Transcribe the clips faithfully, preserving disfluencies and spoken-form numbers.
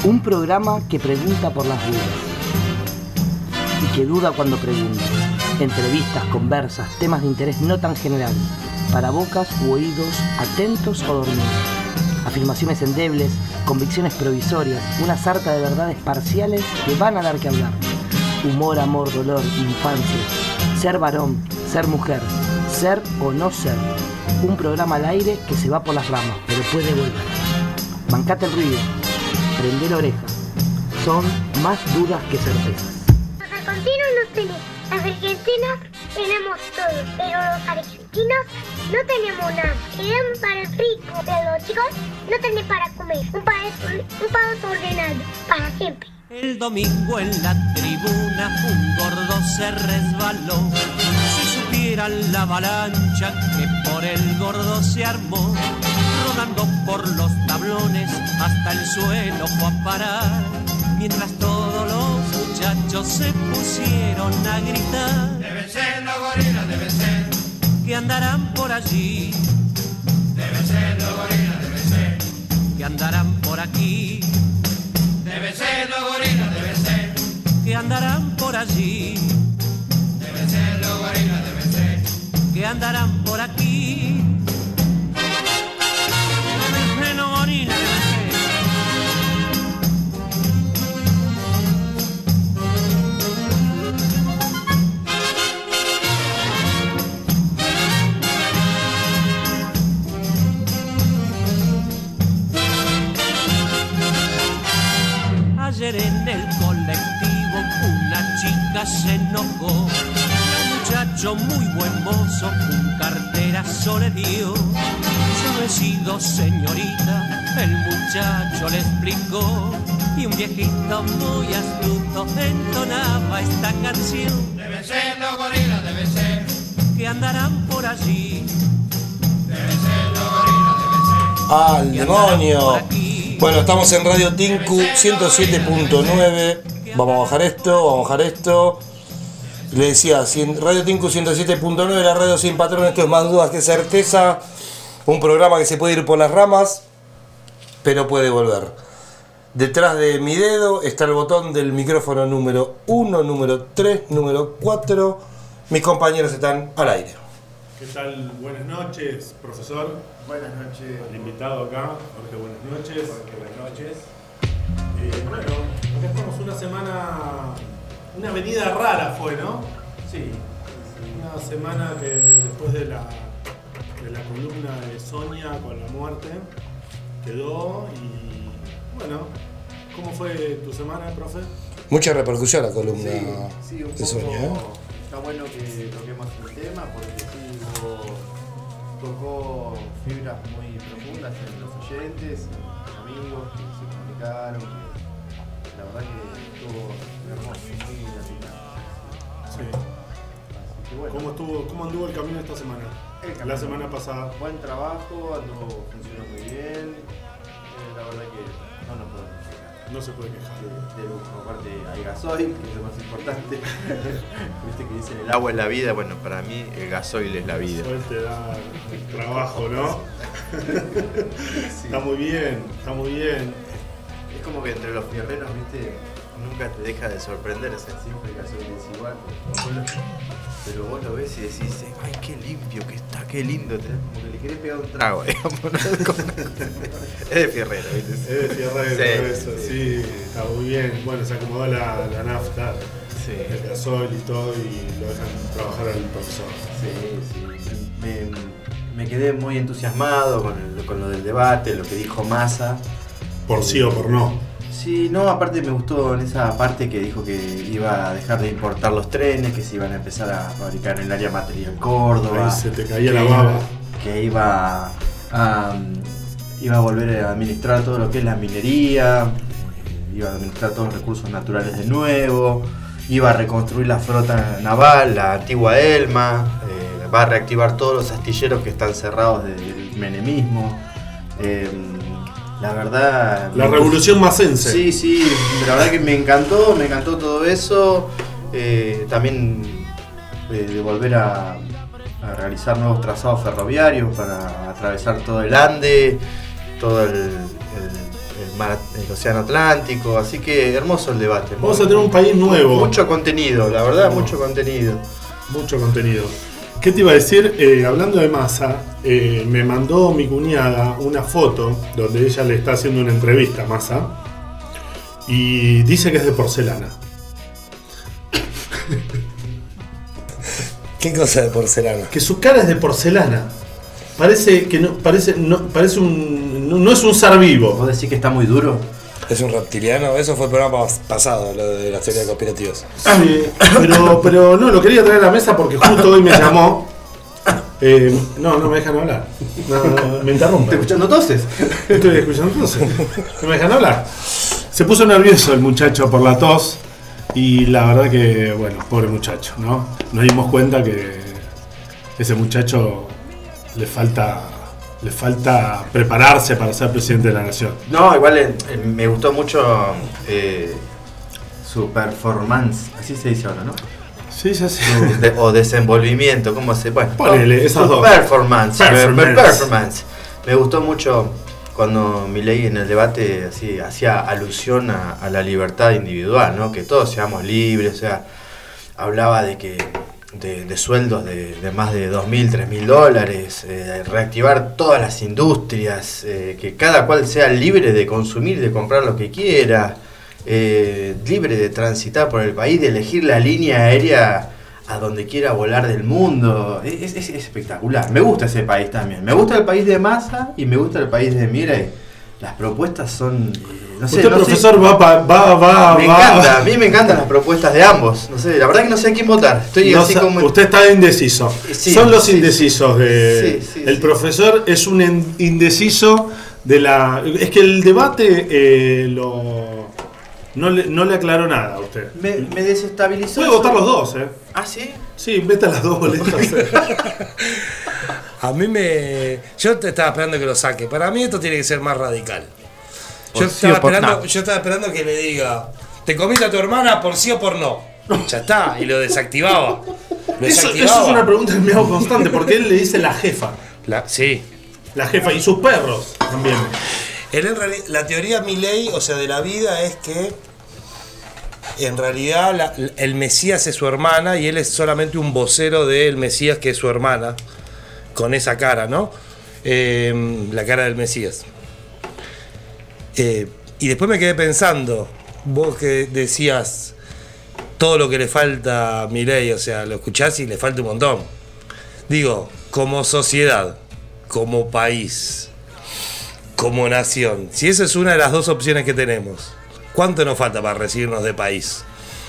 Un programa que pregunta por las dudas y que duda cuando pregunta. Entrevistas, conversas, temas de interés no tan general, para bocas u oídos atentos o dormidos. Afirmaciones endebles, convicciones provisorias, una sarta de verdades parciales que van a dar que hablar. Humor, amor, dolor, infancia, ser varón, ser mujer, ser o no ser. Un programa al aire que se va por las ramas, pero puede volver. Bancate el ruido, prende la oreja. Son más dudas que certezas. Los argentinos no tenemos, los argentinos tenemos todo, pero los argentinos no tenemos nada. Queremos para el rico, pero los chicos no tienen para comer. Un país, un país ordenado, para siempre. El domingo en la tribuna un gordo se resbaló. Si supieran la avalancha que por el gordo se armó, rodando por los tablones hasta el suelo fue a parar, mientras todos los muchachos se pusieron a gritar. Deben ser los gorilas, deben ser, que andarán por allí. Deben ser los gorilas, deben ser, que andarán por aquí. Deben ser los gorilas, deben ser, que andarán por allí. Deben ser los gorilas, deben ser, que andarán por aquí. Deben ser los gorilas, deben ser. Ayer en el colectivo una chica se enojó. El muchacho muy buen mozo un carterazo le dio. Yo he sido señorita, el muchacho le explicó. Y un viejito muy astuto entonaba esta canción. deben ser los gorilas, deben ser, que andarán por allí. deben ser los gorilas, deben ser. ¡Al que andarán por demonio! aquí. Bueno, estamos en Radio Tinku ciento siete punto nueve. Vamos a bajar esto, vamos a bajar esto. Le decía, Radio Tinku ciento siete punto nueve, la radio sin patrón, esto es más dudas que certeza. Un programa que se puede ir por las ramas, pero puede volver. Detrás de mi dedo está el botón del micrófono número uno, número tres, número cuatro. Mis compañeros están al aire. ¿Qué tal? Buenas noches, profesor. Buenas noches. Al invitado acá, Jorge, buenas noches. Jorge, buenas noches. Eh, bueno, acá estamos una semana, una venida rara fue, ¿no? Sí. Una semana que después de la, de la columna de Sonia con la muerte quedó y bueno, ¿cómo fue tu semana, profe? Mucha repercusión la columna Sí, sí, un de poco. Sonia, ¿eh? Está bueno que toquemos el tema porque sí hubo, tocó fibras muy profundas en los oyentes, en amigos que se comunicaron, que la verdad que estuvo hermoso, muy atinado. Sí. Así que bueno. ¿Cómo estuvo, cómo anduvo el camino esta semana? El camino. La semana pasada. Buen trabajo, anduvo, funcionó muy bien. Eh, la verdad que no nos podemos quejar. No se puede quejar. De, de lujo, aparte hay gasoil, que es lo más importante. Viste que dicen el agua es la vida, bueno, para mí el gasoil es la vida. Sol te da el trabajo, ¿no? Sí. Está muy bien, está muy bien. Es como que entre los fierreros, viste, nunca te deja de sorprender, o sea, siempre el gasoil es igual. Pero vos lo ves y decís, ay, qué limpio que está, qué lindo, te da como que le querés pegar un trago, digamos. Es de fierrero, ¿viste? Es de fierrero, Sí, eso, sí. sí, está muy bien. Bueno, se acomodó la, la nafta, Sí. el gasoil y todo, y lo dejan trabajar al profesor. Sí, sí. Me, me quedé muy entusiasmado con, el, con lo del debate, lo que dijo Massa. Por sí o por no. Sí, no, aparte me gustó en esa parte que dijo que iba a dejar de importar los trenes, que se iban a empezar a fabricar en el área material Córdoba. Ahí se te caía la que baba. iba- Que iba a, iba a volver a administrar todo lo que es la minería, eh, iba a administrar todos los recursos naturales de nuevo, iba a reconstruir la flota naval, la antigua Elma, eh, va a reactivar todos los astilleros que están cerrados del menemismo. Eh, la verdad... La me- revolución macense. Sí, sí, la verdad que me encantó, me encantó todo eso. Eh, también eh, de volver a, a realizar nuevos trazados ferroviarios para atravesar todo el Ande, todo el, el- el mar, el océano Atlántico, así que hermoso el debate. Vamos a tener un país nuevo. Mucho contenido, la verdad, mucho contenido. Mucho contenido. ¿Qué te iba a decir? Eh, hablando de Massa, eh, me mandó mi cuñada una foto donde ella le está haciendo una entrevista a Massa y dice que es de porcelana. ¿Qué cosa de porcelana? Que su cara es de porcelana. Parece que no, parece, no, parece un, no, no es un ser vivo. ¿Vos decís que está muy duro? ¿Es un reptiliano? Eso fue el programa pasado, lo de las teorías conspirativas. Sí, pero, pero no, lo quería traer a la mesa porque justo hoy me llamó. Eh, no, no me dejan hablar. No, no, me interrumpen. ¿Estás escuchando toses? Estoy escuchando toses. No me dejan hablar. Se puso nervioso el muchacho por la tos. Y la verdad que, bueno, pobre muchacho, ¿no? Nos dimos cuenta que ese muchacho le falta, le falta prepararse para ser presidente de la nación. No, igual eh, me gustó mucho eh, su performance, así se dice ahora, ¿no? Sí, ya sé. Su de- o desenvolvimiento, ¿cómo se bueno, Ponele, esas su dos. performance, Performance. performance. Me gustó mucho cuando Milei en el debate así hacía alusión a, a la libertad individual, ¿no? Que todos seamos libres, o sea, hablaba de que de, de sueldos de, de más de dos mil, tres mil dólares, eh, reactivar todas las industrias, eh, que cada cual sea libre de consumir, de comprar lo que quiera, eh, libre de transitar por el país, de elegir la línea aérea a donde quiera volar del mundo. Es, es, es espectacular. Me gusta ese país también. Me gusta el país de Massa y me gusta el país de Milei. Las propuestas son... eh, no sé, Usted, no sé. profesor, va, pa- va, va, Me va. encanta, a mí me encantan las propuestas de ambos. No sé, la verdad que no sé a quién votar. Estoy No así sa- como... Usted está indeciso. Sí, Son los sí, indecisos de. sí, sí, el sí. profesor es un en- indeciso de la. Es que el debate eh, lo. No le, no le aclaró nada a usted. Me, me desestabilizó. Puede eso. votar los dos, ¿eh? Ah, ¿sí? Sí, meta las dos boletas. A mí me. Yo te estaba esperando que lo saque. Para mí esto tiene que ser más radical. Yo Por sí estaba, o por esperando, no. yo estaba esperando que le diga: ¿te comiste a tu hermana por sí o por no? Ya está, y lo desactivaba. Lo Eso, desactivaba. eso es una pregunta que me hago constante, porque él le dice la jefa. La- sí. La jefa y sus perros también. Él en reali- la teoría Milei, o sea, de la vida es que en realidad la- el Mesías es su hermana y él es solamente un vocero del Mesías que es su hermana, con esa cara, ¿no? Eh, la cara del Mesías. Eh, y después me quedé pensando, vos que decías todo lo que le falta a Milei, o sea, lo escuchás y le falta un montón. Digo, como sociedad, como país, como nación, si esa es una de las dos opciones que tenemos, ¿cuánto nos falta para recibirnos de país?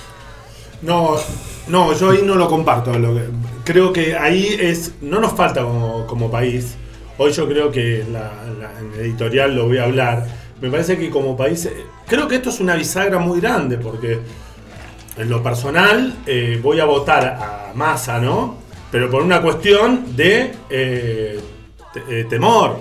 No, no, yo ahí no lo comparto. Lo que- creo que ahí es. No nos falta como, como país. Hoy yo creo que la, la- en el editorial lo voy a hablar. Me parece que como país. eh, Creo que esto es una bisagra muy grande porque en lo personal eh, voy a votar a Massa, ¿no? Pero por una cuestión de eh, te- eh, temor.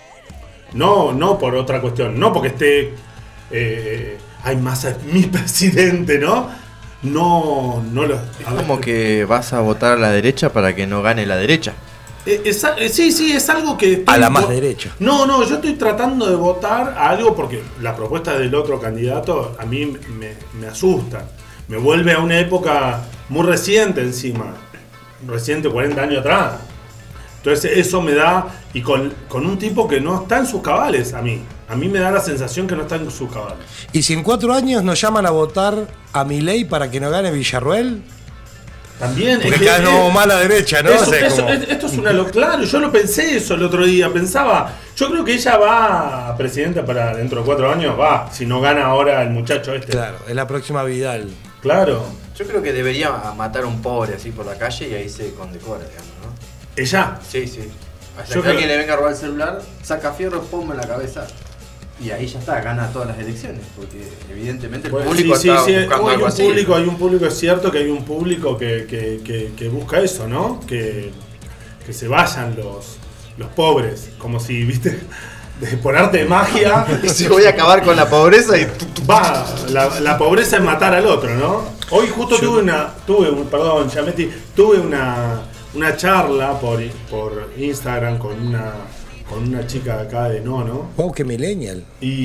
No, no por otra cuestión. No porque esté. Eh, ay, Massa es mi presidente, ¿no? No, no lo. Es como que vas a votar a la derecha para que no gane la derecha. Eh, es a- eh, sí, sí, es algo que. A estoy la más vo- derecha. No, no, yo estoy tratando de votar a algo porque la propuesta del otro candidato a mí me, me asusta. Me vuelve a una época muy reciente encima. Reciente, cuarenta años atrás. Entonces eso me da. Y con, con un tipo que no está en sus cabales a mí. A mí me da la sensación que no está en sus cabales. ¿Y si en cuatro años nos llaman a votar a Milei para que no gane Villarruel? También. Porque es que- cada no más a la derecha, ¿no? Eso- O sea, eso- como- es- esto es una lo claro, yo lo pensé eso el otro día, pensaba, yo creo que ella va a presidenta para dentro de cuatro años, va, si no gana ahora el muchacho este. Claro, es la próxima Vidal. Claro. Yo creo que debería matar a un pobre así por la calle y ahí se condecora, digamos, ¿no? Ella. Sí, sí. Hasta Yo que creo- alguien le venga a robar el celular, saca fierro, pum en la cabeza. Y ahí ya está, gana todas las elecciones. Porque evidentemente el Bueno, público sí, está sí, sí, buscando hay algo un así. público, hay un público, es cierto que hay un público que, que, que, que busca eso, ¿no? Que, que se vayan los, los pobres, como si, viste, de, por arte de magia. Y si voy a acabar con la pobreza y... Va, la, la pobreza es matar al otro, ¿no? Hoy justo tuve una, tuve un, perdón, Yametti, tuve una, una charla por, por Instagram con una, con una chica de acá de Nono. Wow, qué millennial.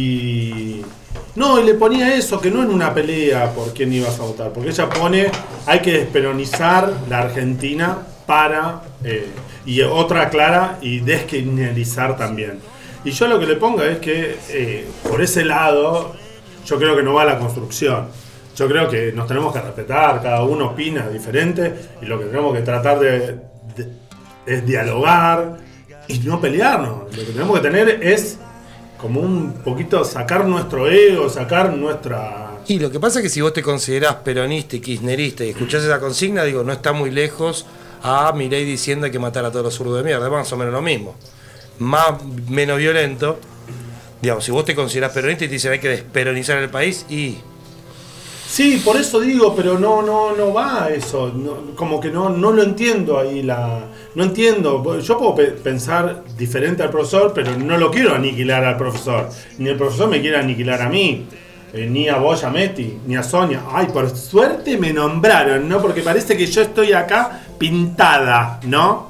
Y. No, y le ponía eso, que no en una pelea por quién ibas a votar. Porque ella pone, hay que desperonizar la Argentina para. Eh, y otra clara, y descriminalizar también. Y yo lo que le pongo es que eh, por ese lado, yo creo que no va la construcción. Yo creo que nos tenemos que respetar, cada uno opina diferente, y lo que tenemos que tratar de, de es dialogar y no pelearnos. Lo que tenemos que tener es como un poquito sacar nuestro ego, sacar nuestra... Y lo que pasa es que si vos te considerás peronista y kirchnerista y escuchás esa consigna, digo, no está muy lejos a Milei diciendo hay que matar a todos los zurdos de mierda, más o menos lo mismo. Más, menos violento. Digamos, si vos te considerás peronista y te dicen hay que desperonizar el país, y... Sí, por eso digo, pero no, no, no va eso. No, como que no, no lo entiendo ahí la. No entiendo. Yo puedo pe- pensar diferente al profesor, pero no lo quiero aniquilar al profesor. Ni el profesor me quiere aniquilar a mí. Eh, ni a vos, a Meti, ni a Sonia. Ay, por suerte me nombraron, ¿no? Porque parece que yo estoy acá pintada, ¿no?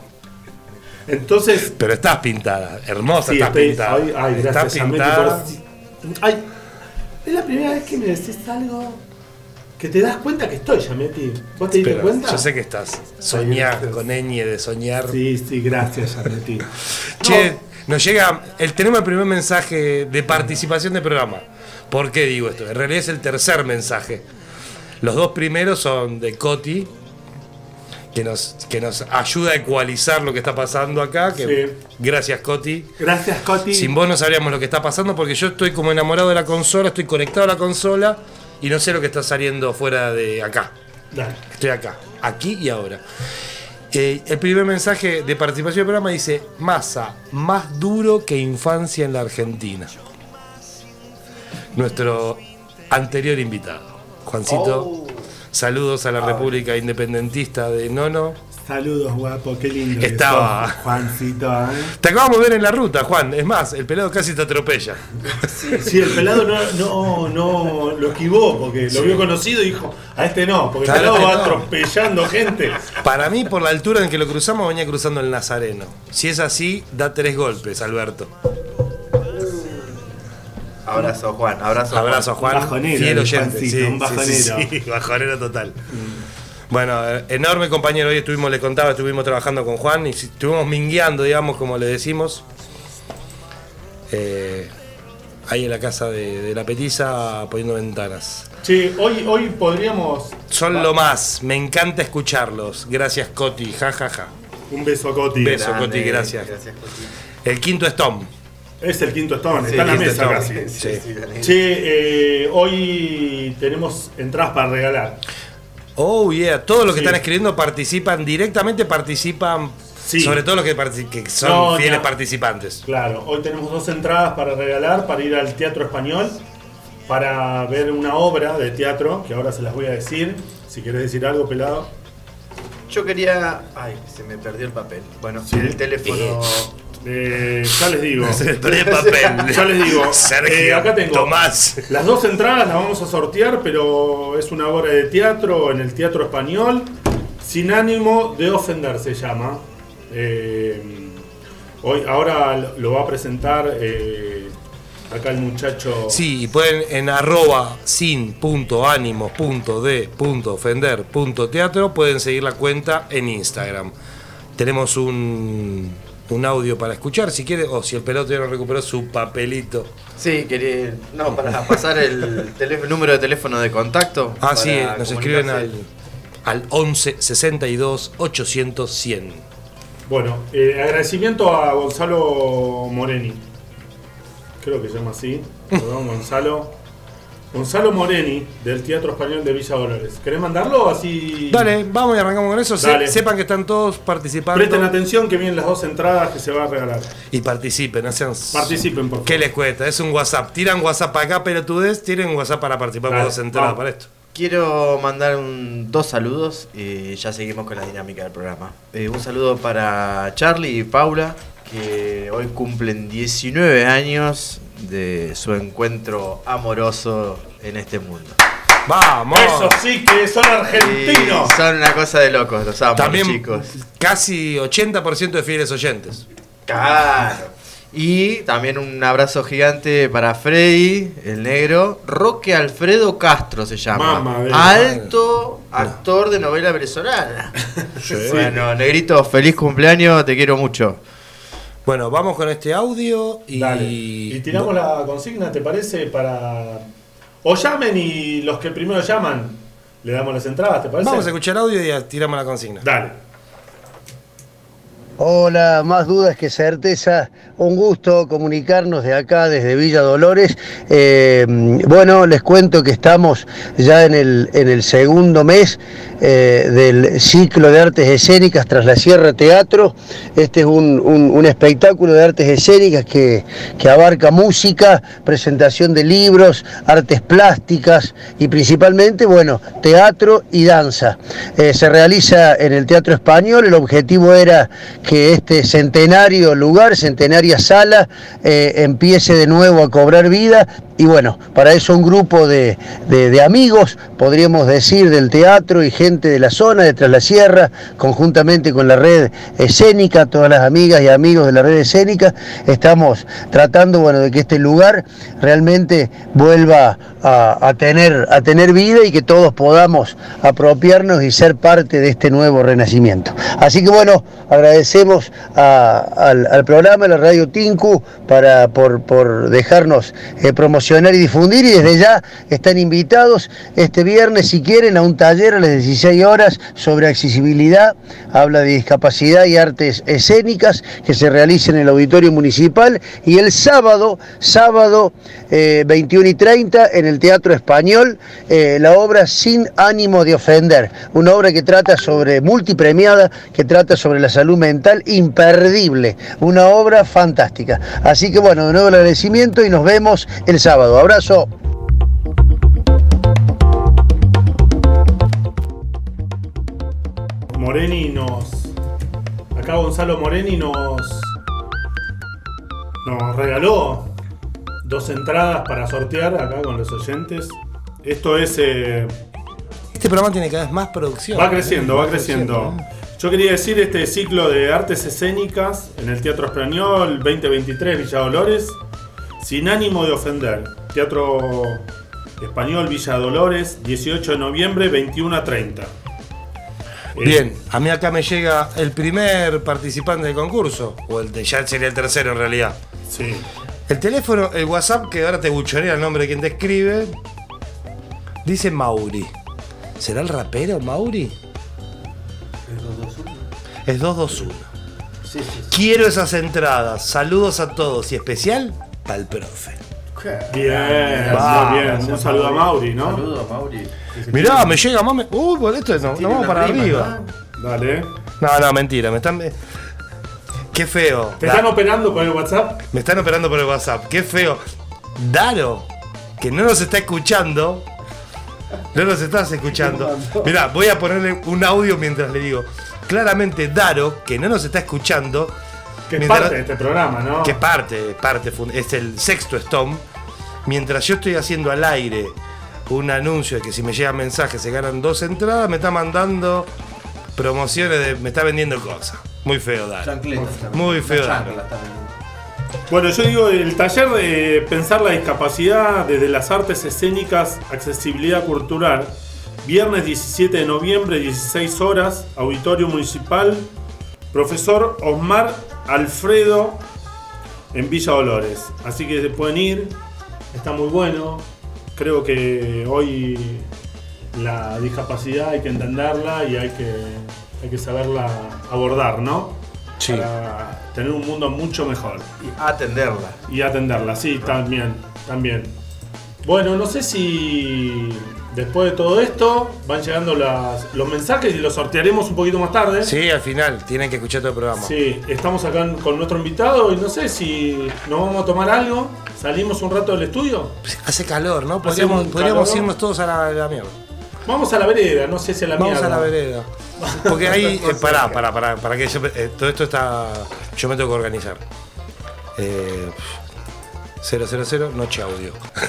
Entonces. Pero estás pintada, hermosa, Sí, estás estoy, pintada. ay, ay, gracias, estás a Meti, pintada. por- Ay, es la primera vez que me decís algo que te das cuenta que estoy, Yameti. ¿Vos te diste Pero cuenta? yo sé que estás. Soñar, gracias. con ñ de soñar. Sí, sí, gracias, Yameti. Che, No, nos llega, el, tenemos el primer mensaje de participación del programa. ¿Por qué digo esto? En realidad es el tercer mensaje. Los dos primeros son de Coti, que nos, que nos ayuda a ecualizar lo que está pasando acá. Que, Sí. Gracias, Coti. gracias, Coti. Sin vos no sabríamos lo que está pasando porque yo estoy como enamorado de la consola, estoy conectado a la consola y no sé lo que está saliendo fuera de acá. Dale. Estoy acá, aquí y ahora. Eh, el primer mensaje de participación del programa dice: Massa, más duro que infancia en la Argentina. Nuestro anterior invitado, Juancito. Oh. Saludos a la República Independentista de Nono. Saludos, guapo, qué lindo. que Estaba. sos, Juancito, ¿eh? Te acabamos de ver en la ruta, Juan. Es más, el pelado casi te atropella. Sí, el pelado no, no, no lo esquivó porque lo vio conocido y dijo, a este no, porque el Claro, pelado va no. atropellando gente. Para mí, por la altura en que lo cruzamos, venía cruzando el Nazareno. Si es así, da tres golpes, Alberto. Abrazo, Juan. Abrazo, Abrazo a Juan, Bajonero, fiel el oyente. Juancito, Sí, un bajonero. sí, sí, sí, bajonero total. Bueno, eh, enorme compañero. Hoy estuvimos, le contaba, estuvimos trabajando con Juan y si- estuvimos mingueando, digamos, como le decimos. Eh, ahí en la casa de, de la petiza, poniendo ventanas. Sí, hoy, hoy podríamos... Son lo más, me encanta escucharlos. Gracias, Coti, ja, ja, ja. Un beso a Coti. Beso. Grande, Coti, gracias. Gracias, Coti. El quinto es Tom. Es el quinto Stone, Sí, está en la quinto mesa Stone. casi. Sí. sí, dale. Che, eh, hoy tenemos entradas para regalar. Oh, yeah. Todos los que Sí. están escribiendo participan directamente, participan. Sí. Sobre todo los que, partici- que son No, fieles no. participantes. Claro, hoy tenemos dos entradas para regalar para ir al Teatro Español, para ver una obra de teatro, que ahora se las voy a decir. Si querés decir algo, pelado. Yo quería. Ay, se me perdió el papel. Bueno, Sí. el teléfono. Eh, ya les digo. Secretaría de papel. Ya les digo. Sergio, Eh, acá tengo. Tomás. Las dos entradas las vamos a sortear, pero es una obra de teatro en el Teatro Español, sin ánimo de ofender se llama. Eh, hoy, ahora lo va a presentar eh, acá el muchacho. Sí, y pueden en arroba sin punto ánimos punto de punto ofender punto teatro pueden seguir la cuenta en Instagram. Tenemos un, un audio para escuchar si quiere, o si el pelado ya no recuperó su papelito. Sí, quería. No, para pasar el teléfono, número de teléfono de contacto. Ah, sí, para nos escriben al, comunicarse. al once sesenta y dos ochocientos cien. Bueno, eh, agradecimiento a Gonzalo Moreni. Creo que se llama así. Perdón, Gonzalo. Gonzalo Moreni, del Teatro Español de Villa Dolores. ¿Querés mandarlo así? Dale, vamos y arrancamos con eso. Se- Dale. sepan que están todos participando. Presten atención que vienen las dos entradas que se va a regalar. Y participen, no sean... Participen, por favor. ¿Qué les cuesta? Es un WhatsApp. Tiran WhatsApp acá, pelotudez, tiren un WhatsApp para participar con Dale, dos entradas vamos. para esto. Quiero mandar un- dos saludos y ya seguimos con la dinámica del programa. Eh, un saludo para Charlie y Paula, que hoy cumplen diecinueve años de su encuentro amoroso en este mundo. ¡Vamos! Eso sí que son argentinos. Y son una cosa de locos, los amo, También chicos. casi ochenta por ciento de fieles oyentes. Claro. Y también un abrazo gigante para Freddy, el negro. Roque Alfredo Castro se llama. Mamá, alto actor de novela venezolana. Sí. Bueno, negrito, feliz cumpleaños, te quiero mucho. Bueno, vamos con este audio y... Dale. Y tiramos la consigna, ¿te parece? Para... O llamen y los que primero llaman, le damos las entradas, ¿te parece? Vamos a escuchar audio y tiramos la consigna. Dale. Hola, más dudas que certeza. Un gusto comunicarnos de acá, desde Villa Dolores. Eh, bueno, les cuento que estamos ya en el, en el segundo mes eh, del ciclo de artes escénicas Tras la Sierra Teatro. Este es un, un, un espectáculo de artes escénicas que, que abarca música, presentación de libros, artes plásticas y principalmente, bueno, teatro y danza. Eh, se realiza en el Teatro Español. El objetivo era que este centenario lugar, centenaria sala, eh, empiece de nuevo a cobrar vida. Y bueno, para eso un grupo de, de, de amigos, podríamos decir, del teatro y gente de la zona, de Tras la Sierra, conjuntamente con la red escénica, todas las amigas y amigos de la red escénica, estamos tratando, bueno, de que este lugar realmente vuelva a, a, tener, a tener vida y que todos podamos apropiarnos y ser parte de este nuevo renacimiento. Así que bueno, agradecemos a, al, al programa, a la Radio Tinku, para, por, por dejarnos eh, promocionar y difundir, y desde ya están invitados este viernes, si quieren, a un taller a las dieciséis horas sobre accesibilidad, habla de discapacidad y artes escénicas, que se realiza en el Auditorio Municipal, y el sábado, sábado eh, veintiuno y treinta, en el Teatro Español, eh, la obra Sin ánimo de ofender, una obra que trata sobre, multipremiada, que trata sobre la salud mental, imperdible, una obra fantástica. Así que bueno, de nuevo el agradecimiento y nos vemos el sábado. Abrazo. Moreni nos... Acá Gonzalo Moreni nos... Nos regaló dos entradas para sortear acá con los oyentes. Esto es... Eh, este programa tiene cada vez más producción. Va creciendo, ¿eh? va creciendo. Yo quería decir este ciclo de artes escénicas en el Teatro Español veinte veintitrés Villa Dolores. Sin ánimo de ofender. Teatro Español Villa Dolores, dieciocho de noviembre, veintiuno a treinta. Bien, a mí acá me llega el primer participante del concurso, o el de, ya sería el tercero en realidad. Sí. El teléfono, el WhatsApp, que ahora te buchorea el nombre de quien te escribe, dice Mauri. ¿Será el rapero Mauri? ¿Es dos dos uno? Es dos dos uno. Sí, sí, sí. Quiero esas entradas. Saludos a todos y especial para el profe. Bien, Va, muy bien. Un saludo a Mauri, ¿no? Un saludo a Mauri. Mirá, me llega mame. Uy, por esto no, no vamos para arriba. Dale. No, no, mentira. Me están. Qué feo. ¿Te están operando por el WhatsApp? Me están operando por el WhatsApp. Qué feo. Daro, que no nos está escuchando. No nos estás escuchando. Mirá, voy a ponerle un audio mientras le digo. Claramente, Daro, que no nos está escuchando. Que es mientras, parte de este programa, ¿no? Que es parte, parte, es el sexto Stomp. Mientras yo estoy haciendo al aire un anuncio de que si me llegan mensajes se ganan dos entradas, me está mandando promociones de. Me está vendiendo cosas. Muy feo, Daro. Muy feo, Daro. Bueno, yo digo, el taller de pensar la discapacidad desde las artes escénicas, accesibilidad cultural, viernes diecisiete de noviembre, dieciséis horas, Auditorio Municipal, profesor Osmar Alfredo en Villa Dolores. Así que se pueden ir, está muy bueno. Creo que hoy la discapacidad hay que entenderla y hay que, hay que saberla abordar, ¿no? Sí. Para tener un mundo mucho mejor. Y atenderla. Y atenderla, sí, también, también. Bueno, no sé si después de todo esto van llegando las, los mensajes y los sortearemos un poquito más tarde. Sí, al final, tienen que escuchar todo el programa. Sí, estamos acá con nuestro invitado y no sé si nos vamos a tomar algo. Salimos un rato del estudio. Hace calor, ¿no? Podríamos, podríamos calor. irnos todos a la, a la mierda. Vamos a la vereda, no sé si a la Vamos mierda. Vamos a la vereda. Porque ahí, eh, pará, pará, pará, para que yo, eh, todo esto está, yo me tengo que organizar. Eh, cero cero cero, noche audio.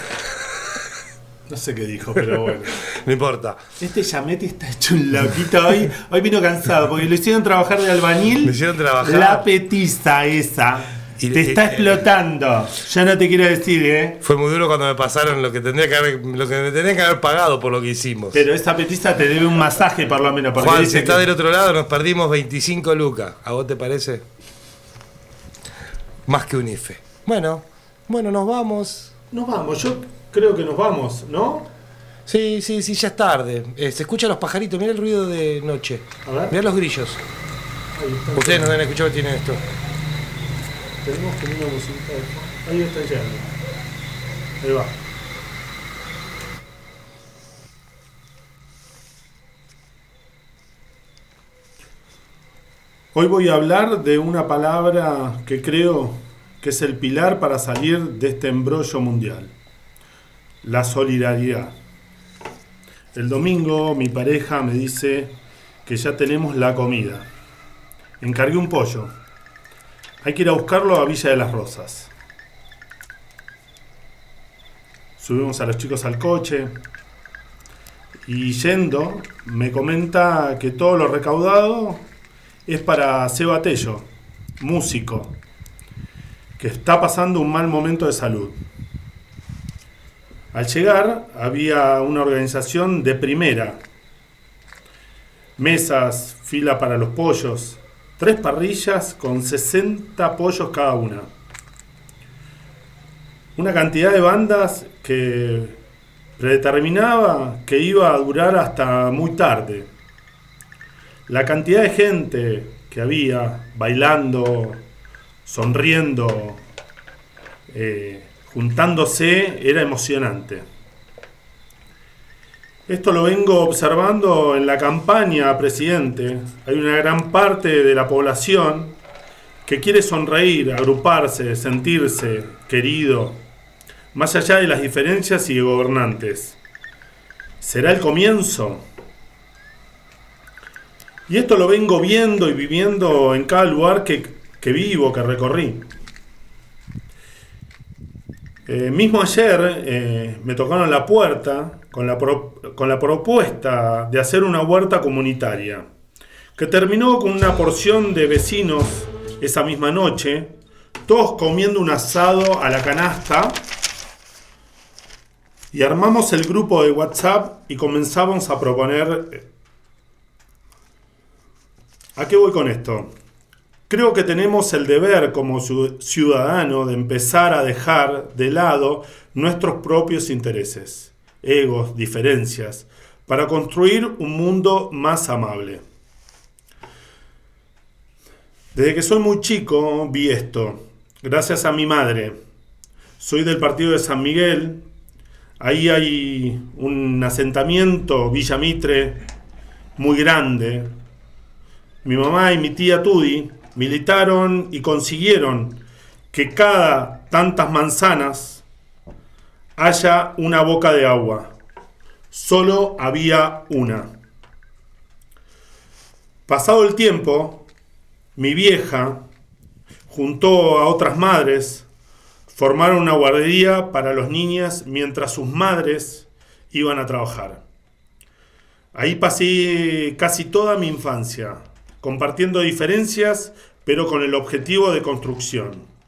No sé qué dijo, pero bueno. No importa. Este Yametti está hecho un loquito hoy. Hoy vino cansado porque lo hicieron trabajar de albañil. Me hicieron trabajar. La petiza esa. Y, te está eh, explotando. Ya no te quiero decir, ¿eh? Fue muy duro cuando me pasaron lo que tendría que haber, lo que me tendría que haber pagado por lo que hicimos. Pero esa petiza te debe un masaje por lo menos. Porque Juan, dice si está que... del otro lado, nos perdimos veinticinco lucas. ¿A vos te parece? Más que un I F E. Bueno, bueno, nos vamos. Nos vamos, yo creo que nos vamos, ¿no? Sí, sí, sí, ya es tarde. Eh, se escuchan los pajaritos, mira el ruido de noche. A ver. Mirá los grillos. Ahí Ustedes no deben escuchar que tienen esto. Tenemos que una musiquita de fondo. Ahí está llegando. Ahí va. Hoy voy a hablar de una palabra que creo que es el pilar para salir de este embrollo mundial. La solidaridad. El domingo mi pareja me dice que ya tenemos la comida. Encargué un pollo. Hay que ir a buscarlo a Villa de las Rosas. Subimos a los chicos al coche y yendo me comenta que todo lo recaudado es para Seba Tello, músico, que está pasando un mal momento de salud. Al llegar había una organización de primera. Mesas, fila para los pollos, tres parrillas con sesenta pollos cada una. Una cantidad de bandas que predeterminaba que iba a durar hasta muy tarde. La cantidad de gente que había bailando, sonriendo, eh, juntándose, era emocionante. Esto lo vengo observando en la campaña, presidente. Hay una gran parte de la población que quiere sonreír, agruparse, sentirse querido, más allá de las diferencias y de gobernantes. ¿Será el comienzo? Y esto lo vengo viendo y viviendo en cada lugar que, que vivo, que recorrí. Eh, mismo ayer eh, me tocaron la puerta con la, pro, con la propuesta de hacer una huerta comunitaria, que terminó con una porción de vecinos esa misma noche, todos comiendo un asado a la canasta, y armamos el grupo de WhatsApp y comenzamos a proponer. ¿A qué voy con esto? Creo que tenemos el deber como ciudadano de empezar a dejar de lado nuestros propios intereses, egos, diferencias, para construir un mundo más amable. Desde que soy muy chico vi esto, gracias a mi madre. Soy del partido de San Miguel, ahí hay un asentamiento, Villa Mitre, muy grande. Mi mamá y mi tía Tudi militaron y consiguieron que cada tantas manzanas haya una boca de agua. Solo había una. Pasado el tiempo, mi vieja juntó a otras madres, formaron una guardería para los niños mientras sus madres iban a trabajar. Ahí pasé casi toda mi infancia, compartiendo diferencias, pero con el objetivo de construcción.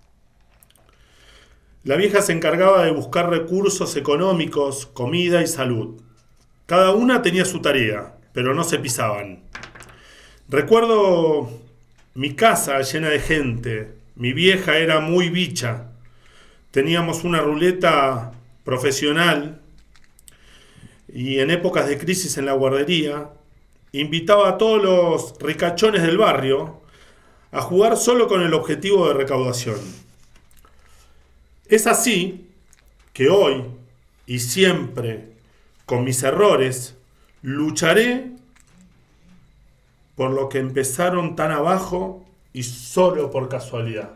La vieja se encargaba de buscar recursos económicos, comida y salud. Cada una tenía su tarea, pero no se pisaban. Recuerdo mi casa llena de gente. Mi vieja era muy bicha. Teníamos una ruleta profesional y en épocas de crisis en la guardería invitaba a todos los ricachones del barrio a jugar solo con el objetivo de recaudación. Es así que hoy y siempre, con mis errores, lucharé por lo que empezaron tan abajo y solo por casualidad.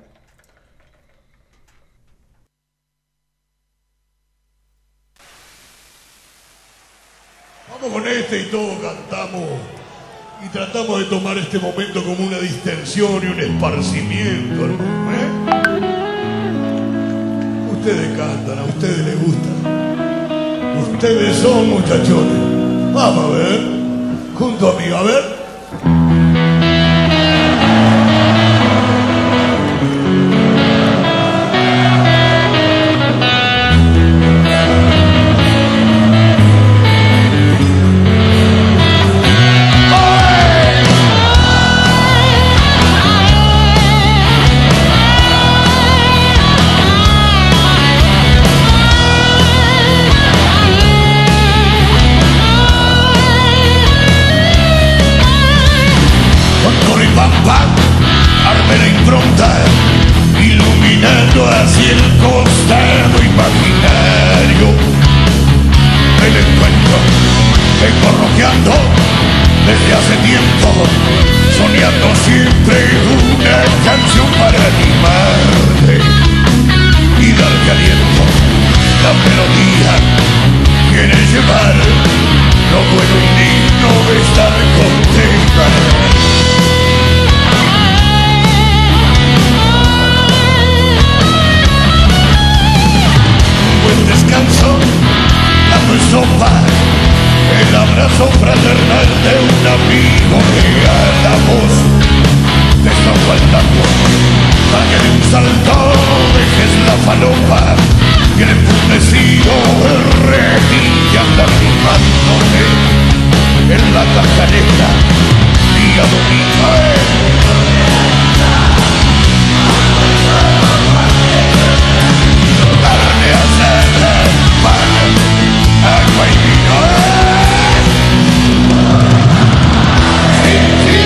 Vamos con este y todos cantamos y tratamos de tomar este momento como una distensión y un esparcimiento, ¿eh? Ustedes cantan, a ustedes les gusta. Ustedes son muchachones. Vamos a ver, junto a mí, a ver. iluminando así el costado imaginario del encuentro. Vengo rockeando desde hace tiempo, soñando siempre una canción para animarte y darte aliento. La melodía quiere llevar lo bueno y digno de estar contenta. Buen descanso, la sopa, el abrazo fraternal de un amigo que a la voz te está faltando. Para que de un salto dejes la falopa y el enfurecido repite anda rimándote en la cajanera día domingo. Carne asada, pan, agua y vino. Sí, sí.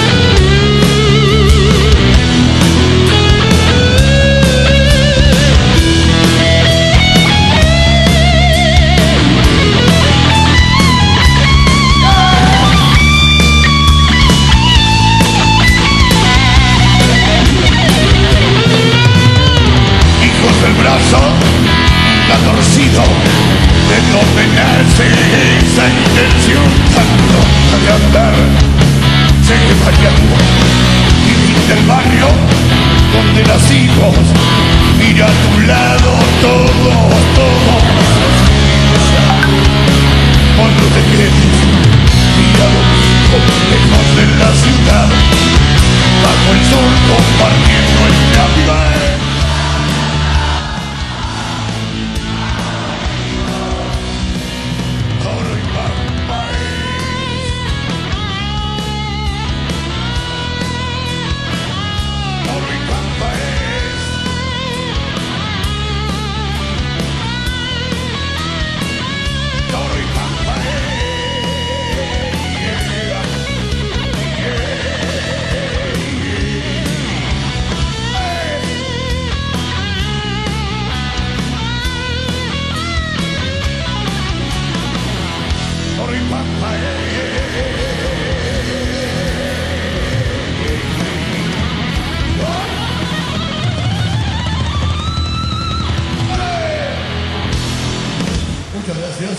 El brazo está torcido de donde nace esa intención tan tonta de andar, sigue fallando y del barrio donde nacimos, mira a tu lado todos, todos vos no te quedes, mira domingo lejos de la ciudad, bajo el sol compartiendo el Navidad. Muchas gracias.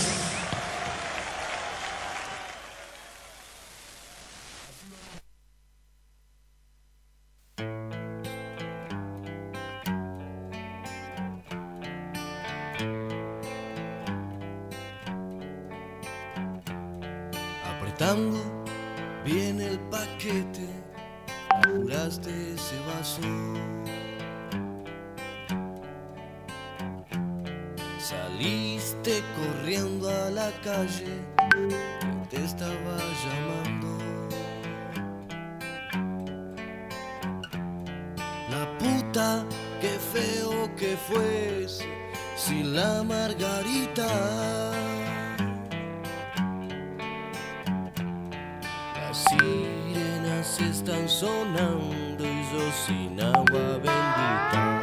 Apretando bien el paquete, apuraste ese vaso. Saliste corriendo a la calle, que te estaba llamando. La puta, qué feo que fuese sin la margarita. Las sirenas están sonando y yo sin agua bendita.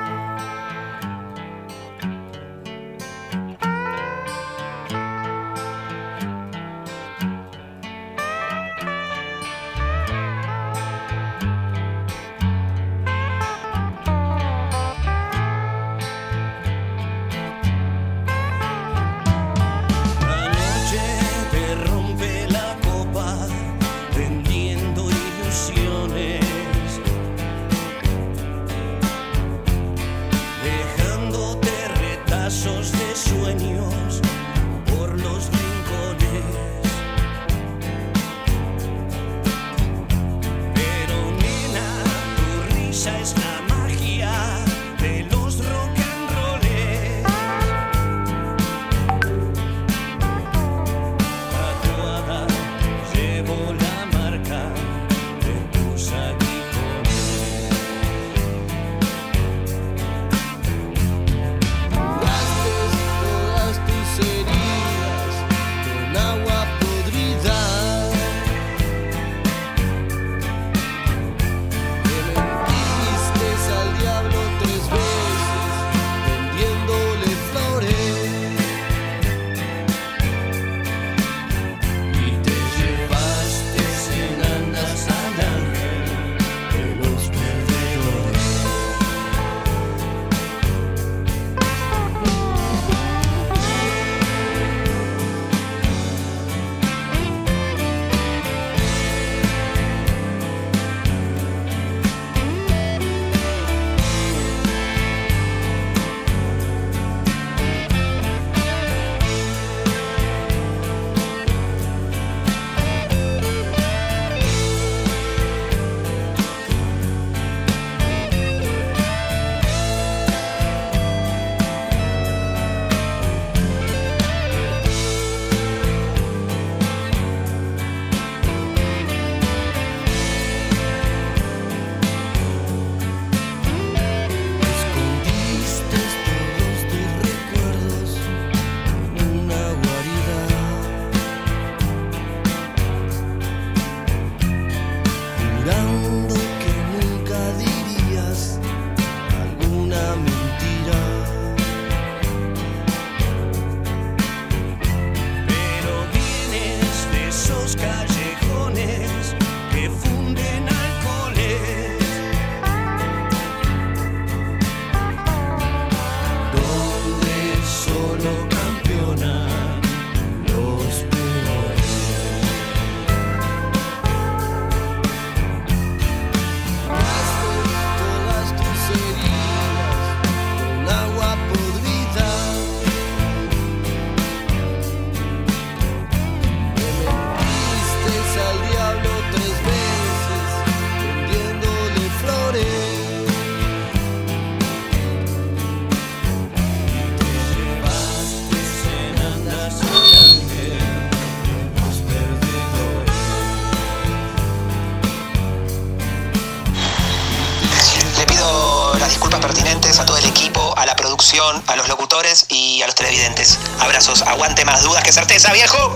disculpas pertinentes a todo el equipo, a la producción, a los locutores y a los televidentes. Abrazos, aguante más dudas que certeza, viejo.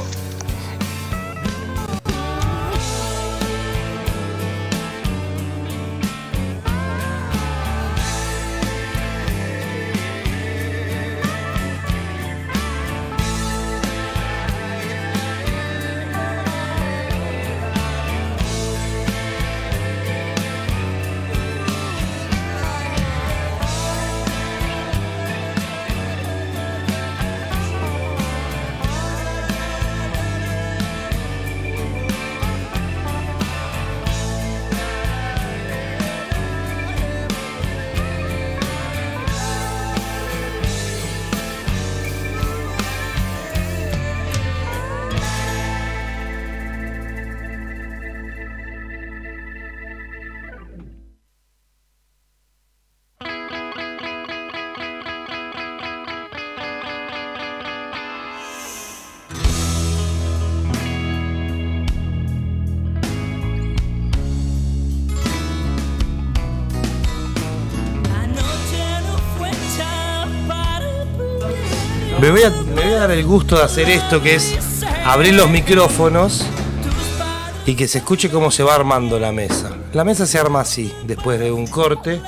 Me voy, a, me voy a dar el gusto de hacer esto, que es abrir los micrófonos y que se escuche cómo se va armando la mesa. La mesa se arma así, después de un corte.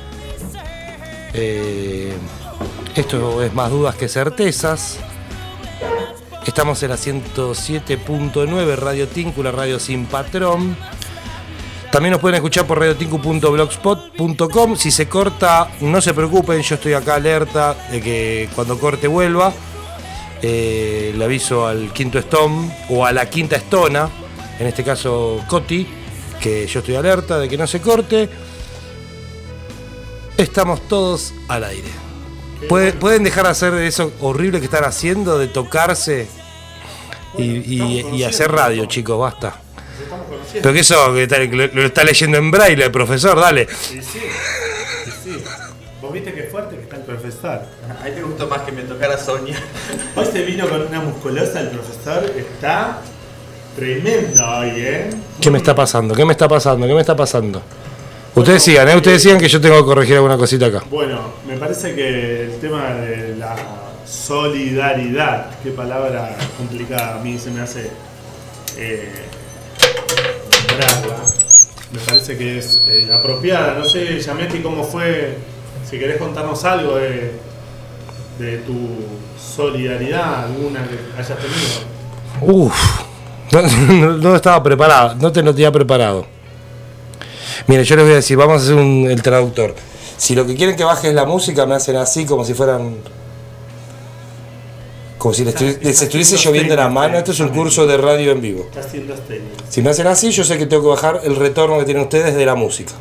Eh, esto es más dudas que certezas. Estamos en la ciento siete punto nueve, Radio Tinku, la radio sin patrón. También nos pueden escuchar por radio tinku punto blogspot punto com. Si se corta, no se preocupen, yo estoy acá alerta de que cuando corte vuelva. Eh, le aviso al quinto Stone o a la quinta Estona, en este caso Coti, que yo estoy alerta de que no se corte. Estamos todos al aire. ¿Pueden, pueden dejar de hacer eso horrible que están haciendo, de tocarse y, y, y hacer radio, chicos, basta. Pero que eso, que está, lo está leyendo en braille el profesor, dale. Sí, sí, sí, sí. Vos viste que fuerte que está el profesor. A mí me gustó más que me tocara Sonia. Hoy se vino con una musculosa, el profesor está tremendo hoy, ¿eh? ¿Qué me está pasando? ¿Qué me está pasando? ¿Qué me está pasando? Ustedes sigan, ¿eh? Ustedes sigan que yo tengo que corregir alguna cosita acá. Bueno, me parece que el tema de la solidaridad, qué palabra complicada, a mí se me hace... Eh, me parece que es eh, apropiada. No sé, Yametti, cómo fue, si querés contarnos algo de, de tu solidaridad, alguna que hayas tenido. Uf, no, no, no estaba preparado, no te lo tenía preparado. Mire, yo les voy a decir, vamos a hacer un, el traductor. Si lo que quieren que baje es la música, me hacen así como si fueran... Como si les, estu les estuviese lloviendo en la mano. Esto es un curso de radio en vivo. Si me hacen así, yo sé que tengo que bajar el retorno que tienen ustedes de la música.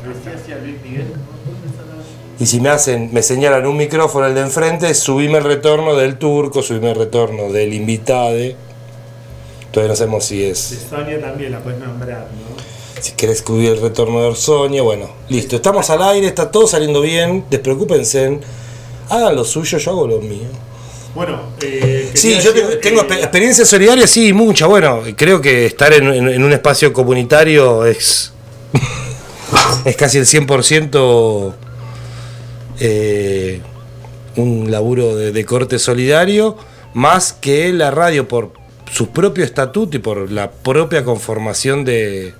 Y si me hacen, me señalan un micrófono el de enfrente, subime el retorno del turco, subime el retorno del invitado. Entonces no sabemos si es... De Sonia también la puedes nombrar, ¿no? Si querés subir el retorno de Sonia, bueno, listo. Estamos al aire, está todo saliendo bien, despreocúpense. Hagan lo suyo, yo hago lo mío. Bueno, eh, sí, yo tengo, tengo eh, experiencia solidaria, sí, mucha. Bueno, creo que estar en, en, en un espacio comunitario es, es casi el cien por ciento eh, un laburo de, de corte solidario, más que la radio por su propio estatuto y por la propia conformación de,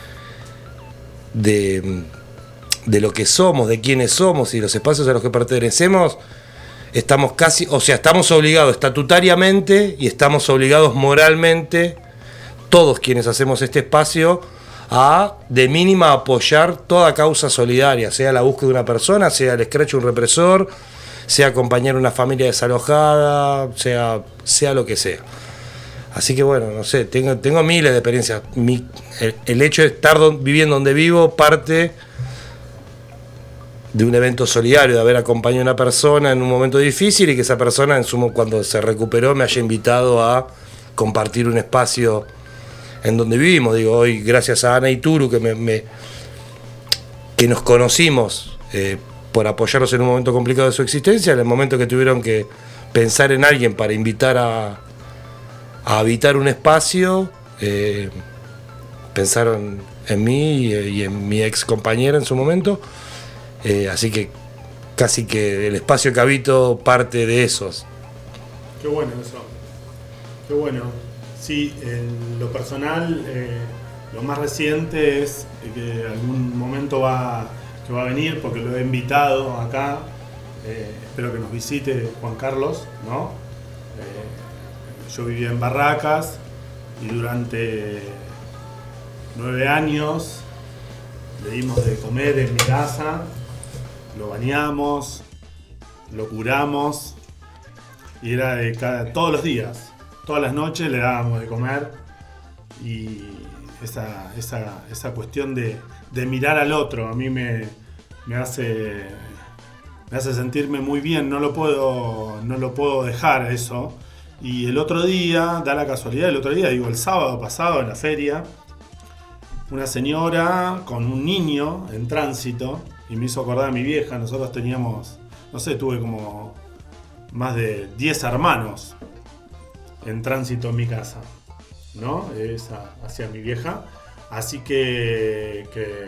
de, de lo que somos, de quiénes somos y los espacios a los que pertenecemos. Estamos casi, o sea, estamos obligados estatutariamente y estamos obligados moralmente, todos quienes hacemos este espacio, a de mínima apoyar toda causa solidaria, sea la búsqueda de una persona, sea el escrache de un represor, sea acompañar a una familia desalojada, sea, sea lo que sea. Así que bueno, no sé, tengo, tengo miles de experiencias. Mi, el, el hecho de estar don, viviendo donde vivo parte de un evento solidario, de haber acompañado a una persona en un momento difícil y que esa persona en su, cuando se recuperó me haya invitado a compartir un espacio en donde vivimos. Digo, hoy gracias a Ana y Turu que, me, me, que nos conocimos eh, por apoyarnos en un momento complicado de su existencia, en el momento que tuvieron que pensar en alguien para invitar a, a habitar un espacio, eh, pensaron en mí y, y en mi ex compañera en su momento. Eh, así que casi que el espacio que habito parte de esos. Qué bueno eso. Qué bueno. Sí, en lo personal, eh, lo más reciente es que algún momento va, que va a venir, porque lo he invitado acá. Eh, espero que nos visite Juan Carlos, ¿no? Eh, yo vivía en Barracas y durante nueve años le dimos de comer en mi casa, lo bañamos, lo curamos y era de cada, todos los días, todas las noches le dábamos de comer y esa, esa, esa cuestión de, de mirar al otro a mí me, me hace me hace sentirme muy bien, no lo puedo, no lo puedo dejar eso. Y el otro día, da la casualidad, el otro día, digo el sábado pasado en la feria, una señora con un niño en tránsito y me hizo acordar a mi vieja. Nosotros teníamos, no sé, tuve como más de diez hermanos en tránsito en mi casa, ¿no? Es a, hacia mi vieja. Así que, que,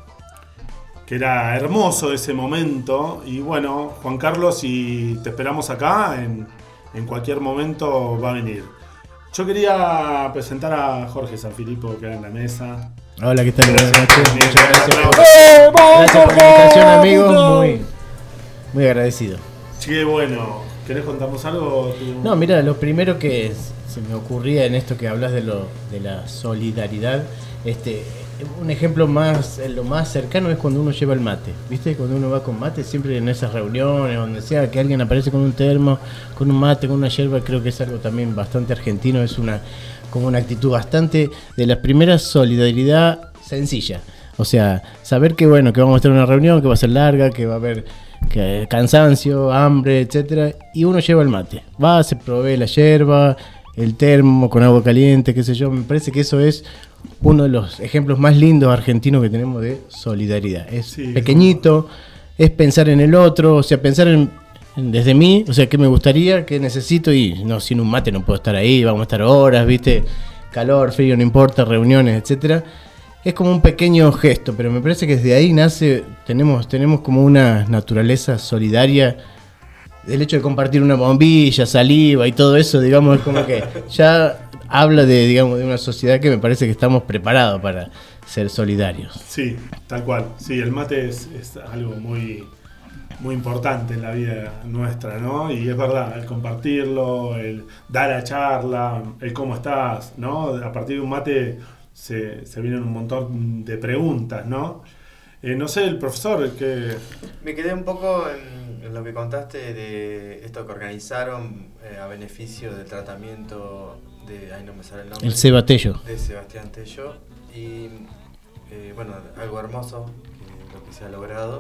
que era hermoso ese momento. Y bueno, Juan Carlos, si te esperamos acá, en, en cualquier momento va a venir. Yo quería presentar a Jorge Sanfilippo, que era en la mesa. Hola, ¿qué tal? Buenas noches. Muchas gracias por, gracias por la invitación, amigos. Muy, muy agradecido. Qué bueno. ¿Querés contarnos algo? Tú? No, mira, lo primero que se me ocurría en esto que hablas de lo de la solidaridad, este, un ejemplo más, lo más cercano es cuando uno lleva el mate, ¿viste? Cuando uno va con mate, siempre en esas reuniones, donde sea que alguien aparece con un termo, con un mate, con una yerba, creo que es algo también bastante argentino, es una como una actitud bastante de la primera solidaridad sencilla. O sea, saber que bueno, que vamos a estar en una reunión, que va a ser larga, que va a haber que cansancio, hambre, etcétera, y uno lleva el mate. Va, se provee la yerba, el termo con agua caliente, qué sé yo. Me parece que eso es uno de los ejemplos más lindos argentinos que tenemos de solidaridad. Es sí, pequeñito, es pensar en el otro, o sea, pensar en, en desde mí, o sea, qué me gustaría, qué necesito, y no, sin un mate no puedo estar ahí, vamos a estar horas, ¿viste? Calor, frío, no importa, reuniones, etcétera. Es como un pequeño gesto, pero me parece que desde ahí nace, tenemos, tenemos como una naturaleza solidaria. El hecho de compartir una bombilla, saliva y todo eso, digamos, es como que ya habla de, digamos, de una sociedad que me parece que estamos preparados para ser solidarios. Sí, tal cual. Sí, el mate es, es algo muy, muy importante en la vida nuestra, ¿no? Y es verdad, el compartirlo, el dar a charla, el cómo estás, ¿no? A partir de un mate se, se vienen un montón de preguntas, ¿no? Eh, no sé, el profesor que... Me quedé un poco en, en lo que contaste de esto que organizaron eh, a beneficio del tratamiento de... Ay, no me sale el nombre. El Seba Tello. De Sebastián Tello. Y eh, bueno, algo hermoso eh, lo que se ha logrado.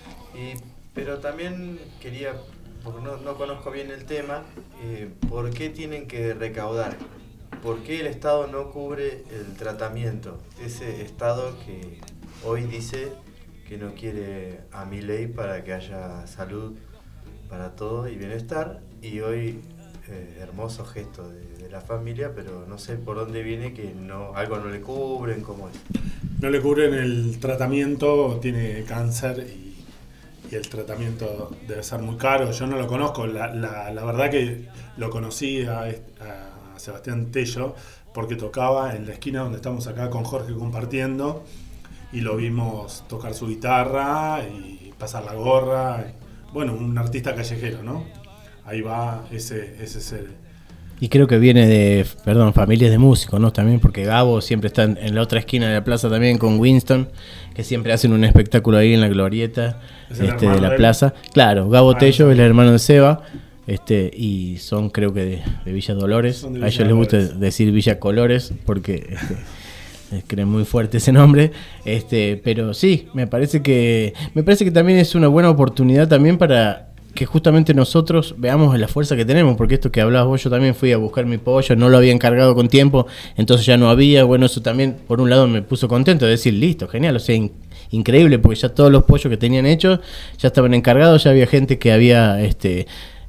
Y, pero también quería, porque no, no conozco bien el tema, eh, ¿por qué tienen que recaudar? ¿Por qué el Estado no cubre el tratamiento? Ese Estado que hoy dice que no quiere a Milei para que haya salud para todos y bienestar, y hoy eh, hermoso gesto de, de la familia, pero no sé por dónde viene que no algo no le cubren, ¿cómo es? No le cubren el tratamiento, tiene cáncer y, y el tratamiento debe ser muy caro. Yo no lo conozco, la, la, la verdad que lo conocí a, a Sebastián Tello porque tocaba en la esquina donde estamos acá con Jorge compartiendo, y lo vimos tocar su guitarra y pasar la gorra. Bueno, un artista callejero, ¿no? Ahí va, ese, ese es el... Y creo que viene de, perdón, familias de músicos, ¿no? También porque Gabo siempre está en, en la otra esquina de la plaza también con Winston, que siempre hacen un espectáculo ahí en la glorieta este, de la plaza. Claro, Gabo ah, Tello es el hermano de Seba. Este, y son creo que de, de Villa Dolores. De Villa a ellos Dolores. Les gusta decir Villa Colores porque este, creen muy fuerte ese nombre. Este, pero sí, me parece que me parece que también es una buena oportunidad también para que justamente nosotros veamos la fuerza que tenemos, porque esto que hablabas vos, yo también fui a buscar mi pollo, no lo había encargado con tiempo, entonces ya no había. Bueno, eso también por un lado me puso contento de decir, listo, genial, o sea, in- increíble, porque ya todos los pollos que tenían hechos ya estaban encargados, ya había gente que había este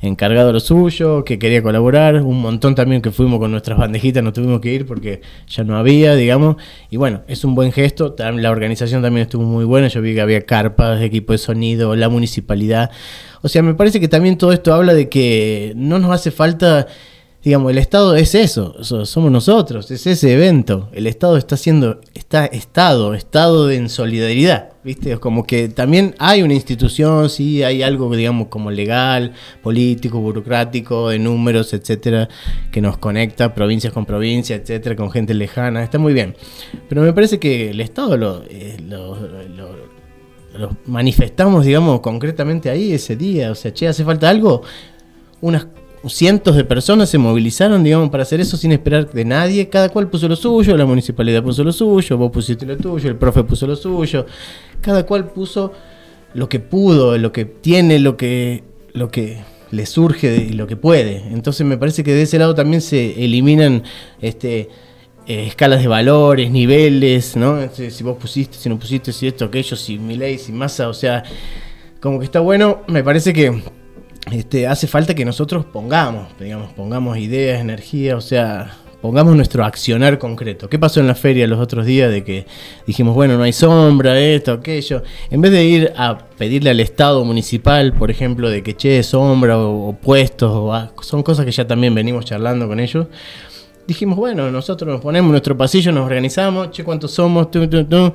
encargado de lo suyo, que quería colaborar, un montón también que fuimos con nuestras bandejitas, nos tuvimos que ir porque ya no había, digamos, y bueno, es un buen gesto. La organización también estuvo muy buena, yo vi que había carpas, equipo de sonido, la municipalidad, o sea, me parece que también todo esto habla de que no nos hace falta, digamos, el Estado es eso, somos nosotros, es ese evento. El Estado está haciendo, está Estado, Estado en solidaridad, ¿viste? Es como que también hay una institución, sí, hay algo, digamos, como legal, político, burocrático, de números, etcétera, que nos conecta provincias con provincias, etcétera, con gente lejana, está muy bien. Pero me parece que el Estado lo, eh, lo, lo, lo manifestamos, digamos, concretamente ahí ese día. O sea, che, hace falta algo, unas cientos de personas se movilizaron, digamos, para hacer eso sin esperar de nadie. Cada cual puso lo suyo, la municipalidad puso lo suyo, vos pusiste lo tuyo, el profe puso lo suyo. Cada cual puso lo que pudo, lo que tiene, lo que, lo que le surge y lo que puede. Entonces me parece que de ese lado también se eliminan este, eh, escalas de valores, niveles, ¿no? Si, si vos pusiste, si no pusiste, si esto, aquello, si Milei, si Massa, o sea, como que está bueno. Me parece que Este, hace falta que nosotros pongamos, digamos, pongamos ideas, energía, o sea, pongamos nuestro accionar concreto. ¿Qué pasó en la feria los otros días de que dijimos, bueno, no hay sombra, esto, aquello? En vez de ir a pedirle al Estado municipal, por ejemplo, de que che, sombra o, o puestos, o, ah, son cosas que ya también venimos charlando con ellos, dijimos, bueno, nosotros nos ponemos en nuestro pasillo, nos organizamos, che, ¿cuántos somos? Tu, tu, tu.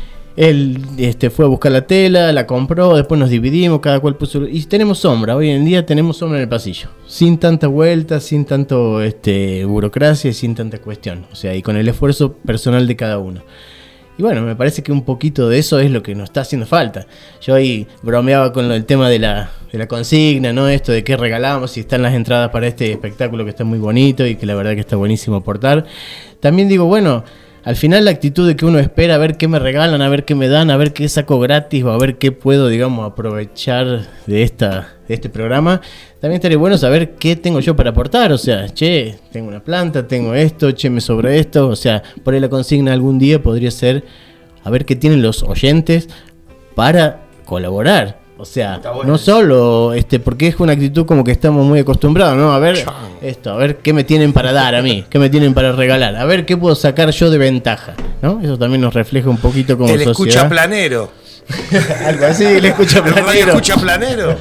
Él este, fue a buscar la tela, la compró, después nos dividimos, cada cual puso... Y tenemos sombra, hoy en día tenemos sombra en el pasillo. Sin tanta vuelta, sin tanto este, burocracia y sin tanta cuestión. O sea, y con el esfuerzo personal de cada uno. Y bueno, me parece que un poquito de eso es lo que nos está haciendo falta. Yo ahí bromeaba con el tema de la, de la consigna, ¿no? Esto de qué regalamos, si están las entradas para este espectáculo que está muy bonito y que la verdad que está buenísimo aportar. También digo, bueno... Al final la actitud de que uno espera a ver qué me regalan, a ver qué me dan, a ver qué saco gratis o a ver qué puedo, digamos, aprovechar de esta de este programa, también estaría bueno saber qué tengo yo para aportar. O sea, che, tengo una planta, tengo esto, che, me sobra esto. O sea, por ahí la consigna algún día podría ser a ver qué tienen los oyentes para colaborar. O sea, bueno, no solo, este, porque es una actitud como que estamos muy acostumbrados, ¿no? A ver esto, a ver qué me tienen para dar a mí, qué me tienen para regalar, a ver qué puedo sacar yo de ventaja, ¿no? Eso también nos refleja un poquito como el sociedad. El escucha planero. Algo así, el escucha planero. ¿El escucha planero?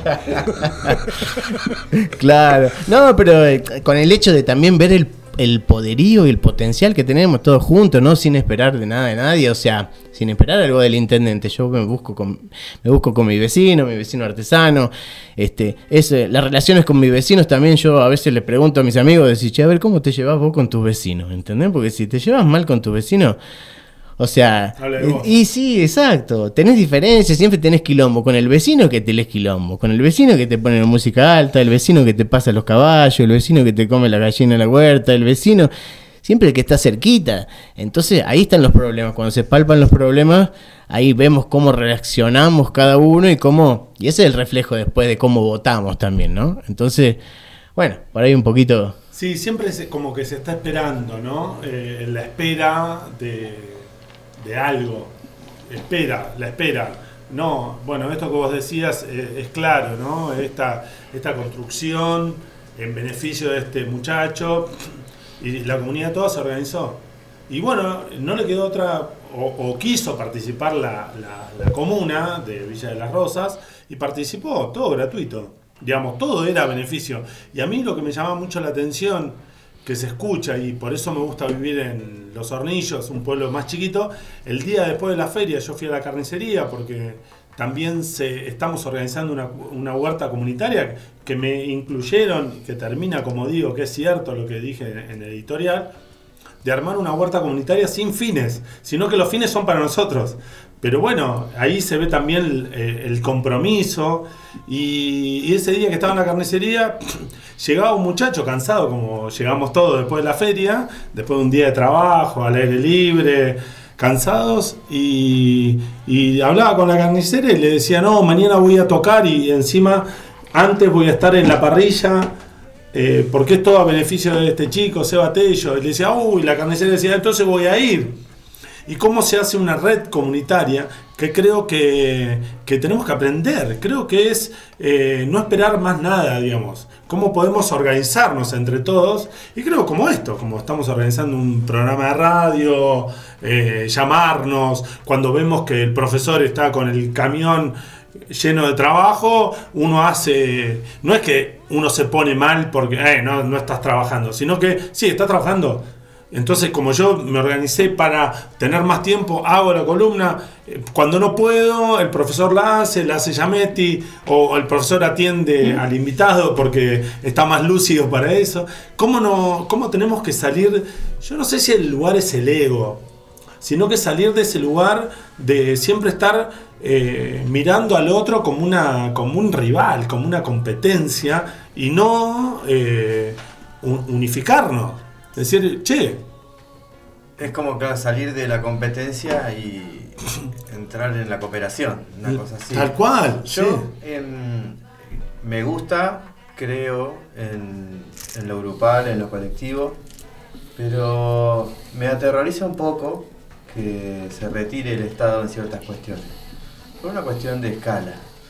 Claro. No, pero eh, con el hecho de también ver el el poderío y el potencial que tenemos todos juntos, ¿no? Sin esperar de nada de nadie, o sea, sin esperar algo del intendente. Yo me busco con, me busco con mi vecino, mi vecino artesano, este, es, las relaciones con mis vecinos también. Yo a veces les pregunto a mis amigos, decir, che, a ver, ¿cómo te llevas vos con tus vecinos? ¿Entendés? Porque si te llevas mal con tus vecinos, o sea, y, y sí, exacto, tenés diferencias, siempre tenés quilombo con el vecino que te les quilombo, con el vecino que te pone la música alta, el vecino que te pasa los caballos, el vecino que te come la gallina en la huerta, el vecino, siempre el que está cerquita. Entonces ahí están los problemas, cuando se palpan los problemas, ahí vemos cómo reaccionamos cada uno y cómo, y ese es el reflejo después de cómo votamos también, ¿no? Entonces, bueno, por ahí un poquito... Sí, siempre es como que se está esperando, ¿no? Eh, la espera de... de algo, espera, la espera, no, bueno, esto que vos decías eh, es claro, ¿no? Esta, esta construcción en beneficio de este muchacho y la comunidad toda se organizó. Y bueno, no le quedó otra, o, o quiso participar la, la, la comuna de Villa de las Rosas y participó, todo gratuito, digamos, todo era beneficio. Y a mí lo que me llama mucho la atención, que se escucha, y por eso me gusta vivir en Los Hornillos, un pueblo más chiquito, el día después de la feria yo fui a la carnicería porque también se, estamos organizando una, una huerta comunitaria que me incluyeron, que termina, como digo, que es cierto lo que dije en, en el editorial, de armar una huerta comunitaria sin fines, sino que los fines son para nosotros. Pero bueno, ahí se ve también el, el compromiso. Y, y ese día que estaba en la carnicería, llegaba un muchacho cansado, como llegamos todos después de la feria, después de un día de trabajo, al aire libre, cansados, y, y hablaba con la carnicera y le decía, no, mañana voy a tocar y encima antes voy a estar en la parrilla, eh, porque es todo a beneficio de este chico, Seba Tello. Y le decía, uy, la carnicera decía, entonces voy a ir. ¿Y cómo se hace una red comunitaria que creo que, que tenemos que aprender. Creo que es eh, no esperar más nada, digamos. Cómo podemos organizarnos entre todos. Y creo como esto, como estamos organizando un programa de radio, eh, llamarnos, cuando vemos que el profesor está con el camión lleno de trabajo, uno hace... No es que uno se pone mal porque eh, no, no estás trabajando, sino que sí, estás trabajando. Entonces, como yo me organicé para tener más tiempo, hago la columna. Cuando no puedo, el profesor la hace, la hace Yametti, o el profesor atiende al invitado porque está más lúcido para eso. ¿Cómo, no, cómo tenemos que salir? Yo no sé si el lugar es el ego, sino que salir de ese lugar de siempre estar eh, mirando al otro como, una, como un rival, como una competencia, y no eh, unificarnos. Decir, che. Es como que salir de la competencia y entrar en la cooperación, una cosa así. Tal cual. Yo sí. en, me gusta, creo, en, en lo grupal, en lo colectivo, pero me aterroriza un poco que se retire el Estado en ciertas cuestiones. Por una cuestión de escala.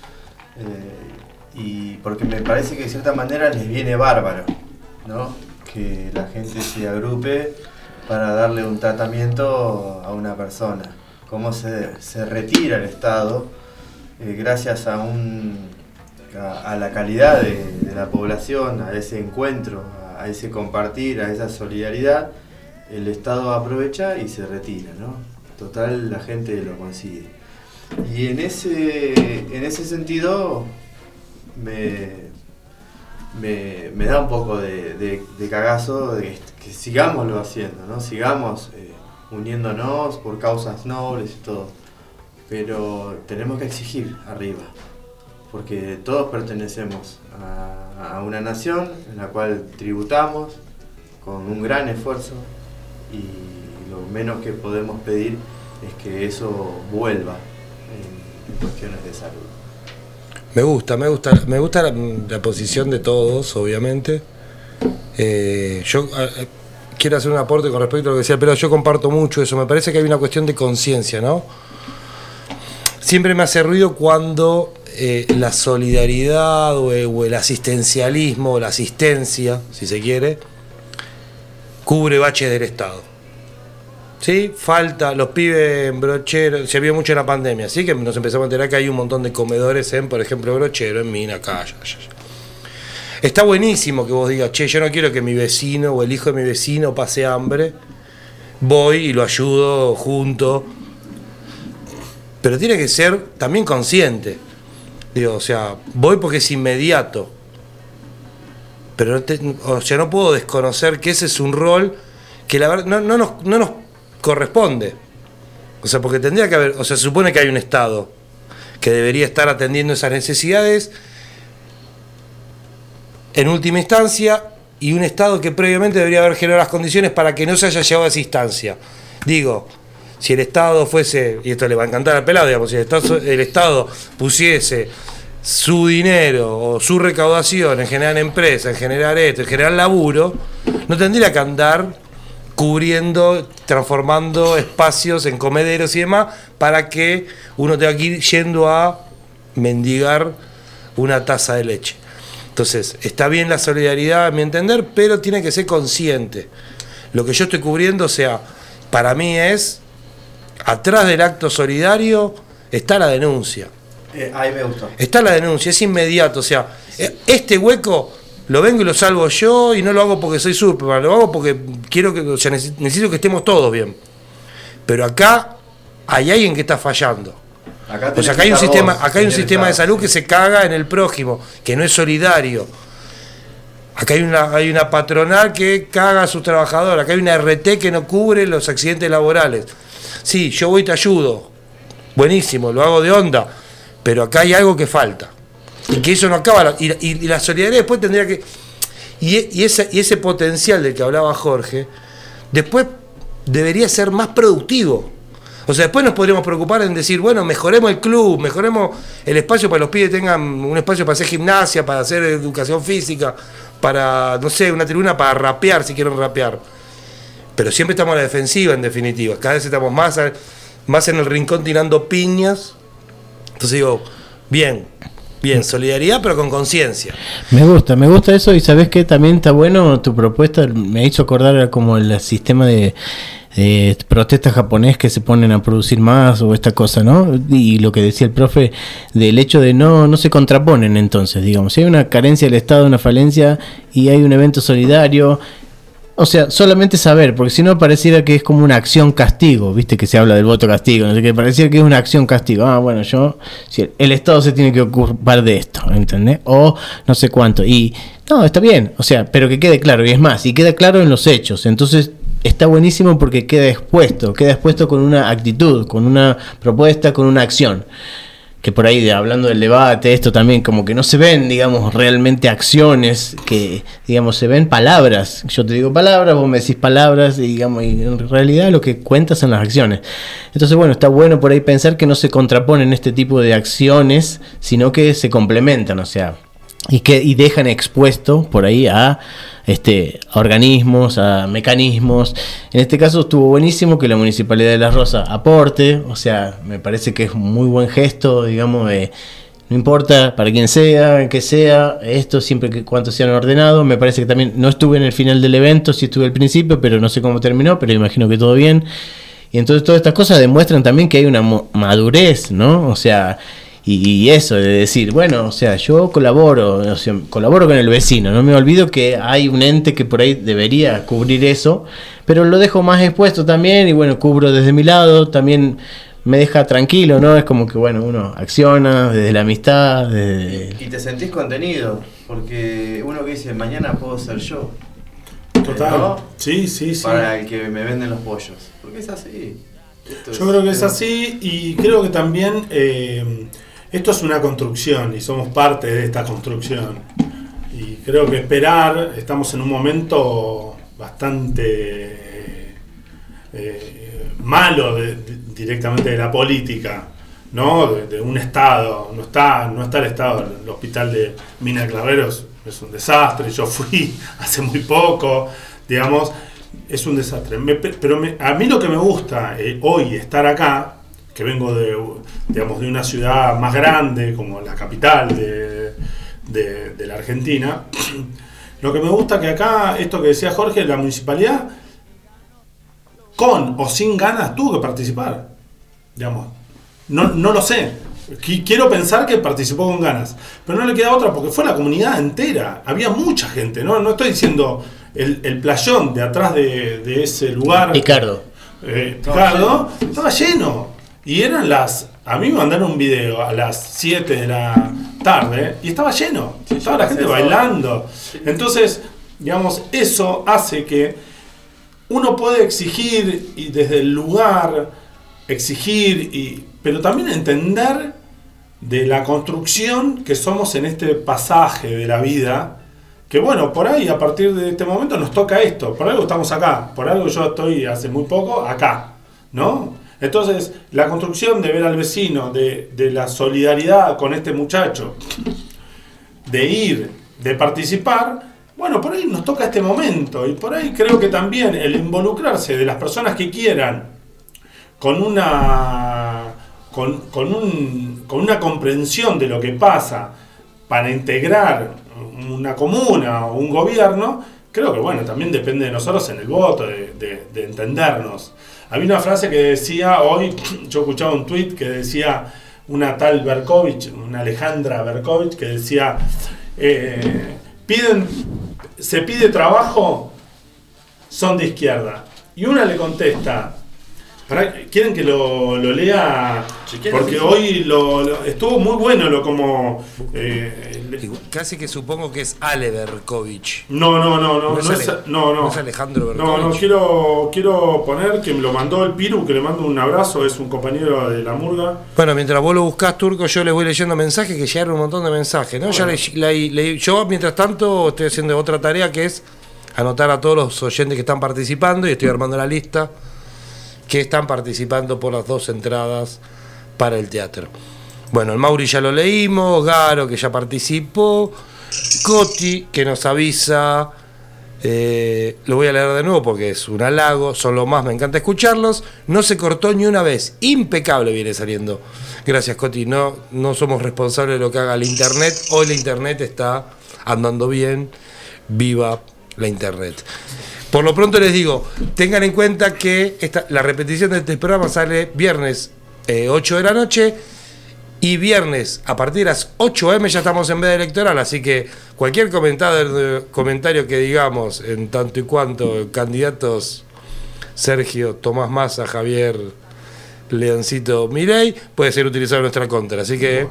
Eh, y porque me parece que de cierta manera les viene bárbaro, ¿no? Que la gente se agrupe para darle un tratamiento a una persona. Cómo se, se retira el Estado eh, gracias a, un, a, a la calidad de, de la población, a ese encuentro, a, a ese compartir, a esa solidaridad. El Estado aprovecha y se retira, ¿no? Total, la gente lo consigue. Y en ese, en ese sentido me... Me, me da un poco de, de, de cagazo de que, que sigámoslo haciendo, ¿no? Sigamos eh, uniéndonos por causas nobles y todo. Pero tenemos que exigir arriba, porque todos pertenecemos a, a una nación en la cual tributamos con un gran esfuerzo, y lo menos que podemos pedir es que eso vuelva en, en cuestiones de salud. Me gusta, me gusta, me gusta la, la posición de todos, obviamente. Eh, yo eh, quiero hacer un aporte con respecto a lo que decía, pero yo comparto mucho eso. Me parece que hay una cuestión de conciencia, ¿no? Siempre me hace ruido cuando eh, la solidaridad o, o el asistencialismo, o la asistencia, si se quiere, cubre baches del Estado. ¿Sí? Falta, los pibes en Brochero, se vio mucho en la pandemia, así que nos empezamos a enterar que hay un montón de comedores en, por ejemplo, Brochero, en Mina, acá, allá, allá. Está buenísimo que vos digas, che, yo no quiero que mi vecino o el hijo de mi vecino pase hambre, voy y lo ayudo junto, pero tiene que ser también consciente, digo, o sea, voy porque es inmediato, pero no, te, o sea, no puedo desconocer que ese es un rol que la verdad no, no nos, no nos corresponde. O sea, porque tendría que haber, o sea, se supone que hay un Estado que debería estar atendiendo esas necesidades en última instancia, y un Estado que previamente debería haber generado las condiciones para que no se haya llegado a esa instancia. Digo, si el Estado fuese, y esto le va a encantar al pelado, digamos, si el Estado, el Estado pusiese su dinero o su recaudación en generar empresas, en generar esto, en generar laburo, no tendría que andar cubriendo, transformando espacios en comederos y demás para que uno tenga que ir yendo a mendigar una taza de leche. Entonces, está bien la solidaridad a mi entender, pero tiene que ser consciente. Lo que yo estoy cubriendo, o sea, para mí es, atrás del acto solidario está la denuncia. Eh, ahí me gustó. Está la denuncia, es inmediato, o sea, sí. Este hueco lo vengo y lo salvo yo, y no lo hago porque soy Superman, lo hago porque quiero que, o sea, necesito que estemos todos bien. Pero acá hay alguien que está fallando. Acá o sea, acá hay un sistema, acá hay un sistema de salud que se caga en el prójimo, que no es solidario. Acá hay una, hay una patronal que caga a sus trabajadores, acá hay una R T que no cubre los accidentes laborales. Sí, yo voy y te ayudo, buenísimo, lo hago de onda, pero acá hay algo que falta. Y que eso no acaba, la, y, y, y la solidaridad después tendría que... Y, y, ese, y ese potencial del que hablaba Jorge, después debería ser más productivo. O sea, después nos podríamos preocupar en decir, bueno, mejoremos el club, mejoremos el espacio para que los pibes tengan un espacio para hacer gimnasia, para hacer educación física, para, no sé, una tribuna para rapear, si quieren rapear. Pero siempre estamos a la defensiva, en definitiva. Cada vez estamos más... A, más en el rincón tirando piñas. Entonces digo, bien, bien, solidaridad pero con conciencia. Me gusta, me gusta eso y sabes que también está bueno tu propuesta, me hizo acordar a como el sistema de, de protestas japonés que se ponen a producir más o esta cosa, ¿no? Y lo que decía el profe del hecho de no, no se contraponen entonces, digamos, si hay una carencia del Estado, una falencia y hay un evento solidario. O sea, solamente saber, porque si no pareciera que es como una acción castigo, viste que se habla del voto castigo, no sé qué, pareciera que es una acción castigo. Ah, bueno, yo, si el Estado se tiene que ocupar de esto, ¿entendés? O no sé cuánto. Y no, está bien, o sea, pero que quede claro, y es más, y queda claro en los hechos. Entonces, está buenísimo porque queda expuesto, queda expuesto con una actitud, con una propuesta, con una acción. Que por ahí, de, hablando del debate, esto también, como que no se ven, digamos, realmente acciones, que, digamos, se ven palabras. Yo te digo palabras, vos me decís palabras, y, digamos, y en realidad lo que cuenta son las acciones. Entonces, bueno, está bueno por ahí pensar que no se contraponen este tipo de acciones, sino que se complementan, o sea, y que y dejan expuesto por ahí a este a organismos, a mecanismos. En este caso estuvo buenísimo que la Municipalidad de Las Rosas aporte, o sea, me parece que es un muy buen gesto, digamos, de, no importa para quién sea, que sea, esto siempre que cuanto sean ordenados. Me parece que también no estuve en el final del evento, sí estuve al principio, pero no sé cómo terminó, pero imagino que todo bien. Y entonces todas estas cosas demuestran también que hay una madurez, ¿no? O sea, y eso de decir, bueno, o sea, yo colaboro, o sea, colaboro con el vecino, no me olvido que hay un ente que por ahí debería cubrir eso, pero lo dejo más expuesto también y bueno, cubro desde mi lado, también me deja tranquilo, ¿no? Es como que, bueno, uno acciona desde la amistad, desde... Y te sentís contenido, porque uno que dice, mañana puedo ser yo. Total, ¿no? Sí, sí, sí. Para el que me venden los pollos, porque es así. Esto yo es, creo que es así y creo que también... Eh, esto es una construcción y somos parte de esta construcción. Y creo que esperar, estamos en un momento bastante eh, malo de, de, directamente de la política, ¿no? De, de un Estado. No está, no está el Estado. El hospital de Mina Claveros es un desastre. Yo fui hace muy poco, digamos, es un desastre. Me, pero me, a mí lo que me gusta eh, hoy estar acá, que vengo de, digamos, de una ciudad más grande como la capital de, de, de la Argentina, lo que me gusta que acá, esto que decía Jorge, la municipalidad, con o sin ganas, tuvo que participar. Digamos, no, no lo sé. Quiero pensar que participó con ganas, pero no le queda otra porque fue la comunidad entera. Había mucha gente, no, no estoy diciendo el, el playón de atrás de, de ese lugar. Ricardo. Eh, Ricardo, estaba lleno. Y eran las... A mí me mandaron un video a las siete de la tarde y estaba lleno. Sí, estaba la gente bailando. Entonces, digamos, eso hace que uno puede exigir y desde el lugar exigir, y, pero también entender de la construcción que somos en este pasaje de la vida. Que bueno, por ahí a partir de este momento nos toca esto. Por algo estamos acá. Por algo yo estoy hace muy poco acá, ¿no? Entonces, la construcción de ver al vecino, de, de la solidaridad con este muchacho, de ir, de participar, bueno, por ahí nos toca este momento. Y por ahí creo que también el involucrarse de las personas que quieran con una, con, con un, con una comprensión de lo que pasa para integrar una comuna o un gobierno, creo que bueno, también depende de nosotros en el voto, de, de, de entendernos. Había una frase que decía hoy, yo escuchaba un tuit que decía una tal Berkovich, una Alejandra Berkovich, que decía, eh, piden, se pide trabajo, son de izquierda. Y una le contesta, ¿para, ¿quieren que lo, lo lea? Porque hoy lo, lo, estuvo muy bueno lo como... Eh, Casi que supongo que es Ale Berkovich. No, no, no, no, no, es, no, es, no, no. no es Alejandro Berkovich. No, no, quiero, quiero poner que me lo mandó el Piru, que le mando un abrazo, es un compañero de la murga. Bueno, mientras vos lo buscás, Turco, yo les voy leyendo mensajes, que llegaron un montón de mensajes, ¿no? Bueno. Ya le, le, le, yo, mientras tanto, estoy haciendo otra tarea que es anotar a todos los oyentes que están participando y estoy armando la lista que están participando por las dos entradas para el teatro. Bueno, el Mauri ya lo leímos, Garo que ya participó, Coti que nos avisa Eh, lo voy a leer de nuevo porque es un halago, son lo más, me encanta escucharlos. No se cortó ni una vez, impecable viene saliendo. Gracias, Coti, no, no somos responsables de lo que haga el internet. Hoy la internet está andando bien, viva la internet. Por lo pronto les digo, tengan en cuenta que esta, la repetición de este programa sale viernes eh, ocho de la noche. Y viernes, a partir de las ocho eme ya estamos en veda electoral, así que cualquier comentario, comentario que digamos, en tanto y cuanto candidatos Sergio, Tomás Massa, Javier, Leoncito, Milei, puede ser utilizado en nuestra contra. Así que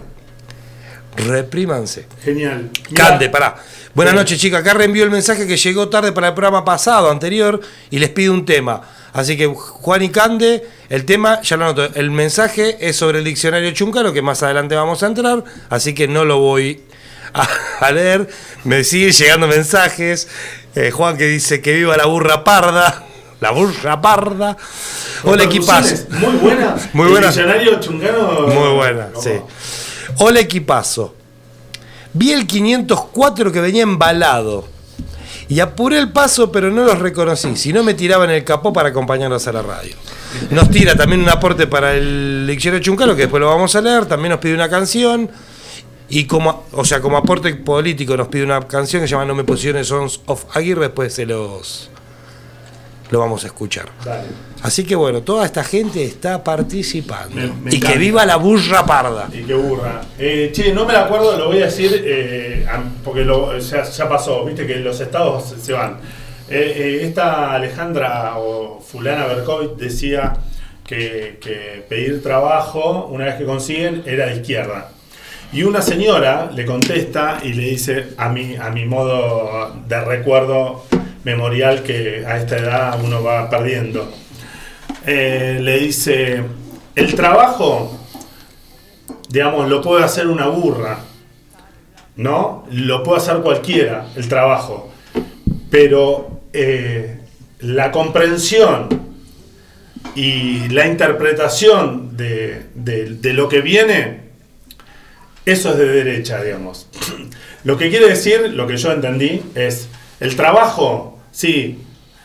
reprímanse. Genial. Cande, pará. Buenas noches, chicas. Acá reenvío el mensaje que llegó tarde para el programa pasado, anterior, y les pido un tema. Así que Juan y Cande, el tema, ya lo anoto, el mensaje es sobre el diccionario chúncaro, que más adelante vamos a entrar, así que no lo voy a, a leer. Me siguen llegando mensajes. Eh, Juan que dice que viva la burra parda. La burra parda. Hola, equipazo. Muy buena. Muy el buena. diccionario chúncaro. Muy buena, ¿Cómo? sí. Hola, equipazo. Vi el quinientos cuatro que venía embalado. Y apuré el paso, pero no los reconocí. Si no, me tiraban el capó para acompañarlos a la radio. Nos tira también un aporte para el diccionario chúncaro, que después lo vamos a leer. También nos pide una canción. Y como, o sea, como aporte político nos pide una canción que se llama No me posiciones Sons of Aguirre. Después se los lo vamos a escuchar. Dale. Así que bueno, toda esta gente está participando. Me- me y encanta. que viva la burra parda. Y qué burra. Eh, che, no me la acuerdo, lo voy a decir eh, am- porque lo, ya, ya pasó, viste que los estados se, se van. Eh, eh, esta Alejandra o fulana Berkovich decía que, que pedir trabajo, una vez que consiguen, era de izquierda. Y una señora le contesta y le dice, a mi, a mi modo de recuerdo memorial que a esta edad uno va perdiendo, eh, le dice, el trabajo, digamos, lo puede hacer una burra, ¿no? Lo puede hacer cualquiera, el trabajo. Pero eh, la comprensión y la interpretación de, de, de lo que viene, eso es de derecha, digamos. Lo que quiere decir, lo que yo entendí, es el trabajo, sí,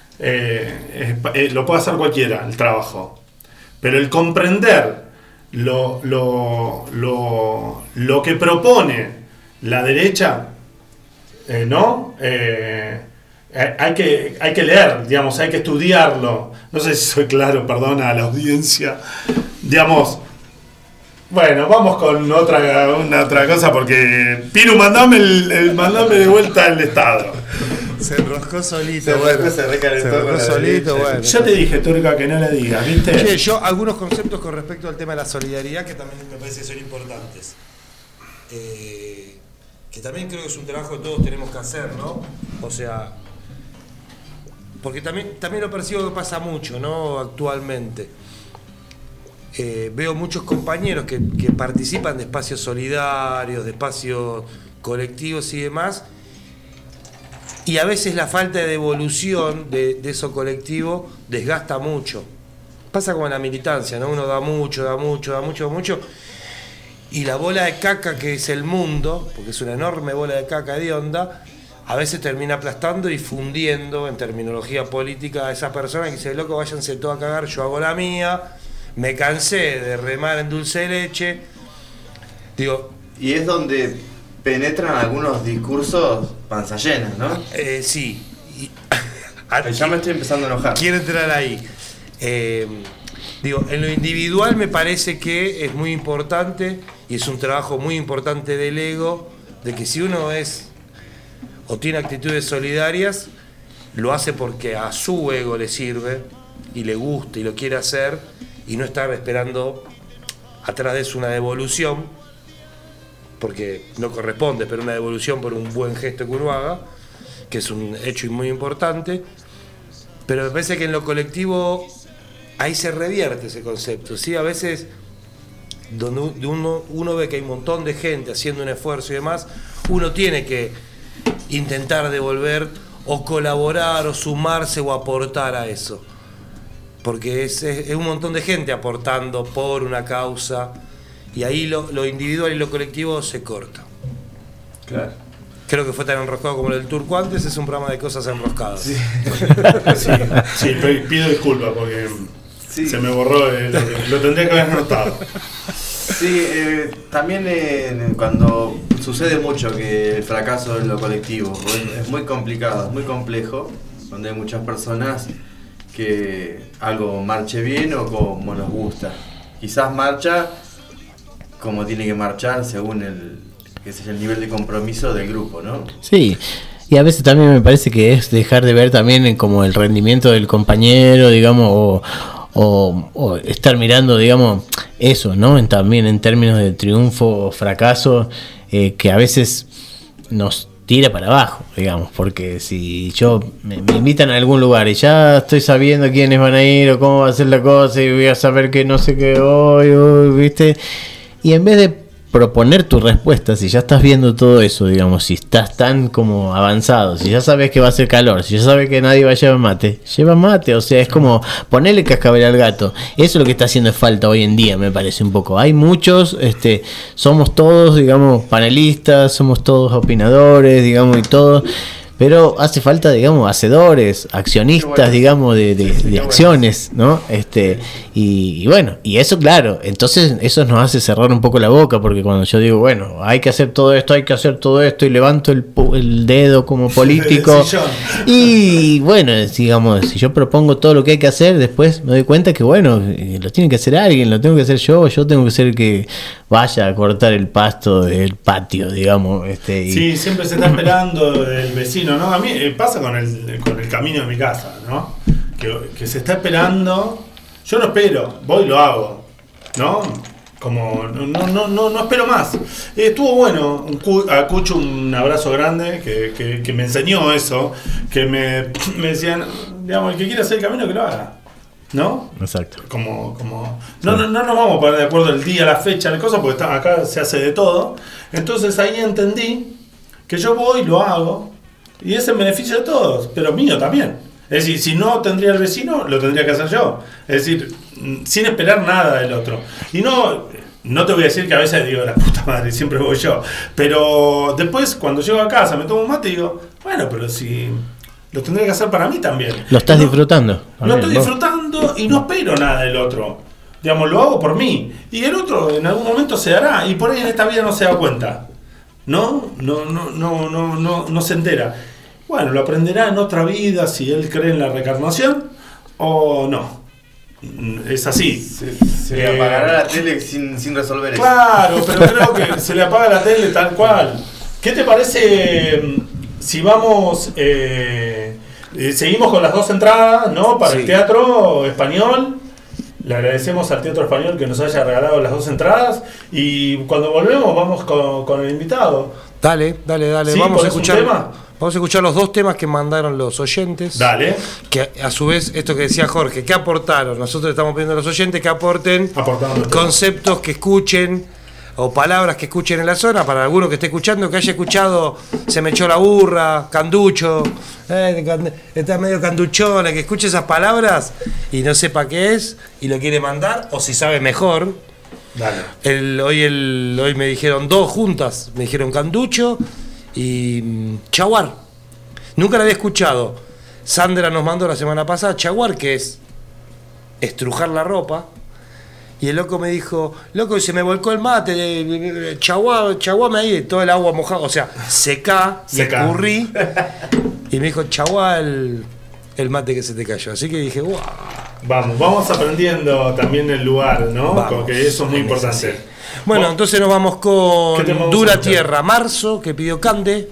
eh, es- eh, lo puede hacer cualquiera, el trabajo. Pero el comprender lo, lo, lo, lo que propone la derecha, eh, ¿no? Eh, hay, que, hay que leer, digamos, hay que estudiarlo. No sé si soy claro, perdona a la audiencia. Digamos, bueno, vamos con otra, una otra cosa porque Piru, mandame, el, el- mandame de vuelta el Estado. Se enroscó solito, Se bueno. enroscó, se recalentó Se enroscó con la solito, derecha. bueno. Ya te dije, Turca, que no le digas, ¿viste? Che, yo algunos conceptos con respecto al tema de la solidaridad que también me parece que son importantes. Eh, que también creo que es un trabajo que todos tenemos que hacer, ¿no? O sea, porque también, también lo percibo que pasa mucho, ¿no? Actualmente. Eh, veo muchos compañeros que, que participan de espacios solidarios, de espacios colectivos y demás, y a veces la falta de devolución de, de eso colectivo desgasta mucho. Pasa como en la militancia, ¿no? Uno da mucho, da mucho, da mucho, da mucho, y la bola de caca que es el mundo, porque es una enorme bola de caca de onda, a veces termina aplastando y fundiendo, en terminología política, a esa persona que dice, loco, váyanse todo a cagar, yo hago la mía, me cansé de remar en dulce de leche. Digo, Y es donde penetran algunos discursos panza llenas, ¿no? eh, sí. Y- Ya me estoy empezando a enojar. Quiero entrar ahí. Eh, digo, en lo individual me parece que es muy importante y es un trabajo muy importante del ego, de que si uno es o tiene actitudes solidarias, lo hace porque a su ego le sirve y le gusta y lo quiere hacer y no estar esperando atrás de eso una devolución, porque no corresponde, pero una devolución por un buen gesto que uno haga, que es un hecho muy importante. Pero me parece que en lo colectivo ahí se revierte ese concepto, ¿sí? A veces donde uno, uno ve que hay un montón de gente haciendo un esfuerzo y demás, uno tiene que intentar devolver o colaborar o sumarse o aportar a eso. Porque es, es, es un montón de gente aportando por una causa y ahí lo, lo individual y lo colectivo se corta. Claro. creo que fue tan enroscado como el del Turco antes, es un programa de cosas enroscadas. Sí, sí, sí, pido disculpas porque sí. se me borró, el, lo tendría que haber notado. Sí, eh, también eh, cuando sucede mucho que el fracaso en lo colectivo es muy complicado, es muy complejo, donde hay muchas personas que algo marche bien o como nos gusta. Quizás marcha como tiene que marchar según el, qué sé yo, el nivel de compromiso del grupo, ¿no? Sí. Y a veces también me parece que es dejar de ver también como el rendimiento del compañero, digamos, o, o, o estar mirando, digamos, eso, ¿no? En, también en términos de triunfo o fracaso, eh, que a veces nos tira para abajo, digamos, porque si yo me, me invitan a algún lugar y ya estoy sabiendo quiénes van a ir o cómo va a ser la cosa y voy a saber que no sé qué hoy, hoy, ¿viste? Y en vez de proponer tu respuesta, si ya estás viendo todo eso, digamos, si estás tan como avanzado, si ya sabes que va a hacer calor, si ya sabes que nadie va a llevar mate, lleva mate, o sea, es como ponerle cascabel al gato. Eso es lo que está haciendo falta hoy en día, me parece un poco. Hay muchos, este, somos todos, digamos, panelistas, somos todos opinadores, digamos, y todo, pero hace falta, digamos, hacedores, accionistas, bueno, digamos, de, de, de bueno. acciones, ¿no? Este, y, y bueno, y eso, claro, entonces eso nos hace cerrar un poco la boca, porque cuando yo digo, bueno, hay que hacer todo esto, hay que hacer todo esto, y levanto el, el dedo como político, y bueno, digamos, si yo propongo todo lo que hay que hacer, después me doy cuenta que, bueno, lo tiene que hacer alguien, lo tengo que hacer yo, yo tengo que ser el que vaya a cortar el pasto del patio, digamos. Este, y... Sí, siempre se está esperando el vecino, ¿no? A mí eh, pasa con el, con el camino de mi casa, ¿no? Que, que se está esperando, yo no espero, voy y lo hago, ¿no? Como, no, no, no, no espero más. Eh, estuvo bueno, un, a Cucho un abrazo grande, que, que, que me enseñó eso, que me, me decían, digamos, el que quiera hacer el camino que lo haga. ¿No? Exacto. Como, como no, no, no nos vamos a poner de acuerdo el día, la fecha, la cosa, porque está, acá se hace de todo. Entonces ahí entendí que yo voy, lo hago, y es en beneficio de todos, pero mío también. Es decir, si no tendría el vecino, lo tendría que hacer yo. Es decir, sin esperar nada del otro. Y no, no te voy a decir que a veces digo, la puta madre, siempre voy yo. Pero después, cuando llego a casa, me tomo un mate y digo, bueno, pero si... lo tendría que hacer para mí también. Lo estás no, disfrutando. Lo estoy disfrutando y no espero nada del otro. Digamos, lo hago por mí. Y el otro en algún momento se dará. Y por ahí en esta vida no se da cuenta. ¿No? No, no, no, no, no, no se entera. Bueno, lo aprenderá en otra vida si él cree en la reencarnación o no. Es así. Se, se le eh, apagará la tele sin, sin resolver eso. Claro, pero creo que se le apaga la tele tal cual. ¿Qué te parece si vamos... Eh, eh, seguimos con las dos entradas, ¿no? Para sí. el Teatro Español. Le agradecemos al Teatro Español que nos haya regalado las dos entradas. Y cuando volvemos vamos con, con el invitado. Dale, dale, dale. ¿Sí? Vamos a escuchar. Tema? Vamos a escuchar los dos temas que mandaron los oyentes. Dale. Que a su vez, esto que decía Jorge, ¿qué aportaron? Nosotros estamos pidiendo a los oyentes que aporten Aportando conceptos que escuchen o palabras que escuchen en la zona, para alguno que esté escuchando, que haya escuchado se me echó la burra, canducho, eh, está medio canduchona, que escuche esas palabras y no sepa qué es y lo quiere mandar, o si sabe mejor. Dale. El, hoy, el, hoy me dijeron dos juntas, me dijeron canducho y um, chaguar. Nunca la había escuchado. Sandra nos mandó la semana pasada chaguar, que es estrujar la ropa. Y el loco me dijo, loco, se me volcó el mate, chaguá, chaguame ahí, todo el agua mojada, o sea, secá, y escurrí. Y me dijo, chaguá el, el mate que se te cayó. Así que dije, guau. Vamos, vamos aprendiendo también el lugar, ¿no? Porque eso es muy importante. Sí. Bueno, ¿Vos? entonces nos vamos con Dura Tierra, Marzo, que pidió Cande.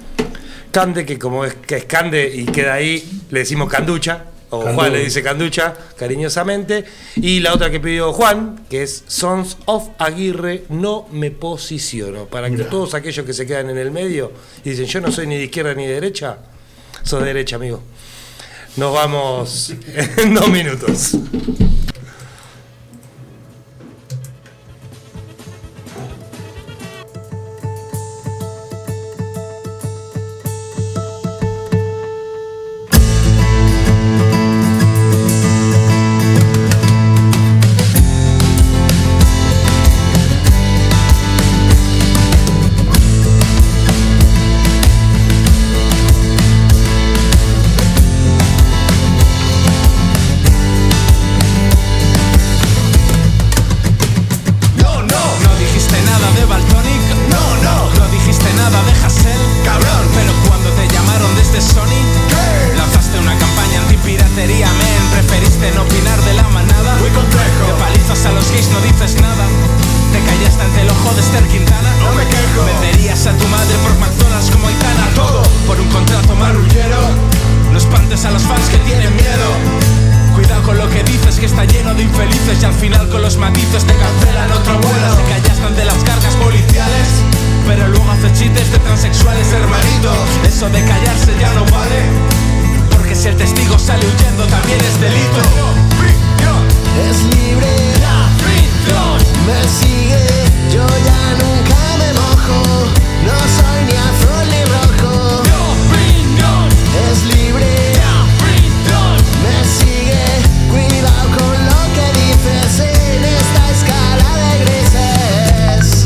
Cande, que como es, que es Cande y queda ahí, le decimos Canducha. O Candú. Juan le dice Canducha, cariñosamente. Y la otra que pidió Juan, que es Sons of Aguirre, No me posiciono. Para que Mira. todos aquellos que se quedan en el medio y dicen, yo no soy ni de izquierda ni de derecha, soy de derecha, amigo. Nos vamos en dos minutos. con los matices te cancelan otro vuelo. Sé que allá están de las cargas policiales, pero luego hace chistes de transexuales, hermanito. Eso de callarse ya no vale, porque si el testigo sale huyendo también es delito. Es libre, la fricción me sigue, yo ya nunca me mojo, no soy ni azul ni rojo. Mi opinión es libre, la fricción me sigue, cuidado con lo que dices en esta escala de grises.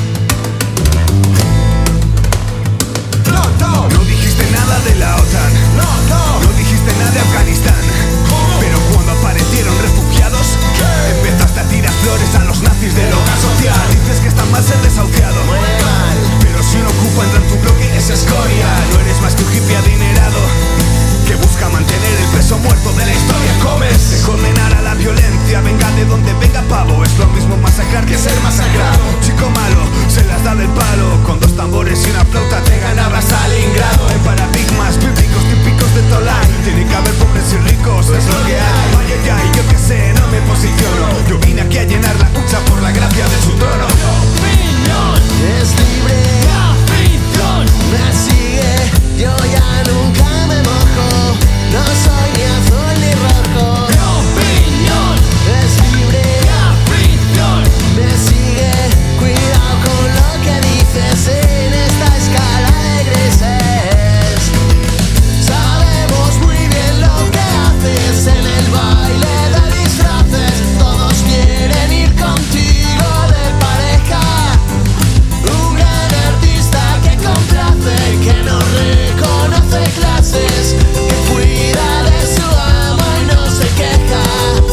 No, no, no dijiste nada de la OTAN, no, no, no dijiste nada de Afganistán. Pero cuando aparecieron refugiados, ¿qué? Empezaste a tirar flores a los nazis del hogar social. Dices que está mal ser desahuciado, muy mal. Pero si un ocupa entra en tu bloque es escoria. No eres más que un hippie adinerado que busca mantener el peso muerto de la historia. Comes de condenar a la violencia, venga de donde venga, pavo. Es lo mismo masacrar que ser masacrado. Chico malo, se las da del palo. Con dos tambores y una flauta te ganabas Stalingrado. En paradigmas bíblicos típicos de Tolán, tiene que haber pobres y ricos, es lo que hay. Vaya ya, y yo que sé, no me posiciono. Yo vine aquí a llenar la cucha por la gracia de su trono. Opinión es libre, la fricción me sigue, yo ya nunca me mojo, no soy ni azul ni rojo. Mi opinión es libre, la fricción me sigue, cuidado con lo que dices en esta escala de grises. Sabemos muy bien lo que haces en el baile de disfraces, todos quieren ir contigo de pareja. Un gran artista que complace, que no reconoce clases, que cuida de su amo y no se queja.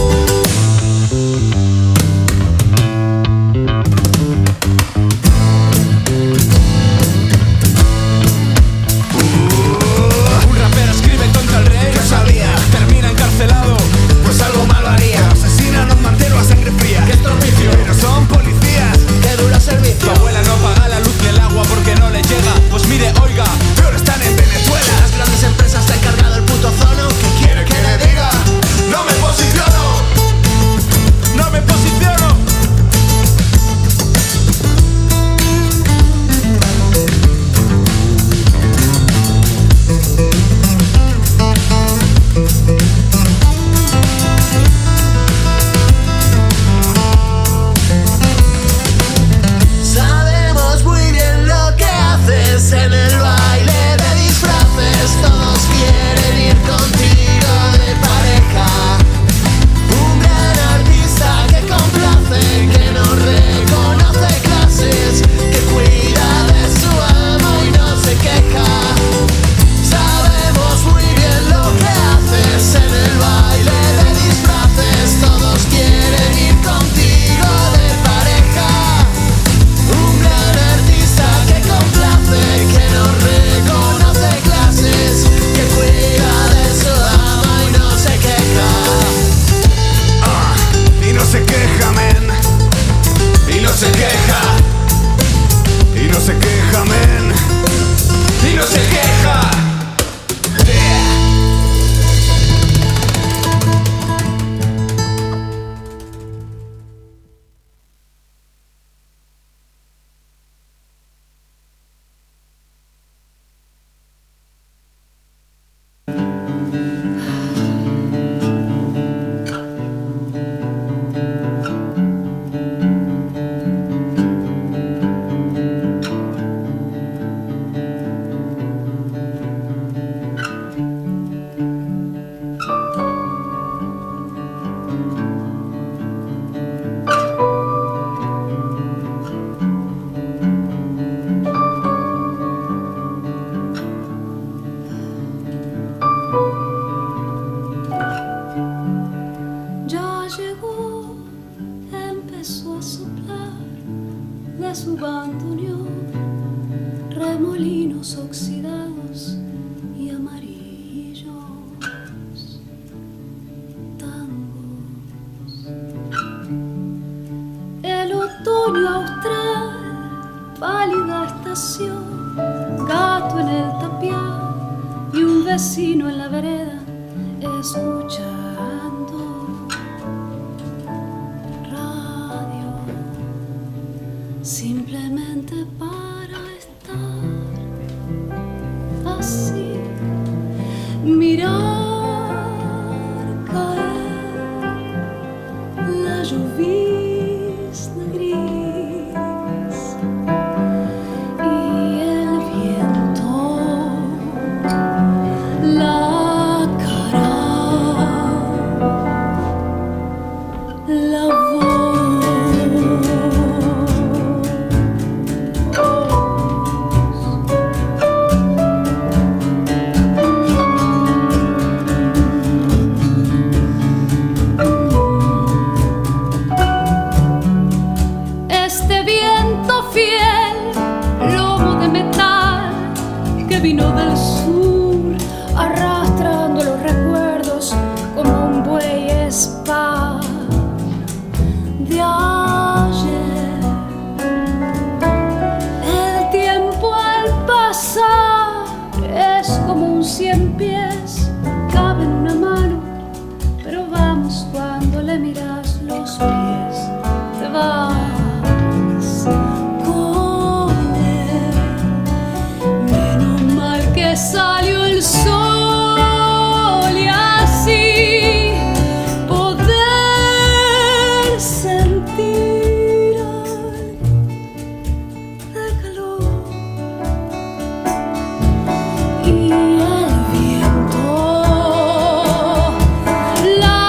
Un rapero escribe contra el rey, ¿Qué sabía? termina encarcelado, Pues algo malo haría. Asesinan a un mantero a sangre fría. qué estropicio. Pero son policías. Qué duro Tu servicio. abuela no paga la luz ni el agua porque no le llega. Pues mire, oiga, Peor están en Venezuela. Las grandes empresas se han cargado el puto zono. ¿Qué quiere que le diga? No me posiciono. no me posiciono. Sabemos muy bien lo que haces en el baile de disfraces, todos quieren ir contigo de pareja. Un gran artista que complace, que no reconoce clases, que cuida de su amo y no se queja. Sabemos muy bien lo que haces en el baile de disfraces, todos quieren ir contigo de pareja. Un gran artista que complace, que no reconoce clases, que cuida de su amo y no se queja. Ah, y no se queja, men. Y no se queja. Y no se queja, men. Y no se queja. Ya llegó, empezó a soplar de su bandoneón, remolinos oxidados y amarillos, tangos. El otoño austral, pálida estación, gato en el tapial y un vecino en la vereda escuchando así, mirar caer la llovizna gris y el viento la cara, la este viento fiel, lobo de metal que vino del sur, arrastrando los recuerdos como un buey spa de ayer. El tiempo al pasar es como un cien pies, cabe en una mano, pero vamos cuando le miras los pies, te vas con él. Menos mal que salió el sol y así poder sentir algo de calor y el viento, la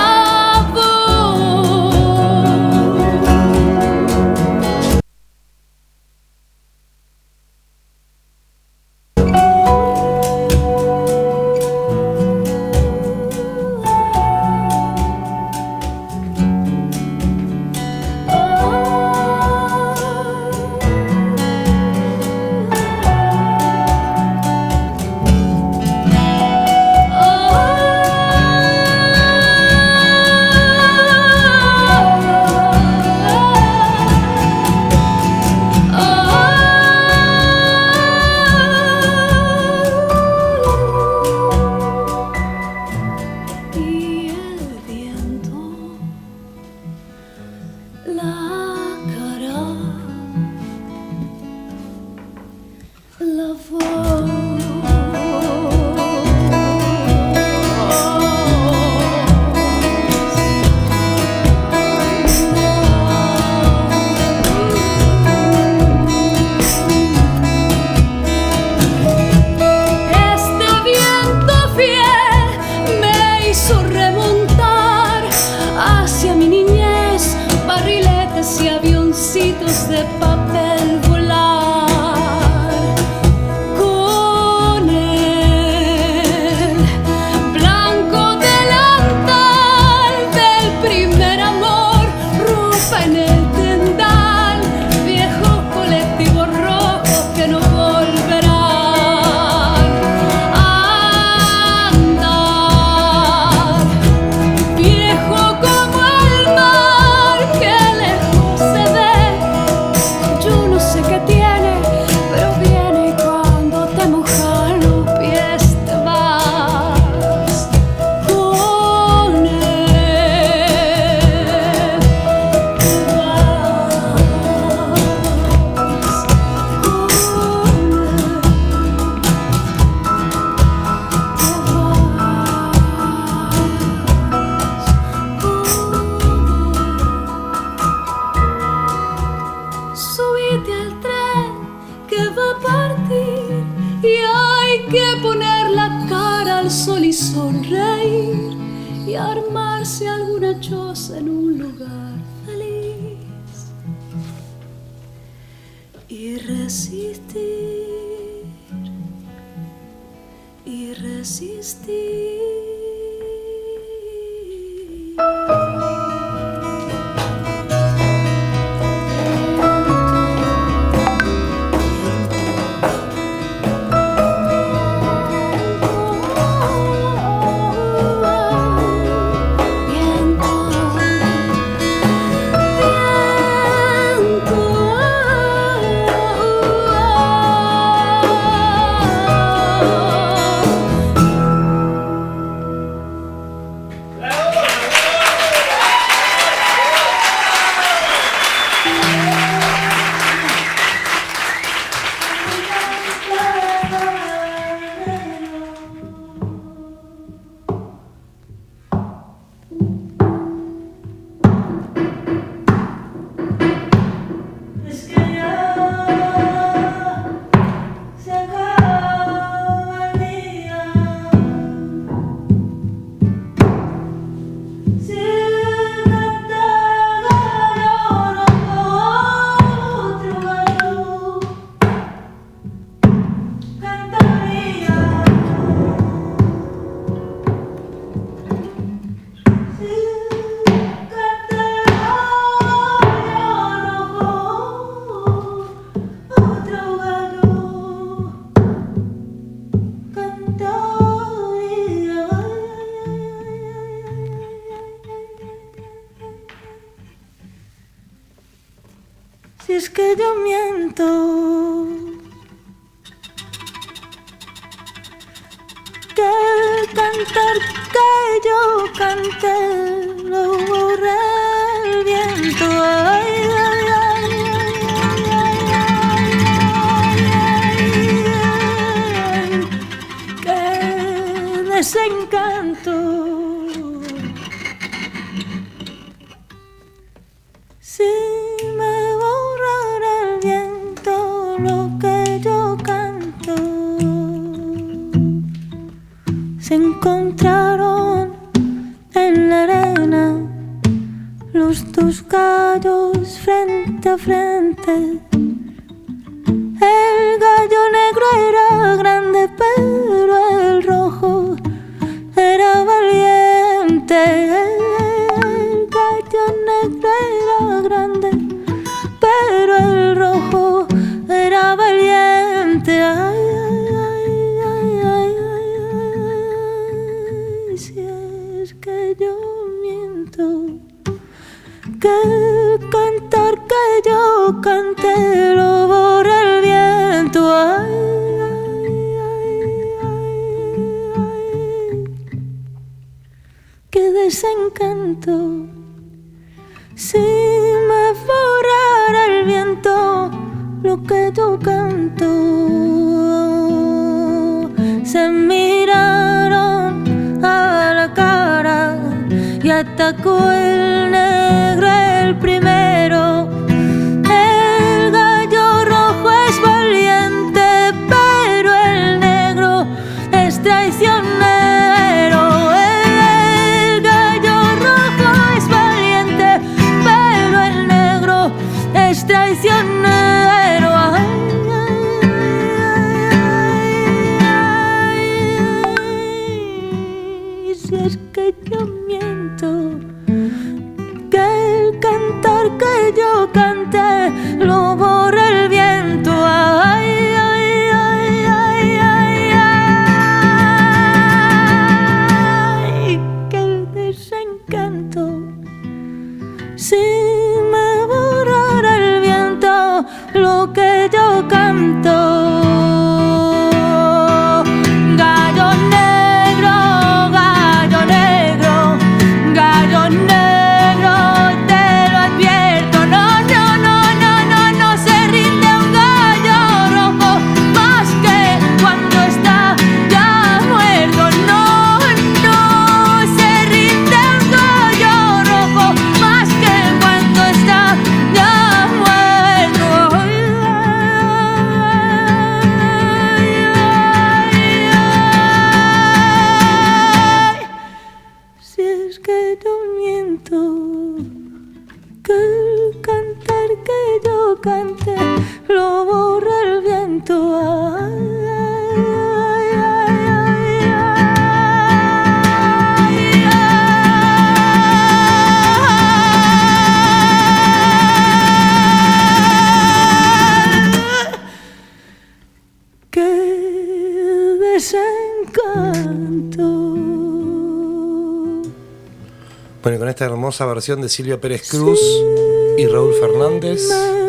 y el viento, la cara, la este viento fiel me hizo remontar hacia mi niñez, barriletes y avioncitos de papel volar con él. Blanco delantal del primer amor, ropa en el tendal, viejos colectivos rojos que no volverán a andar. Viejo como el mar que lejos se ve, yo no sé qué tiene, pero viene y cuando te mojan los pies te vas con él, te vas subite al tren que va a partir y hay que poner la cara al sol y sonreír y armarse alguna choza en un lugar feliz y resistir y resistir. que yo miento, que el cantar que yo canté lo borra el viento. Ay, ay, ay, ay, ay, ay, ay, qué desencanto. Si me borrara el viento lo que yo canto, se encontraron en la arena los dos gallos frente a frente. El gallo negro era grande, pero el rojo era valiente. El gallo negro era grande, pero el rojo era valiente. Ay, ay, ay, ay, ay, ay, ay, si es que yo miento, que el cantar que yo canté lo borra el viento. Ay, ay, ay, ay, ay, qué desencanto. Si me borrara el viento lo que yo canto. Se miraron a la cara y atacó el negro el primero. El gallo rojo es valiente, pero el negro es traicionero. El gallo rojo es valiente, pero el negro es traicionero. Ay, ay, ay, si es que yo miento, que el cantar que yo canté lo borra el viento. Ay, ay, ay, ay, ay, ay, qué desencanto. Si me borrara el viento lo que yo canto. Gallo negro, gallo negro, gallo negro, te lo advierto. No, no, no, no, no, no se rinde un gallo rojo más que cuando está ya muerto. No, no se rinde un gallo rojo más que cuando está ya muerto. Ay, ay, ay, si es que yo miento, que el cantar que yo canté lo borra el viento. Ay, ay, ay, ay, ay, qué desencanto. Bueno, y con esta hermosa versión de Silvia Pérez Cruz y Raúl Fernández,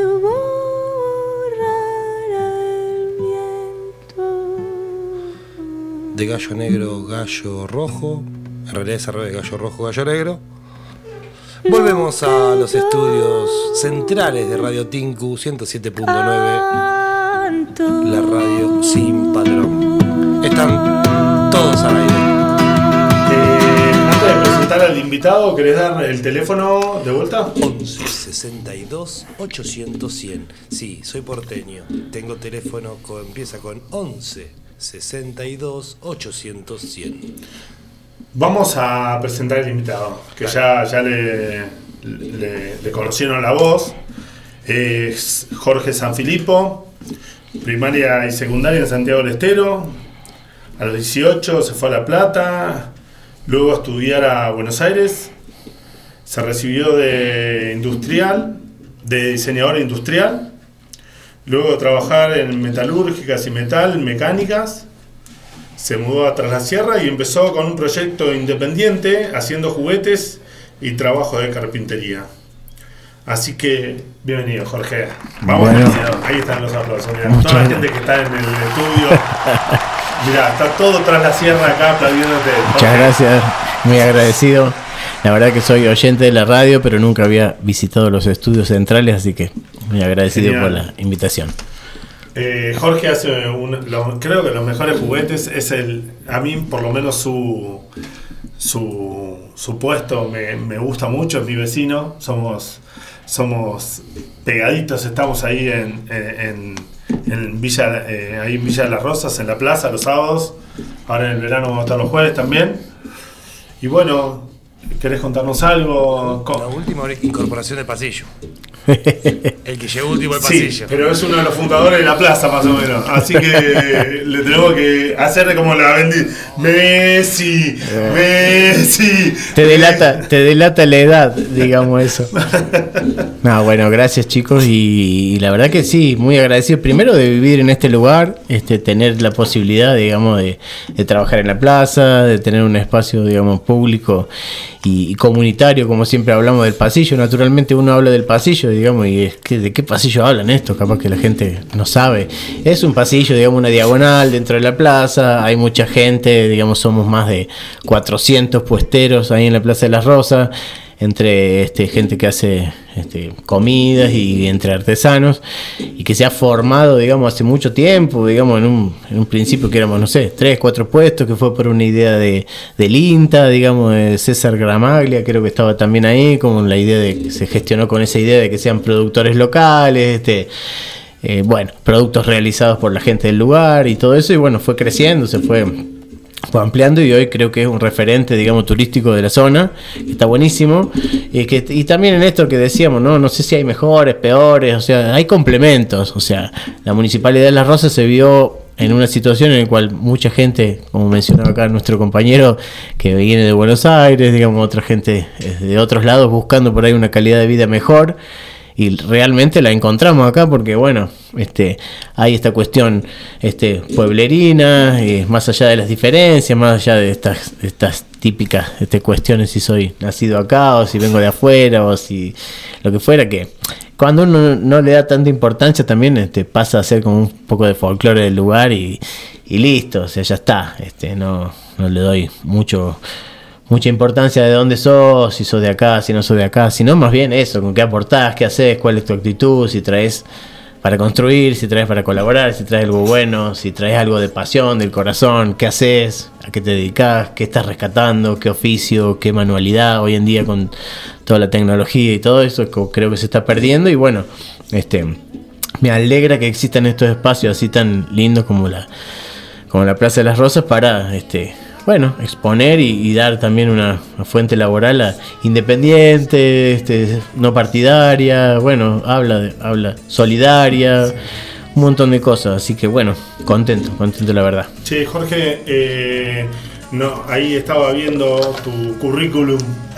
de gallo negro, gallo rojo, en realidad es al revés, gallo rojo, gallo negro. Volvemos a los estudios centrales de Radio Tinku ciento siete punto nueve, la radio sin patrón. Están todos al aire. Eh, antes de presentar al invitado, ¿querés dar el teléfono de vuelta? once sesenta y dos ochocientos cien. Sí, soy porteño. Tengo teléfono que empieza con once sesenta y dos ochocientos cien. Vamos a presentar al invitado, que ya, ya le, le, le conocieron la voz. Es Jorge Sanfilippo, primaria y secundaria en Santiago del Estero. A los dieciocho se fue a La Plata, luego a estudiar a Buenos Aires. Se recibió de industrial, de diseñador industrial. Luego de trabajar en metalúrgicas y metal, mecánicas. Se mudó a Tras la Sierra y empezó con un proyecto independiente haciendo juguetes y trabajo de carpintería. Así que, bienvenido, Jorge. Vamos, Bueno. ahí están los aplausos. Mirá, Muchas toda la gracias. gente que está en el estudio. Mirá, está todo tras la sierra acá aplaudiéndote. Muchas gracias, muy agradecido. La verdad que soy oyente de la radio, pero nunca había visitado los estudios centrales, así que muy agradecido Genial. por la invitación. Eh, Jorge hace un, lo- creo que los mejores juguetes es el, a mí por lo menos su su, su puesto me, me gusta mucho, es mi vecino, somos somos pegaditos, estamos ahí en, en, en Villa eh, ahí en Villa de las Rosas, en la plaza los sábados, ahora en el verano vamos a estar los jueves también. Y bueno, ¿querés contarnos algo? La última incorporación del pasillo. El que llegó último al Sí, pasillo. pero es uno de los fundadores de la plaza, más o menos. Así que le tenemos que hacer como la vendí. Messi, Messi. Te delata, te delata la edad, digamos eso. No, bueno, gracias chicos y, y la verdad que sí, muy agradecido primero de vivir en este lugar, este, tener la posibilidad, digamos, de, de trabajar en la plaza, de tener un espacio, digamos, público y, y comunitario, como siempre hablamos del pasillo. Naturalmente uno habla del pasillo, digamos, y es que de qué pasillo hablan esto, capaz que la gente no sabe. Es un pasillo, digamos, una diagonal dentro de la plaza, hay mucha gente, digamos, somos más de cuatrocientos puesteros ahí en la Plaza de las Rosas, entre este, gente que hace este, comidas y entre artesanos, y que se ha formado, digamos, hace mucho tiempo, digamos, en un, en un principio que éramos, no sé, tres, cuatro puestos, que fue por una idea de, del INTA, digamos, de César Gramaglia, creo que estaba también ahí, como la idea de que se gestionó con esa idea de que sean productores locales, este... Eh, bueno, productos realizados por la gente del lugar y todo eso, y bueno, fue creciendo, se fue, fue ampliando y hoy creo que es un referente, digamos, turístico de la zona, que está buenísimo, y, que, y también en esto que decíamos, no, no sé si hay mejores, peores, o sea, hay complementos, o sea, la Municipalidad de Las Rosas se vio en una situación en la cual mucha gente, como mencionaba acá nuestro compañero, que viene de Buenos Aires, digamos, otra gente de otros lados buscando por ahí una calidad de vida mejor, y realmente la encontramos acá porque bueno, este, hay esta cuestión este, pueblerina, eh, más allá de las diferencias, más allá de estas, estas típicas este, cuestiones, si soy nacido acá o si vengo de afuera o si lo que fuera, que cuando uno no le da tanta importancia también este, pasa a ser como un poco de folclore del lugar y, y listo, o sea, ya está, este, no, no le doy mucho... mucha importancia de dónde sos, si sos de acá, si no sos de acá, sino más bien eso, con qué aportás, qué haces, cuál es tu actitud, si traes para construir, si traes para colaborar, si traes algo bueno, si traes algo de pasión, del corazón, qué haces, a qué te dedicás, qué estás rescatando, qué oficio, qué manualidad, hoy en día con toda la tecnología y todo eso, creo que se está perdiendo y bueno, este me alegra que existan estos espacios así tan lindos como la, como la Plaza de las Rosas para este bueno, exponer y, y dar también una, una fuente laboral a independiente, este, no partidaria, bueno, habla, de, habla solidaria, sí. Un montón de cosas, así que bueno, contento, contento la verdad. Che, Jorge, eh, no, ahí estaba viendo tu currículum.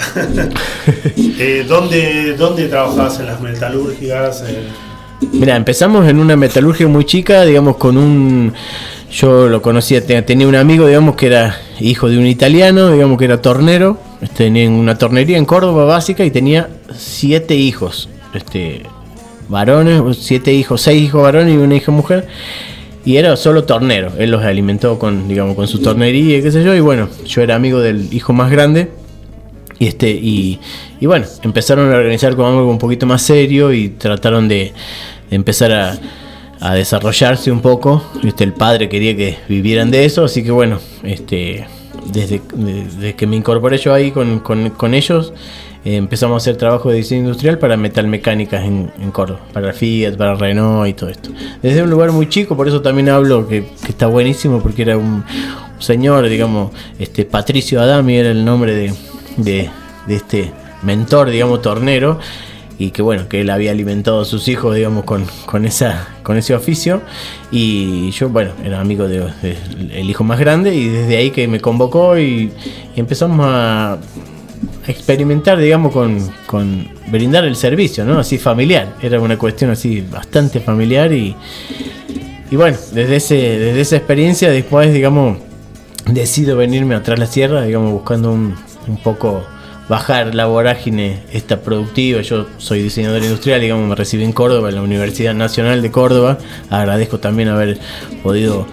eh, ¿dónde, ¿Dónde trabajabas? ¿En las metalúrgicas? En... Mira, empezamos en una metalurgia muy chica, digamos, con un... Yo lo conocía, tenía un amigo, digamos, que era hijo de un italiano, digamos, que era tornero, tenía una tornería en Córdoba básica y tenía siete hijos, este, varones, siete hijos, seis hijos varones y una hija mujer, y era solo tornero, él los alimentó con, digamos, con su tornería y qué sé yo, y bueno, yo era amigo del hijo más grande, y este, y, y bueno, empezaron a organizar como algo un poquito más serio y trataron de, de empezar a a desarrollarse un poco. Este, el padre quería que vivieran de eso, así que bueno, este, desde, desde que me incorporé yo ahí con, con, con ellos, eh, empezamos a hacer trabajo de diseño industrial para metalmecánicas en, en Córdoba, para Fiat, para Renault y todo esto. Desde un lugar muy chico, por eso también hablo que, que está buenísimo, porque era un, un señor, digamos, este Patricio Adami era el nombre de, de, de este mentor, digamos, tornero, y que bueno, que él había alimentado a sus hijos, digamos, con, con esa con ese oficio, y yo, bueno, era amigo de, de el hijo más grande, y desde ahí que me convocó y, y empezamos a experimentar, digamos, con, con brindar el servicio, ¿no? Así familiar, era una cuestión así bastante familiar, y, y bueno, desde ese desde esa experiencia después, digamos, decido venirme atrás de la sierra, digamos, buscando un, un poco bajar la vorágine esta productiva. Yo soy diseñador industrial, digamos, me recibí en Córdoba, en la Universidad Nacional de Córdoba. Agradezco también haber podido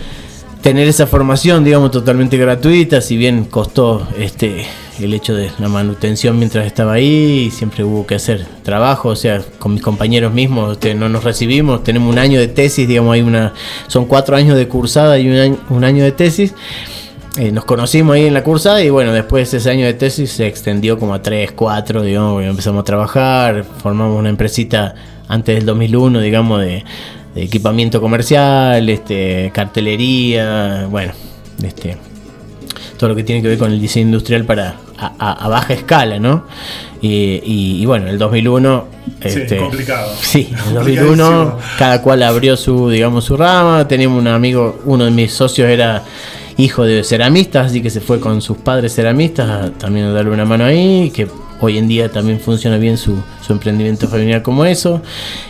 tener esa formación, digamos, totalmente gratuita, si bien costó este el hecho de la manutención mientras estaba ahí, y siempre hubo que hacer trabajo, o sea, con mis compañeros mismos, este, no nos recibimos, tenemos un año de tesis, digamos, hay una, son cuatro años de cursada y un año, un año de tesis. Eh, nos conocimos ahí en la cursada y bueno, después ese año de tesis se extendió como a tres, cuatro, digamos, empezamos a trabajar, formamos una empresita antes del dos mil uno, digamos, de, de equipamiento comercial, este, cartelería, bueno, este, todo lo que tiene que ver con el diseño industrial para a, a, a baja escala, ¿no? Y, y, y bueno, el dos mil uno, Sí, este, complicado. Sí, el dos mil uno, cada cual abrió su, digamos, su rama. Teníamos un amigo, uno de mis socios era hijo de ceramistas, así que se fue con sus padres ceramistas a, también a darle una mano ahí, que hoy en día también funciona bien su, su emprendimiento familiar como eso.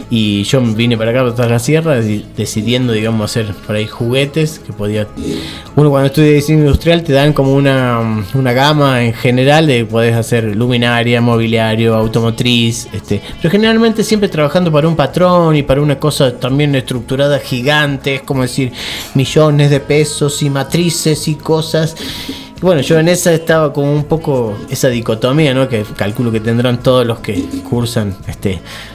Y yo vine para acá, para la sierra, decidiendo, digamos, hacer por ahí juguetes que podía... Uno cuando estudia diseño industrial te dan como una, una gama en general de podés hacer luminaria, mobiliario, automotriz, este, pero generalmente siempre trabajando para un patrón y para una cosa también estructurada gigante, es como decir millones de pesos y matrices y cosas. Bueno, yo en esa estaba como un poco esa dicotomía, ¿no? Que calculo que tendrán todos los que cursan este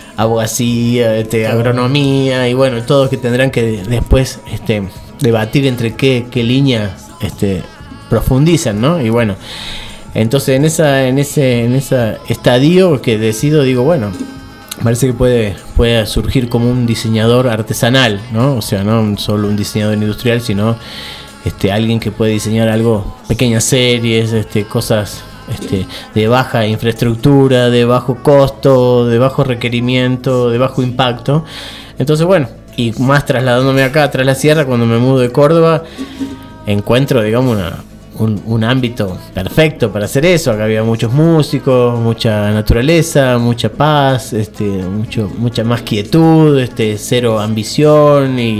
abogacía, este, agronomía, y bueno, todos que tendrán que después este, debatir entre qué, qué línea este, profundizan, ¿no? Y bueno, entonces en esa, en ese, en ese estadio que decido, digo, bueno, parece que puede, puede surgir como un diseñador artesanal, ¿no? O sea, no solo un diseñador industrial, sino Este, alguien que puede diseñar algo, pequeñas series, este, cosas este, de baja infraestructura, de bajo costo, de bajo requerimiento, de bajo impacto. Entonces, bueno, y más trasladándome acá, tras la sierra, cuando me mudo de Córdoba, encuentro, digamos, una, un, un ámbito perfecto para hacer eso. Acá había muchos músicos, mucha naturaleza, mucha paz, este, mucho, mucha más quietud, este, cero ambición y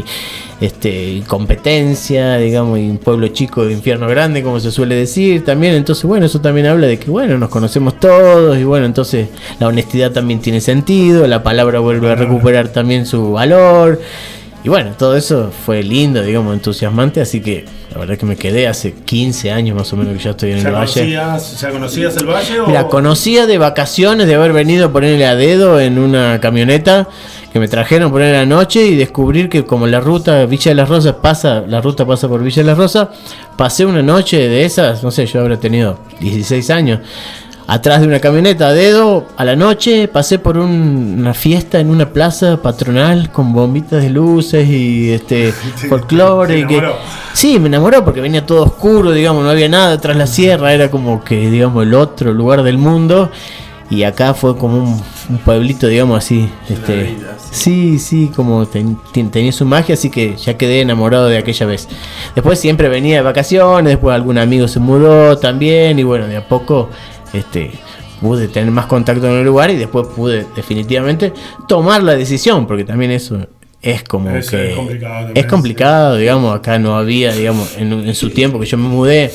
este competencia, digamos, y un pueblo chico de infierno grande, como se suele decir también. Entonces, bueno, eso también habla de que, bueno, nos conocemos todos, y bueno, entonces la honestidad también tiene sentido, la palabra vuelve a recuperar también su valor, y bueno, todo eso fue lindo, digamos, entusiasmante, así que la verdad que me quedé hace quince años más o menos que ya estoy en ¿Ya el valle. conocías, ¿Ya conocías el valle? O? La conocía de vacaciones, de haber venido a ponerle a dedo en una camioneta que me trajeron por ahí la noche, y descubrir que como la ruta Villa de las Rosas pasa, la ruta pasa por Villa de las Rosas, pasé una noche de esas, no sé, yo habré tenido dieciséis años, atrás de una camioneta a dedo, a la noche, pasé por un, una fiesta en una plaza patronal con bombitas de luces y este folclore. Y que, sí, me enamoró porque venía todo oscuro, digamos, no había nada tras la sierra, era como que, digamos, el otro lugar del mundo. Y acá fue como un, un pueblito, digamos así, este, vida, sí, sí, como ten, ten, tenía su magia, así que ya quedé enamorado de aquella vez. Después siempre venía de vacaciones, después algún amigo se mudó también, y bueno, de a poco este, pude tener más contacto en el lugar, y después pude definitivamente tomar la decisión, porque también eso es como eso que es complicado, también, es complicado, sí. Digamos, acá no había, digamos, en, en su tiempo que yo me mudé,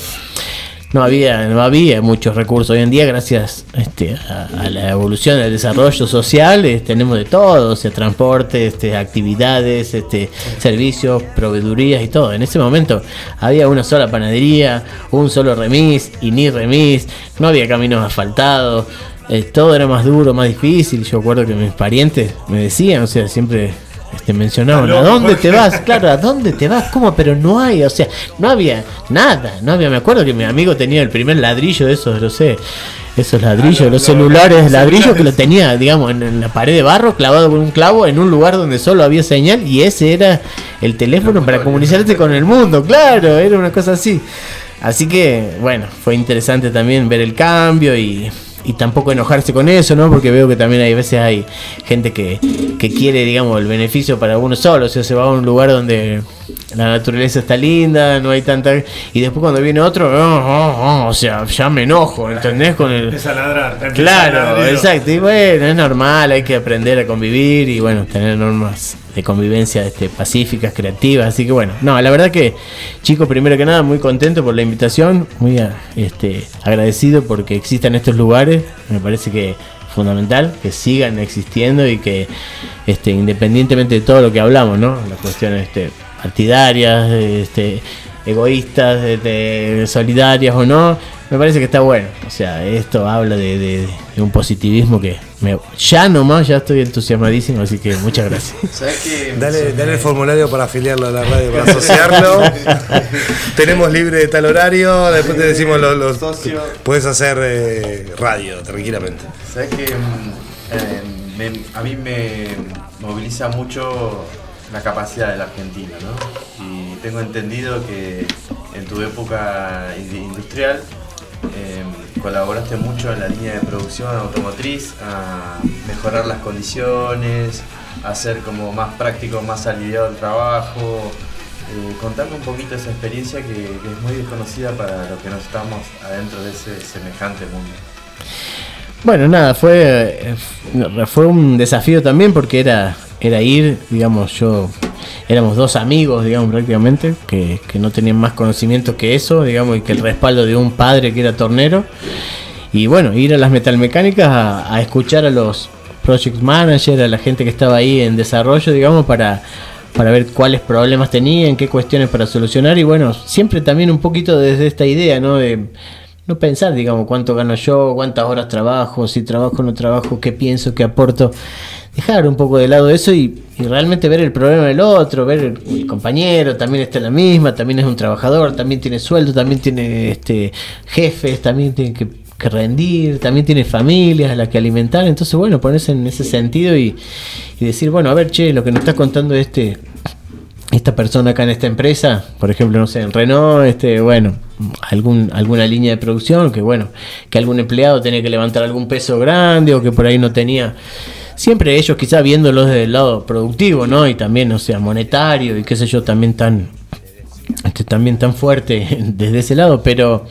No había, no había muchos recursos. Hoy en día, gracias este, a, a la evolución del desarrollo social, eh, tenemos de todo, o sea, transporte, este, actividades, este, servicios, proveedurías y todo. En ese momento había una sola panadería, un solo remis y ni remis, no había caminos asfaltados, eh, todo era más duro, más difícil. Yo recuerdo que mis parientes me decían, o sea, siempre Este, mencionaban, ¿a dónde te vas? Claro, ¿a dónde te vas? ¿Cómo? Pero no hay, o sea, no había nada, no había, me acuerdo que mi amigo tenía el primer ladrillo de esos, no sé, esos ladrillos, ah, lo, los lo, celulares, los ladrillos que lo tenía, digamos, en, en la pared de barro, clavado con un clavo, en un lugar donde solo había señal, y ese era el teléfono para comunicarte con el mundo, claro, era una cosa así. Así que, bueno, fue interesante también ver el cambio y... y tampoco enojarse con eso, ¿no? Porque veo que también hay veces hay gente que, que quiere, digamos, el beneficio para uno solo, o sea, se va a un lugar donde la naturaleza está linda, no hay tanta... Y después cuando viene otro, oh, oh, oh, o sea, ya me enojo, ¿entendés? Con el... Empieza a ladrar. empieza a Claro, ladrar. exacto. Y bueno, es normal, hay que aprender a convivir y bueno, tener normas de convivencia este, pacíficas, creativas. Así que bueno, no, la verdad que, chicos, primero que nada, muy contento por la invitación, muy este, agradecido porque existan estos lugares. Me parece que fundamental que sigan existiendo y que este, independientemente de todo lo que hablamos, ¿no? Las cuestiones este, partidarias, este, egoístas, este, solidarias o no, me parece que está bueno. O sea, esto habla de, de, de un positivismo que me, ya nomás ya estoy entusiasmadísimo, así que muchas gracias. ¿Sabes qué? Dale, dale el formulario para afiliarlo a la radio, para asociarlo. Tenemos libre de tal horario, después te decimos los... los Socio. puedes hacer eh, radio, tranquilamente. ¿Sabes que eh, me- a mí me moviliza mucho la capacidad del argentino, ¿no? Y tengo entendido que en tu época in- industrial eh, colaboraste mucho en la línea de producción automotriz a mejorar las condiciones, a hacer como más práctico, más aliviado el trabajo. Eh, contame un poquito esa experiencia que, que es muy desconocida para los que no estamos adentro de ese semejante mundo. Bueno, nada, fue eh, fue un desafío también porque era era ir, digamos, yo éramos dos amigos, digamos, prácticamente, que, que no tenían más conocimiento que eso, digamos, y que el respaldo de un padre que era tornero. Y bueno, ir a las metalmecánicas a, a escuchar a los project managers, a la gente que estaba ahí en desarrollo, digamos, para, para ver cuáles problemas tenían, qué cuestiones para solucionar. Y bueno, siempre también un poquito desde esta idea, ¿no? De no pensar, digamos, cuánto gano yo, cuántas horas trabajo, si trabajo o no trabajo, qué pienso, qué aporto. Dejar un poco de lado eso y, y realmente ver el problema del otro, ver el, el compañero, también está en la misma, también es un trabajador, también tiene sueldo, también tiene este jefes, también tiene que, que rendir, también tiene familias a las que alimentar. Entonces, bueno, ponerse en ese sentido y, y decir, bueno, a ver, che, lo que nos está contando este esta persona acá en esta empresa, por ejemplo, no sé, en Renault, este, bueno, algún, alguna línea de producción, que bueno, que algún empleado tenía que levantar algún peso grande o que por ahí no tenía. Siempre ellos quizás viéndolos desde el lado productivo, ¿no? Y también, o sea, monetario y qué sé yo, también tan, este, también tan fuerte desde ese lado, pero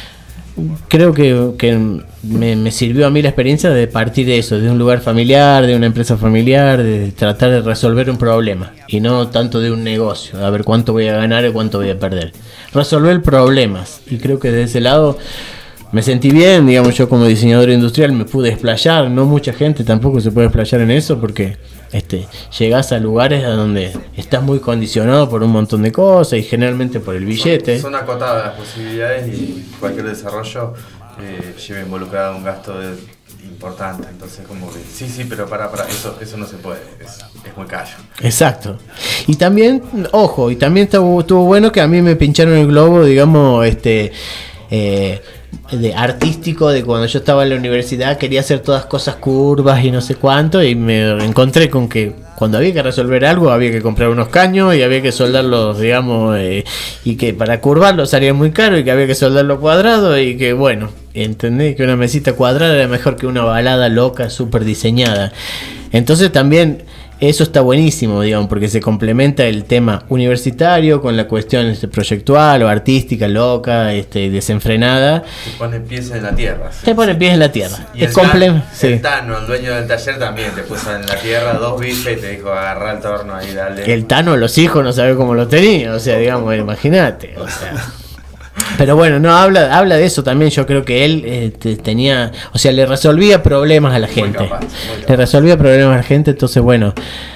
creo que, que me, me sirvió a mí la experiencia de partir de eso, de un lugar familiar, de una empresa familiar, de tratar de resolver un problema y no tanto de un negocio, a ver cuánto voy a ganar y cuánto voy a perder. Resolver problemas, y creo que desde ese lado me sentí bien, digamos, yo como diseñador industrial me pude explayar, no mucha gente tampoco se puede explayar en eso porque este, llegás a lugares a donde estás muy condicionado por un montón de cosas y generalmente por el billete. Son, son acotadas las posibilidades y cualquier desarrollo eh, lleva involucrado un gasto de, importante, entonces como que sí, sí, pero para, para, eso, eso no se puede, es, es muy caro. Exacto. Y también, ojo, y también estuvo, estuvo bueno que a mí me pincharon el globo, digamos, este... Eh, de artístico, de cuando yo estaba en la universidad quería hacer todas cosas curvas y no sé cuánto, y me encontré con que cuando había que resolver algo había que comprar unos caños y había que soldarlos, digamos, eh, y que para curvarlos salía muy caro y que había que soldarlo cuadrado y que bueno, entendí que una mesita cuadrada era mejor que una balada loca súper diseñada. Entonces también eso está buenísimo, digamos, porque se complementa el tema universitario con la cuestión este, proyectual o artística, loca, este, desenfrenada. Te pone pies en la tierra. ¿Sí? Te pone pies en la tierra. Y es el, comple- tan, sí. el Tano, el dueño del taller, también te puso en la tierra dos bifes y te dijo agarrar el torno ahí, dale. El Tano, los hijos, no sabe cómo lo tenía, o sea, digamos, imagínate, o sea... Pero bueno, no, habla habla de eso también. Yo creo que él este, tenía, o sea, le resolvía problemas a la gente. Muy capaz, muy capaz. Le resolvía problemas a la gente, entonces bueno,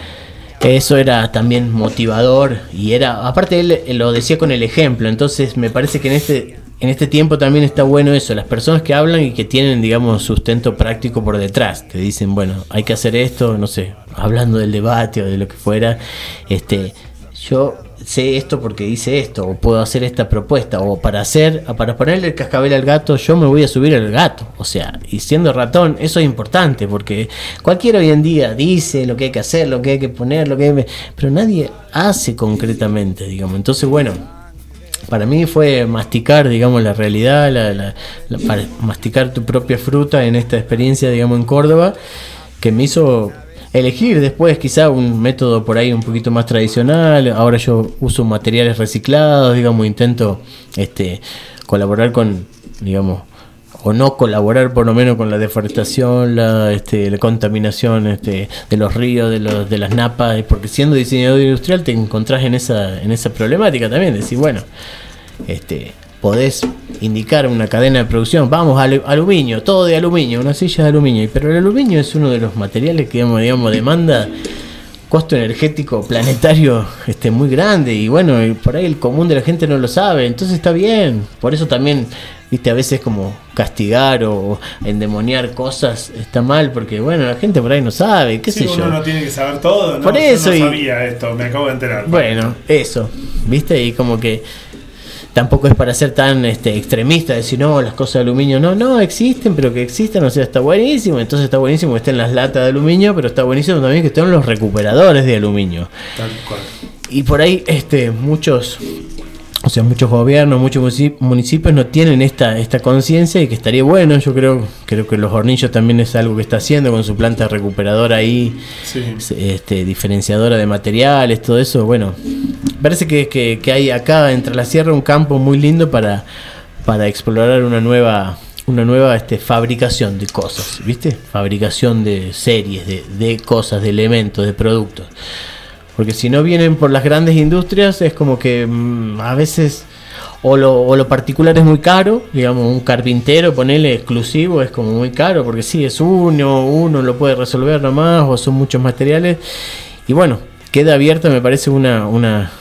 eso era también motivador y era, aparte él, él lo decía con el ejemplo, entonces me parece que en este en este tiempo también está bueno eso, las personas que hablan y que tienen, digamos, sustento práctico por detrás, te dicen, bueno, hay que hacer esto, no sé, hablando del debate o de lo que fuera, este, yo sé esto porque dice esto, o puedo hacer esta propuesta, o para hacer, para ponerle el cascabel al gato, yo me voy a subir al gato, o sea, y siendo ratón, eso es importante, porque cualquiera hoy en día dice lo que hay que hacer, lo que hay que poner, lo que hay que... pero nadie hace concretamente, digamos, entonces bueno, para mí fue masticar, digamos, la realidad, la, la, la, para masticar tu propia fruta en esta experiencia, digamos, en Córdoba, que me hizo elegir después quizá un método por ahí un poquito más tradicional. Ahora yo uso materiales reciclados, digamos, intento este colaborar con, digamos, o no colaborar por lo menos con la deforestación, la, este, la contaminación este, de los ríos, de, los, de las napas, porque siendo diseñador industrial te encontrás en esa, en esa problemática también, decir, bueno, este, podés indicar una cadena de producción, vamos, al, aluminio, todo de aluminio, una silla de aluminio, pero el aluminio es uno de los materiales que digamos, digamos demanda costo energético planetario este muy grande y bueno, y por ahí el común de la gente no lo sabe, entonces está bien, por eso también, viste, a veces como castigar o endemoniar cosas está mal, porque bueno, la gente por ahí no sabe, qué sí, sé yo. Uno no tiene que saber todo, ¿no? Por eso, yo no y, sabía esto, me acabo de enterar. Bueno, eso, viste, y como que tampoco es para ser tan este, extremista, decir no, las cosas de aluminio no, no existen, pero que existan, o sea, está buenísimo, entonces está buenísimo que estén las latas de aluminio, pero está buenísimo también que estén los recuperadores de aluminio. Tal cual. Y por ahí este muchos, o sea, muchos gobiernos, muchos municipios no tienen esta esta conciencia y que estaría bueno, yo creo, creo que los Hornillos también es algo que está haciendo con su planta recuperadora ahí, sí. este, diferenciadora de materiales, todo eso, bueno, parece que, que, que hay acá entre la sierra un campo muy lindo para, para explorar una nueva una nueva este, fabricación de cosas, ¿viste? Fabricación de series, de, de cosas, de elementos, de productos. Porque si no vienen por las grandes industrias es como que mmm, a veces o lo, o lo particular es muy caro, digamos un carpintero ponerle exclusivo es como muy caro porque sí, es uno, uno lo puede resolver nomás o son muchos materiales y bueno, queda abierta me parece una una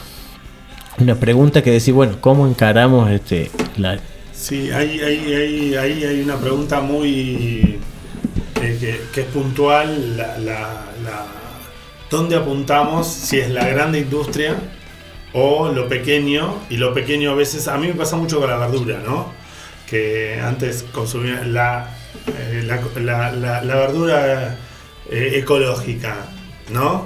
una pregunta que decir, bueno, ¿cómo encaramos este la... Sí, ahí hay, hay, hay, hay una pregunta muy eh, que, que es puntual, la, la, la ¿dónde apuntamos? Si es la grande industria o lo pequeño, y lo pequeño a veces, a mí me pasa mucho con la verdura, ¿no? Que antes consumía la, eh, la, la, la, la verdura eh, ecológica, ¿no?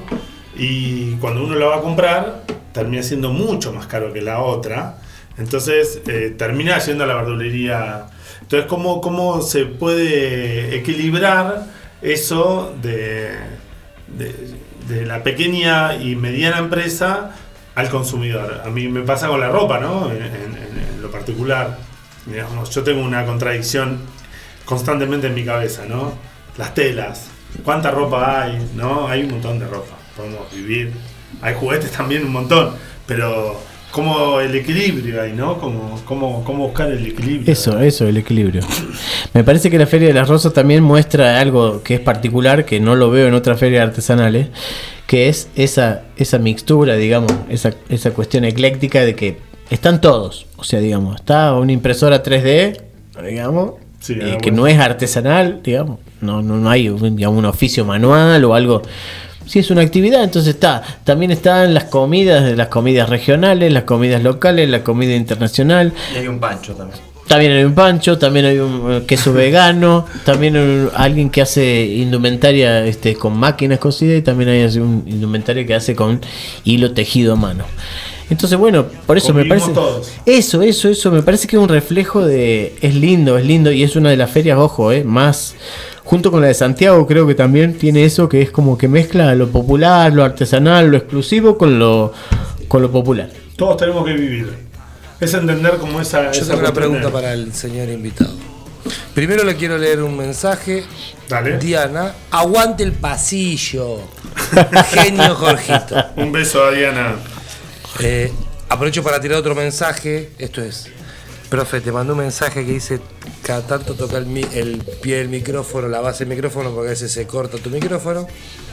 Y cuando uno la va a comprar, termina siendo mucho más caro que la otra, entonces eh, termina yendo a la verdulería. Entonces, ¿cómo, cómo se puede equilibrar eso de... de de la pequeña y mediana empresa al consumidor? A mí me pasa con la ropa, ¿no? En, en, en lo particular, digamos, yo tengo una contradicción constantemente en mi cabeza, ¿no? Las telas, ¿cuánta ropa hay? ¿No? Hay un montón de ropa, podemos vivir. Hay juguetes también un montón, pero como el equilibrio ahí, ¿no? Como, como, cómo buscar el equilibrio. Eso, eso, el equilibrio. Me parece que la Feria de las Rosas también muestra algo que es particular, que no lo veo en otras ferias artesanales, que es esa, esa mixtura, digamos, esa, esa cuestión ecléctica de que están todos. O sea, digamos, está una impresora tres D, digamos, sí, eh, que bueno. no es artesanal, digamos, no, no, no hay un, digamos, un oficio manual o algo. Si es una actividad, entonces está. También están las comidas, las comidas regionales, las comidas locales, la comida internacional. Y hay un pancho también. También hay un pancho, también hay un queso vegano, también hay un, alguien que hace indumentaria este, con máquinas cosidas y también hay un indumentaria que hace con hilo tejido a mano. Entonces, bueno, por eso Convivimos me parece... todos. Eso, eso, eso, me parece que es un reflejo de... Es lindo, es lindo y es una de las ferias, ojo, eh, más... Junto con la de Santiago creo que también tiene eso que es como que mezcla lo popular, lo artesanal, lo exclusivo con lo, con lo popular. Todos tenemos que vivir. Es entender cómo esa... Yo esa tengo una cuestión pregunta de- para el señor invitado. Primero le quiero leer un mensaje. Dale. Diana, aguante el pasillo. Genio Jorgito. Un beso a Diana. Eh, aprovecho para tirar otro mensaje. Esto es, profe, te mandó un mensaje que dice, cada tanto toca el, mi- el pie del micrófono, la base del micrófono, porque a veces se corta tu micrófono.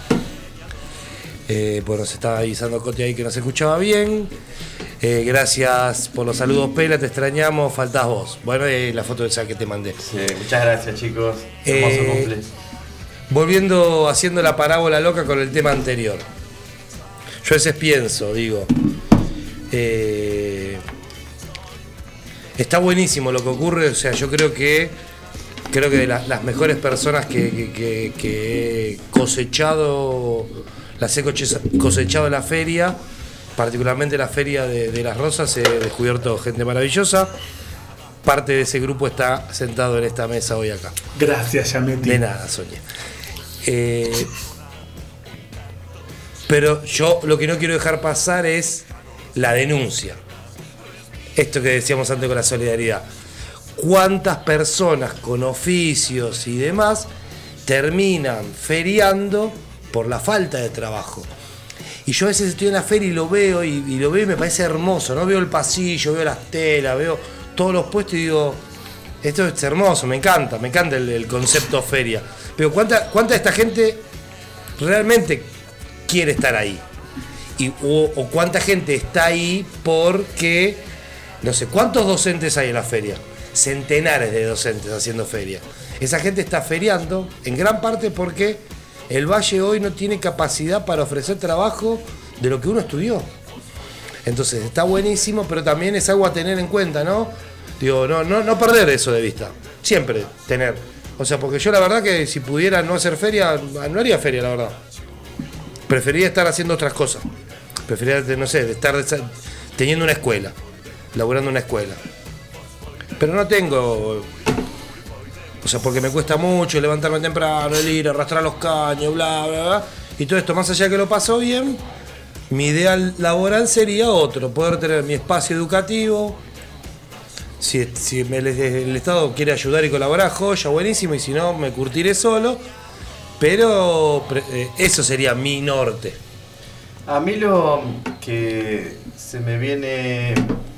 Eh, pues nos estaba avisando Coti ahí que no se escuchaba bien. Eh, gracias por los saludos, Pela, te extrañamos, faltás vos. Bueno, eh, la foto esa que te mandé. Sí, muchas gracias, chicos. Hermoso Eh, cumple. Volviendo, haciendo la parábola loca con el tema anterior. Yo a veces pienso, digo, eh, está buenísimo lo que ocurre, o sea, yo creo que creo que de las, las mejores personas que, que, que- que he cosechado, las he coche- cosechado en la feria, particularmente la feria de, de las Rosas, he descubierto gente maravillosa. Parte de ese grupo está sentado en esta mesa hoy acá. Gracias, Yametti. De nada, Sonia. Eh, Pero yo lo que no quiero dejar pasar es la denuncia. Esto que decíamos antes con la solidaridad. ¿Cuántas personas con oficios y demás terminan feriando por la falta de trabajo? Y yo a veces estoy en la feria y lo veo y, y lo veo y me parece hermoso, ¿no? Veo el pasillo, veo las telas, veo todos los puestos y digo, esto es hermoso, me encanta, me encanta el, el concepto feria. Pero ¿cuánta, cuánta de esta gente realmente quiere estar ahí? Y, o, o cuánta gente está ahí porque, no sé, ¿cuántos docentes hay en la feria? Centenares de docentes haciendo feria. Esa gente está feriando en gran parte porque el Valle hoy no tiene capacidad para ofrecer trabajo de lo que uno estudió. Entonces está buenísimo, pero también es algo a tener en cuenta, ¿no? Digo, no, no, no perder eso de vista. Siempre tener. O sea, porque yo la verdad que si pudiera no hacer feria, no haría feria, la verdad. Preferiría estar haciendo otras cosas. Preferiría, no sé, estar teniendo una escuela, laburando una escuela. Pero no tengo... O sea, porque me cuesta mucho levantarme temprano, el ir, arrastrar los caños, bla, bla, bla. Y todo esto, más allá de que lo paso bien, mi ideal laboral sería otro. Poder tener mi espacio educativo. Si, si el, el Estado quiere ayudar y colaborar, joya, buenísimo. Y si no, me curtiré solo. Pero eh, eso sería mi norte. A mí lo que se me viene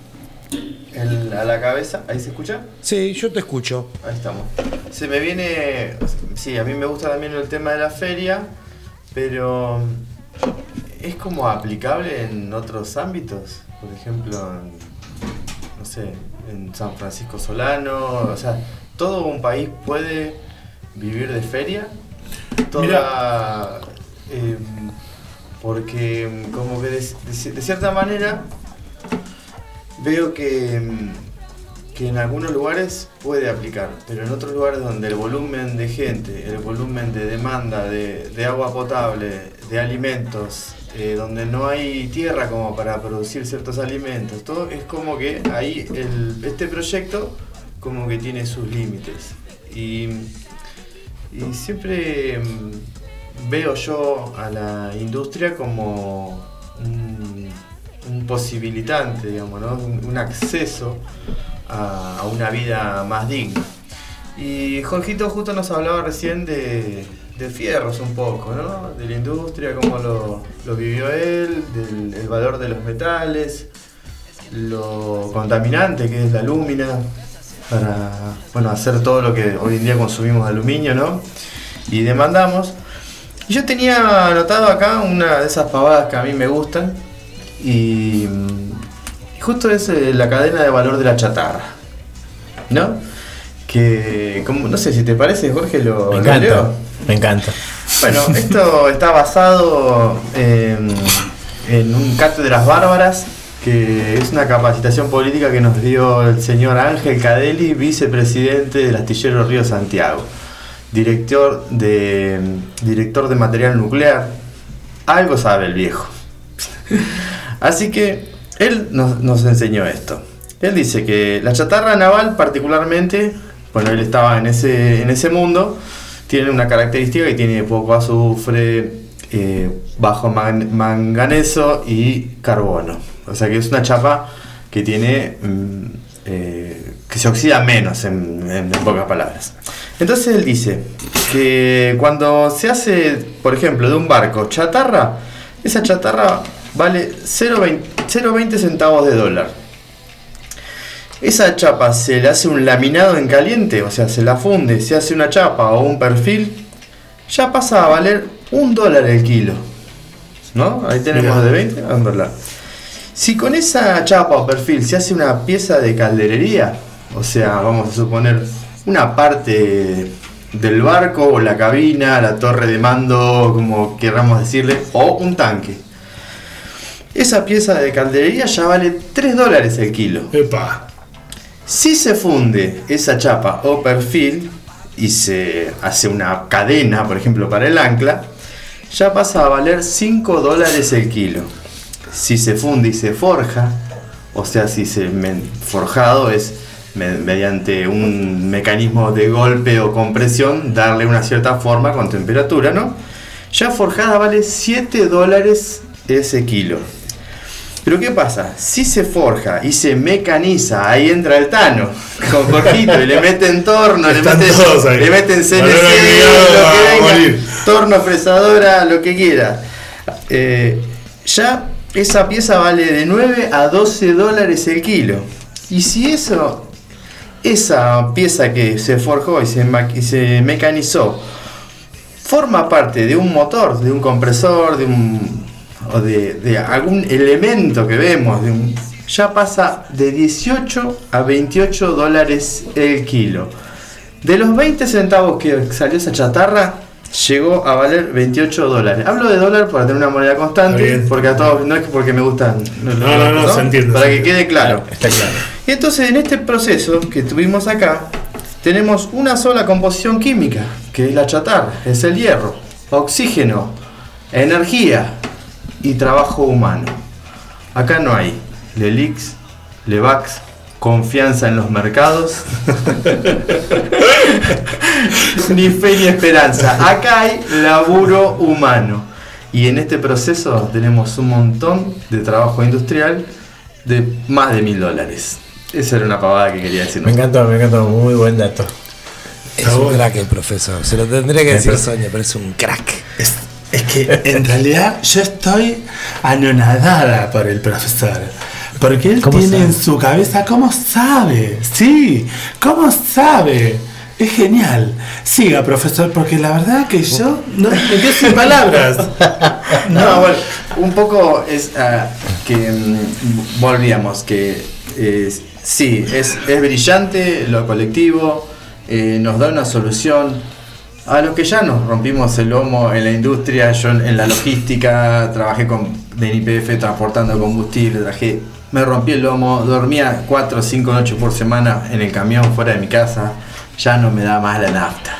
el, a la cabeza, ¿ahí se escucha? Sí, yo te escucho. Ahí estamos. Se me viene, sí, a mí me gusta también el tema de la feria, pero es como aplicable en otros ámbitos, por ejemplo, en, no sé, en San Francisco Solano, o sea, todo un país puede vivir de feria, toda, eh, porque como que de, de, de cierta manera veo que, que en algunos lugares puede aplicar, pero en otros lugares donde el volumen de gente, el volumen de demanda de, de agua potable, de alimentos, eh, donde no hay tierra como para producir ciertos alimentos, todo es como que ahí el, este proyecto como que tiene sus límites. Y, y siempre veo yo a la industria como un, un posibilitante, digamos, ¿no? un, un acceso a, a una vida más digna. Y Jorgito justo nos hablaba recién de, de Fierros un poco, ¿no? De la industria, cómo lo, lo vivió él, del el valor de los metales, lo contaminante que es la alúmina, para bueno, hacer todo lo que hoy en día consumimos de aluminio, ¿no? Y demandamos. Y yo tenía anotado acá una de esas pavadas que a mí me gustan, y, y justo es la cadena de valor de la chatarra, ¿no? Que, como, no sé si te parece, Jorge, lo, me lo encanta, leo. Me encanta. Bueno, esto está basado en, en un Cátedras Bárbaras, que es una capacitación política que nos dio el señor Ángel Cadelli, vicepresidente del Astillero Río Santiago, director de, director de material nuclear. Algo sabe el viejo. Así que él nos, nos enseñó esto. Él dice que la chatarra naval particularmente, bueno, él estaba en ese, en ese mundo, tiene una característica que tiene poco azufre, eh, bajo man, manganeso y carbono. O sea que es una chapa que tiene mm, eh, que se oxida menos, en, en, en pocas palabras. Entonces él dice que cuando se hace, por ejemplo, de un barco chatarra, esa chatarra vale cero coma veinte centavos de dólar. Esa chapa se le hace un laminado en caliente, o sea, se la funde, se hace una chapa o un perfil, ya pasa a valer un dólar el kilo, ¿no? Ahí tenemos Mira. de veinte a un dólar. Si con esa chapa o perfil se hace una pieza de calderería, o sea, vamos a suponer una parte del barco o la cabina, la torre de mando, como querramos decirle, o un tanque, esa pieza de calderería ya vale tres dólares el kilo. Epa. Si se funde esa chapa o perfil y se hace una cadena, por ejemplo, para el ancla, ya pasa a valer cinco dólares el kilo. Si se funde y se forja, o sea, si se forjado es me, mediante un mecanismo de golpe o compresión, darle una cierta forma con temperatura, ¿no? Ya forjada vale siete dólares ese kilo. Pero ¿qué pasa? Si se forja y se mecaniza, ahí entra el Tano con Jorgito y le meten torno, le Están meten, todos ahí. le meten C N C, Valor agregado, lo va a que venga, morir. torno, fresadora, lo que quiera. Eh, ya esa pieza vale de nueve a doce dólares el kilo. Y si eso, esa pieza que se forjó y se, ma- y se mecanizó, forma parte de un motor, de un compresor, de un o de, de algún elemento que vemos, de un, ya pasa de dieciocho a veintiocho dólares el kilo. De los veinte centavos que salió esa chatarra, llegó a valer veintiocho dólares. Hablo de dólar para tener una moneda constante, Bien. porque a todos, no es porque me gustan. No, no, no, se entiende, Para se que entiende. quede claro. Está claro. Y entonces en este proceso que tuvimos acá, tenemos una sola composición química, que es la chatarra, es el hierro, oxígeno, energía y trabajo humano. Acá no hay Lelix, Levax, confianza en los mercados, ni fe ni esperanza. Acá hay laburo humano. Y en este proceso tenemos un montón de trabajo industrial de más de mil dólares. Esa era una pavada que quería decir. Me encantó, me encantó, muy buen dato. Es un crack el profesor. Se lo tendría que decir Sonia, pero es un crack. Es, es que en realidad yo estoy anonadada por el profesor. Porque él tiene sabe? en su cabeza, ¿cómo sabe? Sí, ¿cómo sabe? Es genial. Siga, profesor, porque la verdad que yo no me quedo sin palabras. No, bueno, un poco es ah, que mm, volvíamos, que eh, sí, es, es brillante lo colectivo, eh, nos da una solución a lo que ya nos rompimos el lomo en la industria. Yo en, en la logística trabajé con D N I P F transportando combustible, traje, me rompí el lomo, dormía cuatro o cinco noches por semana en el camión fuera de mi casa, ya no me da más la nafta.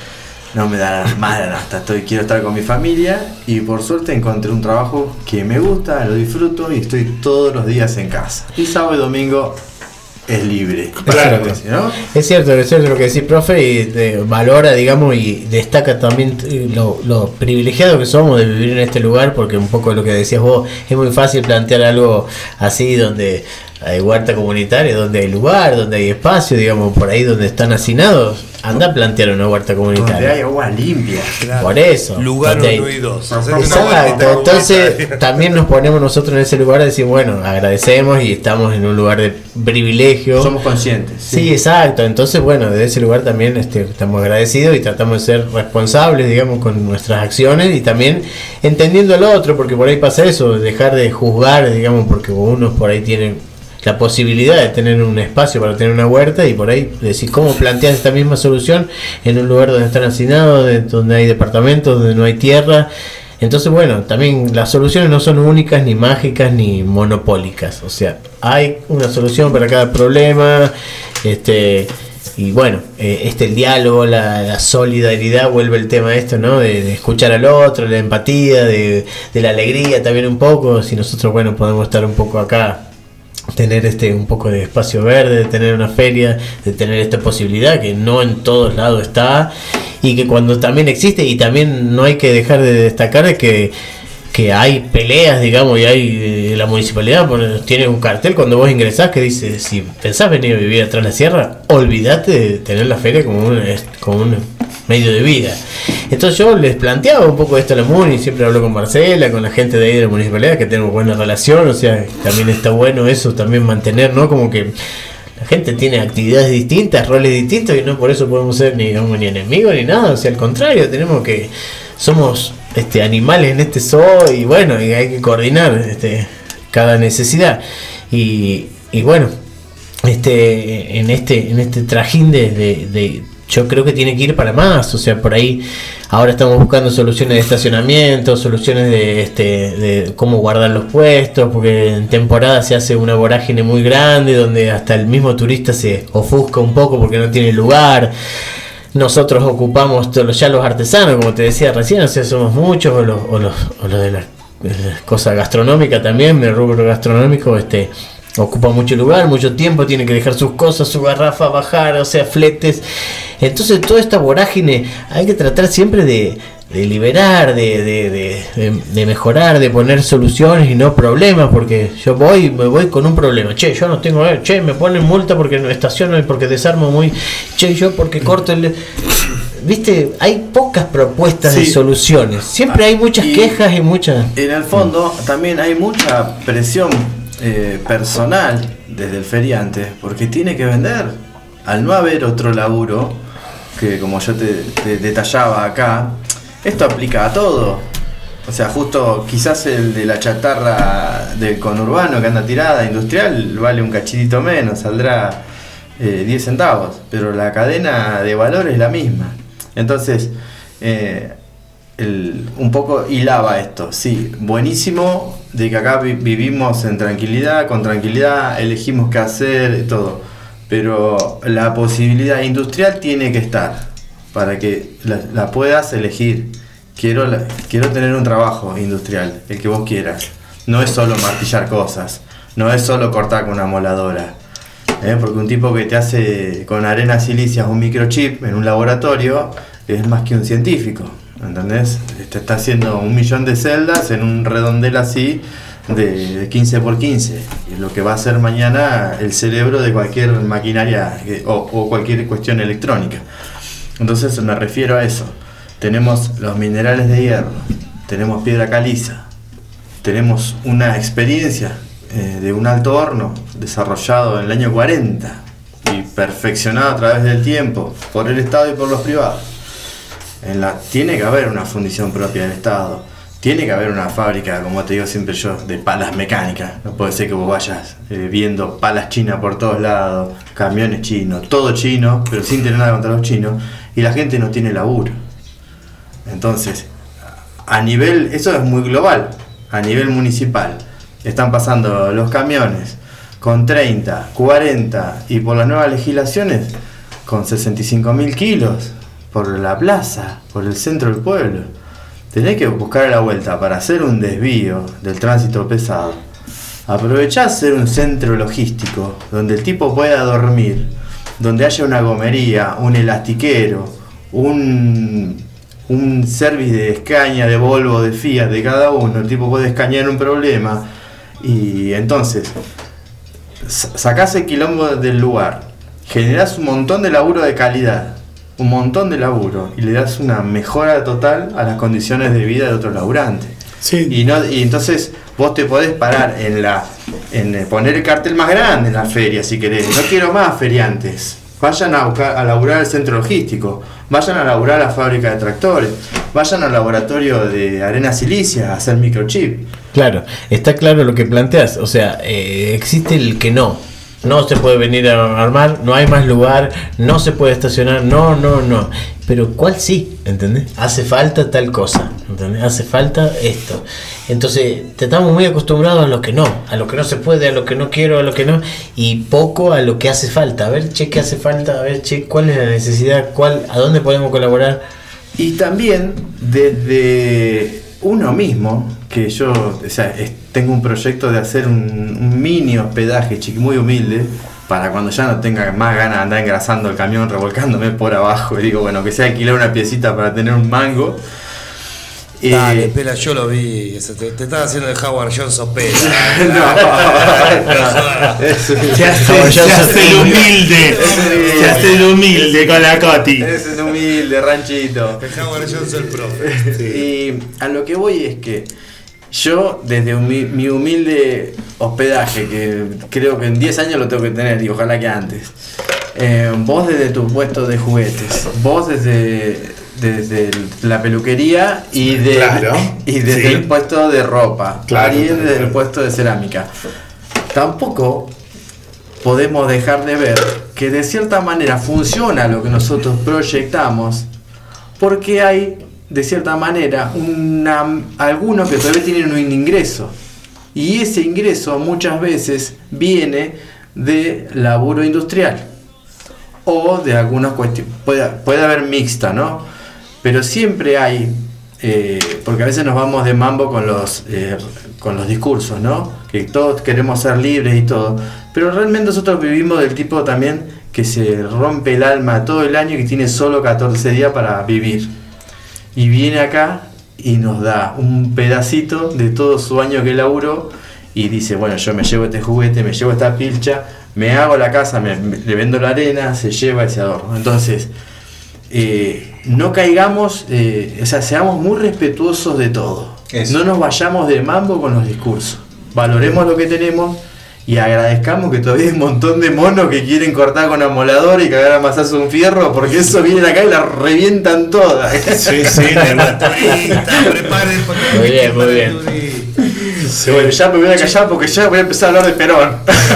No me da más la nafta, estoy, quiero estar con mi familia y por suerte encontré un trabajo que me gusta, lo disfruto y estoy todos los días en casa. Y sábado y domingo es libre. Claro, que sí, ¿no? Es cierto, es cierto lo que decís, profe, y de- valora, digamos, y destaca también eh, lo, lo privilegiado que somos de vivir en este lugar, porque un poco lo que decías vos, es muy fácil plantear algo así donde hay huerta comunitaria, donde hay lugar, donde hay espacio, digamos, por ahí donde están hacinados, anda a plantear una huerta Donde hay comunitaria. agua limpia. Por eso. Lugar donde hay- uno y dos. Hacete una vueltita Exacto, con entonces vuelta. también nos ponemos nosotros en ese lugar de decir, bueno, agradecemos y estamos en un lugar de privilegio. Somos conscientes. Sí, exacto. Entonces, bueno, desde ese lugar también este, estamos agradecidos y tratamos de ser responsables, digamos, con nuestras acciones y también entendiendo al otro, porque por ahí pasa eso, dejar de juzgar, digamos, porque unos por ahí tienen la posibilidad de tener un espacio para tener una huerta y por ahí decir cómo planteas esta misma solución en un lugar donde están hacinados, de- donde hay departamentos, donde no hay tierra. Entonces, bueno, también las soluciones no son únicas, ni mágicas, ni monopólicas. O sea, hay una solución para cada problema. Este, y bueno, eh, este el diálogo, la, la solidaridad, vuelve el tema esto, ¿no? De, de escuchar al otro, la empatía, de, de la alegría también un poco. Si nosotros, bueno, podemos estar un poco acá, tener este un poco de espacio verde, de tener una feria, de tener esta posibilidad que no en todos lados está y que cuando también existe, y también no hay que dejar de destacar de que que hay peleas, digamos, y hay eh, la municipalidad pone- tiene un cartel cuando vos ingresás que dice, si pensás venir a vivir atrás de la sierra, olvídate de tener la feria como un, es- como un medio de vida. Entonces yo les planteaba un poco esto a la Muni, siempre hablo con Marcela, con la gente de ahí de la municipalidad, que tenemos buena relación, o sea, también está bueno eso, también mantener, ¿no? Como que la gente tiene actividades distintas, roles distintos, y no por eso podemos ser ni, digamos, ni enemigos ni nada, o sea, al contrario, tenemos que, somos este animales en este zoo, y bueno, y hay que coordinar este, cada necesidad. Y, y bueno, este en este en este trajín de, de, de yo creo que tiene que ir para más, o sea, por ahí ahora estamos buscando soluciones de estacionamiento, soluciones de este de cómo guardar los puestos, porque en temporada se hace una vorágine muy grande donde hasta el mismo turista se ofusca un poco porque no tiene lugar. Nosotros ocupamos todos ya los artesanos, como te decía recién, o sea, somos muchos, o los, o los, o los de la, de la cosa gastronómica también, el rubro gastronómico, este ocupa mucho lugar, mucho tiempo, tiene que dejar sus cosas, su garrafa, bajar, o sea, fletes. Entonces toda esta vorágine hay que tratar siempre de, de liberar, de, de, de, de, de mejorar, de poner soluciones y no problemas, porque yo voy me voy con un problema, che, yo no tengo, eh, che, me ponen multa porque no estaciono y porque desarmo muy, che, yo porque corto el... Viste, hay pocas propuestas Sí. de soluciones, siempre hay muchas Y quejas y muchas... En el fondo también hay mucha presión eh, personal desde el feriante, porque tiene que vender. Al no haber otro laburo, que como yo te, te detallaba acá, esto aplica a todo. O sea, justo quizás el de la chatarra del conurbano que anda tirada, industrial, vale un cachitito menos, saldrá eh, diez centavos, pero la cadena de valor es la misma. Entonces, eh, el, un poco hilaba esto. Sí, buenísimo de que acá vi- vivimos en tranquilidad, con tranquilidad, elegimos qué hacer y todo. Pero la posibilidad industrial tiene que estar para que la, la puedas elegir. Quiero, la- quiero tener un trabajo industrial, el que vos quieras. No es solo martillar cosas, no es solo cortar con una moladora. ¿eh? Porque un tipo que te hace con arenas silicias un microchip en un laboratorio es más que un científico, ¿entendés? Te está haciendo un millón de celdas en un redondel así de quince por quince, y es lo que va a hacer mañana el cerebro de cualquier maquinaria que- o, o cualquier cuestión electrónica. Entonces me refiero a eso. Tenemos los minerales de hierro, tenemos piedra caliza, tenemos una experiencia eh, de un alto horno desarrollado en el año cuarenta y perfeccionado a través del tiempo por el Estado y por los privados. En la, tiene que haber una fundición propia del Estado, tiene que haber una fábrica, como te digo siempre yo, de palas mecánicas. No puede ser que vos vayas eh, viendo palas chinas por todos lados, camiones chinos, todo chino, pero sin tener nada contra los chinos, y la gente no tiene laburo. Entonces, a nivel, eso es muy global, a nivel municipal, están pasando los camiones con treinta, cuarenta y por las nuevas legislaciones con sesenta y cinco mil kilos por la plaza, por el centro del pueblo. Tenés que buscar la vuelta para hacer un desvío del tránsito pesado. Aprovechá hacer un centro logístico donde el tipo pueda dormir, donde haya una gomería, un elastiquero, un, un service de escaña, de Volvo, de Fiat, de cada uno. El tipo puede escañar un problema y entonces sa- sacás el quilombo del lugar, generás un montón de laburo de calidad, un montón de laburo, y le das una mejora total a las condiciones de vida de otro laburante. Y, no, y entonces vos te podés parar en la en eh, poner el cartel más grande en la feria si querés. No quiero más feriantes. Vayan a buscar a laburar el centro logístico, vayan a laburar la fábrica de tractores, vayan al laboratorio de arena silicia a hacer microchip. Claro, está claro lo que planteas, o sea, eh, existe el que no. No se puede venir a armar, no hay más lugar, no se puede estacionar, no, no, no. Pero ¿cuál sí? ¿Entendés? Hace falta tal cosa, ¿entendés? Hace falta esto. Entonces, te estamos muy acostumbrados a lo que no, a lo que no se puede, a lo que no quiero, a lo que no, y poco a lo que hace falta. A ver, che, ¿qué hace falta? A ver, che, ¿cuál es la necesidad? ¿Cuál, a dónde podemos colaborar? Y también desde uno mismo, que yo, o sea, es- tengo un proyecto de hacer un, un mini hospedaje chiqui, muy humilde, para cuando ya no tenga más ganas de andar engrasando el camión, revolcándome por abajo, y digo, bueno, que sea alquilar una piecita para tener un mango. Eh, Dale, Pela, yo lo vi. ese- Te, te estás haciendo el Howard Johnson Pela. Se hace, se hace el humilde. Se hace el humilde con la Coti. Es un humilde ranchito. El Howard Johnson el profe. Y a lo que voy es que yo, desde mi, mi humilde hospedaje, que creo que en diez años lo tengo que tener, y ojalá que antes, eh, vos desde tu puesto de juguetes, vos desde, desde la peluquería y, de, Claro, y desde sí. el puesto de ropa, Claro. Ariel desde el puesto de cerámica. Tampoco podemos dejar de ver que de cierta manera funciona lo que nosotros proyectamos, porque hay de cierta manera una, algunos que todavía tienen un ingreso, y ese ingreso muchas veces viene de laburo industrial o de algunas cuestiones, puede, puede haber mixta, ¿no? Pero siempre hay, eh, porque a veces nos vamos de mambo con los, eh, con los discursos, ¿no? Que todos queremos ser libres y todo, pero realmente nosotros vivimos del tipo también que se rompe el alma todo el año y que tiene solo catorce días para vivir. y viene acá y nos da un pedacito de todo su año que laburó y dice, bueno, yo me llevo este juguete, me llevo esta pilcha, me hago la casa, me, me- le vendo la arena, se lleva ese adorno. Entonces, eh, no caigamos, eh, o sea, seamos muy respetuosos de todo. No nos vayamos de mambo con los discursos. Valoremos lo que tenemos y agradezcamos que todavía hay un montón de monos que quieren cortar con amolador y cagar a masazos un fierro, porque eso vienen acá y la revientan todas. Sí, sí, de verdad. Muy bien, muy bien. Sí, bueno, ya me voy a callar porque ya voy a empezar a hablar de Perón.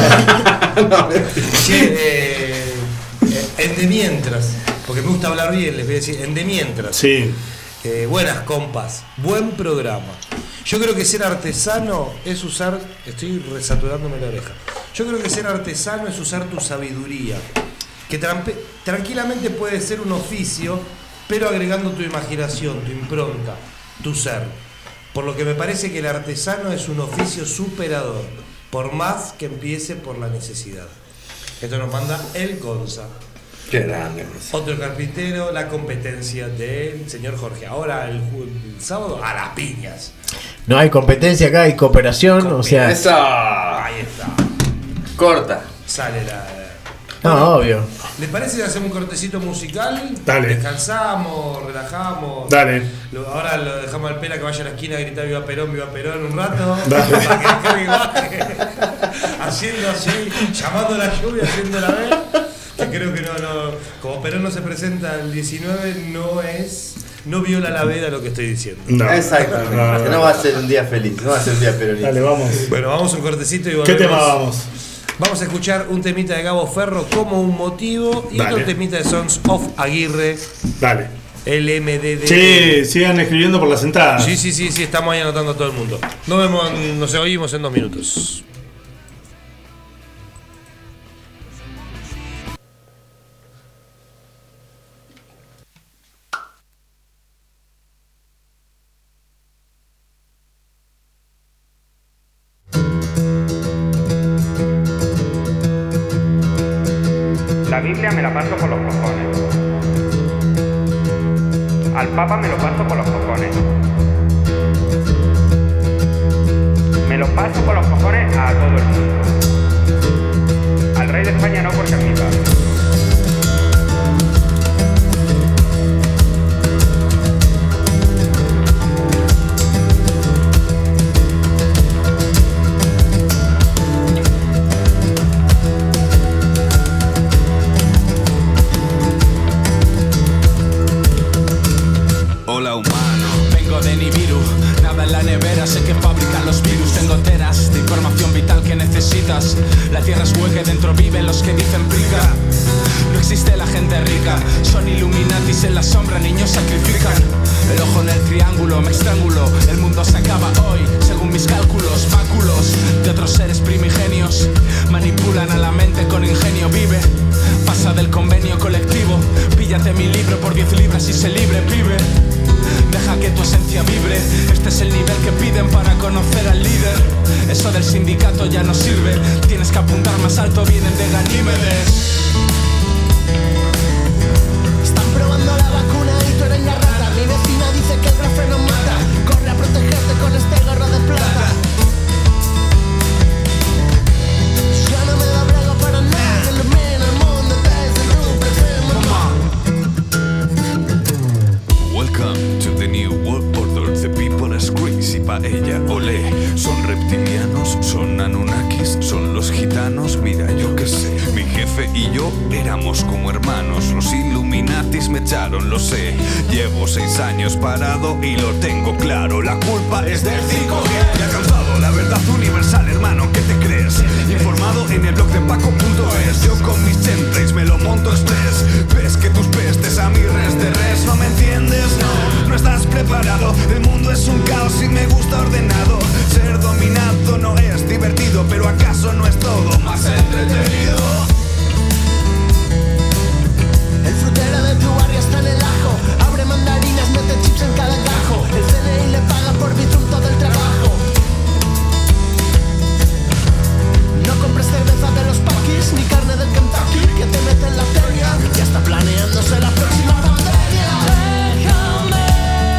Che, eh, eh, en de mientras, porque me gusta hablar bien, les voy a decir, en de mientras. Sí. Eh, buenas compas, buen programa. Yo creo que ser artesano es usar, estoy resaturándome la oreja. Yo creo que ser artesano es usar tu sabiduría, que trampe- tranquilamente puede ser un oficio, pero agregando tu imaginación, tu impronta, tu ser. Por lo que me parece que el artesano es un oficio superador, por más que empiece por la necesidad. Esto nos manda el Gonza. Qué grande. Otro carpintero, la competencia del señor Jorge. Ahora el, ju- el sábado a las piñas. No hay competencia acá, hay cooperación, o sea. Esa. Ahí está. Corta. Sale la. No, obvio. ¿Les parece que hacemos un cortecito musical? Dale. Descansamos, relajamos. Dale. Lo- ahora lo dejamos al Pela que vaya a la esquina a gritar viva Perón, viva Perón un rato. Dale. Para que descargue y baje. Haciendo así, llamando a la lluvia, haciéndola ver. Que creo que no, no. Como Perón no se presenta el diecinueve, no es. No viola la veda lo que estoy diciendo. No. Exactamente. No, no, no. No va a ser un día feliz, no va a ser un día peronista. Dale, vamos. Bueno, vamos a un cortecito y volvemos. ¿Qué tema vamos? Vamos a escuchar un temita de Gabo Ferro como un motivo y Dale. otro temita de Sons of Aguirre. Dale. L M D D. Che, sigan escribiendo por las entradas. Sí, sí, sí, sí, estamos ahí anotando a todo el mundo. Nos vemos, nos oímos en dos minutos. La Biblia me la paso por los cojones. Al Papa me lo paso por los cojones. Me lo paso por los cojones a todo el mundo. Al rey de España no, porque es mi padre. Hola humano, vengo de Nibiru, nada en la nevera, sé que fabrican los virus. Tengo teras de información vital que necesitas. La tierra es hueca y dentro viven los que dicen prica. No existe la gente rica, son Illuminatis en la sombra, niños sacrifican. El ojo en el triángulo, me estrangulo, el mundo se acaba hoy, según mis cálculos. Báculos de otros seres primigenios manipulan a la mente con ingenio. Vive, pasa del convenio colectivo, píllate mi libro por diez libras y sé libre, pibe. Deja que tu esencia vibre, este es el nivel que piden para conocer al líder. Eso del sindicato ya no sirve, tienes que apuntar más alto, vienen de Ganímedes. Están probando la vacuna y tú eres la rata. Mi vecina dice que el grafeno mata. Corre a protegerte con este gorro de plata. Ya no me da brega para nada. Ilumina el mundo desde el Welcome to the new world order. The people is crazy pa' ella, olé. Son reptilianos, son anunnakis, son los gitanos, mira yo que sé. Mi jefe y yo éramos como hermanos. Los Illuminatis me echaron, lo sé. Llevo seis años parado y lo tengo claro. La culpa es del cinco G. Ya cansado, la verdad universal, hermano, ¿qué te crees? Informado en el blog de Paco punto es. Yo con mis templates me lo monto express. Ves que tus pestes a mi res de res. ¿No me entiendes? No, no estás preparado. El mundo es un caos y me gusta ordenado. Ser dominado no es divertido, pero ¿acaso no es todo más entretenido? El frutero de tu barrio está en el ajo. Abre mandarinas, mete chips en cada gajo. El C N I le paga por Bizum todo el trabajo. No compres cerveza de los Pakis ni carne del Kentucky, que te mete en la feria. Ya está planeándose la próxima pandemia. Déjame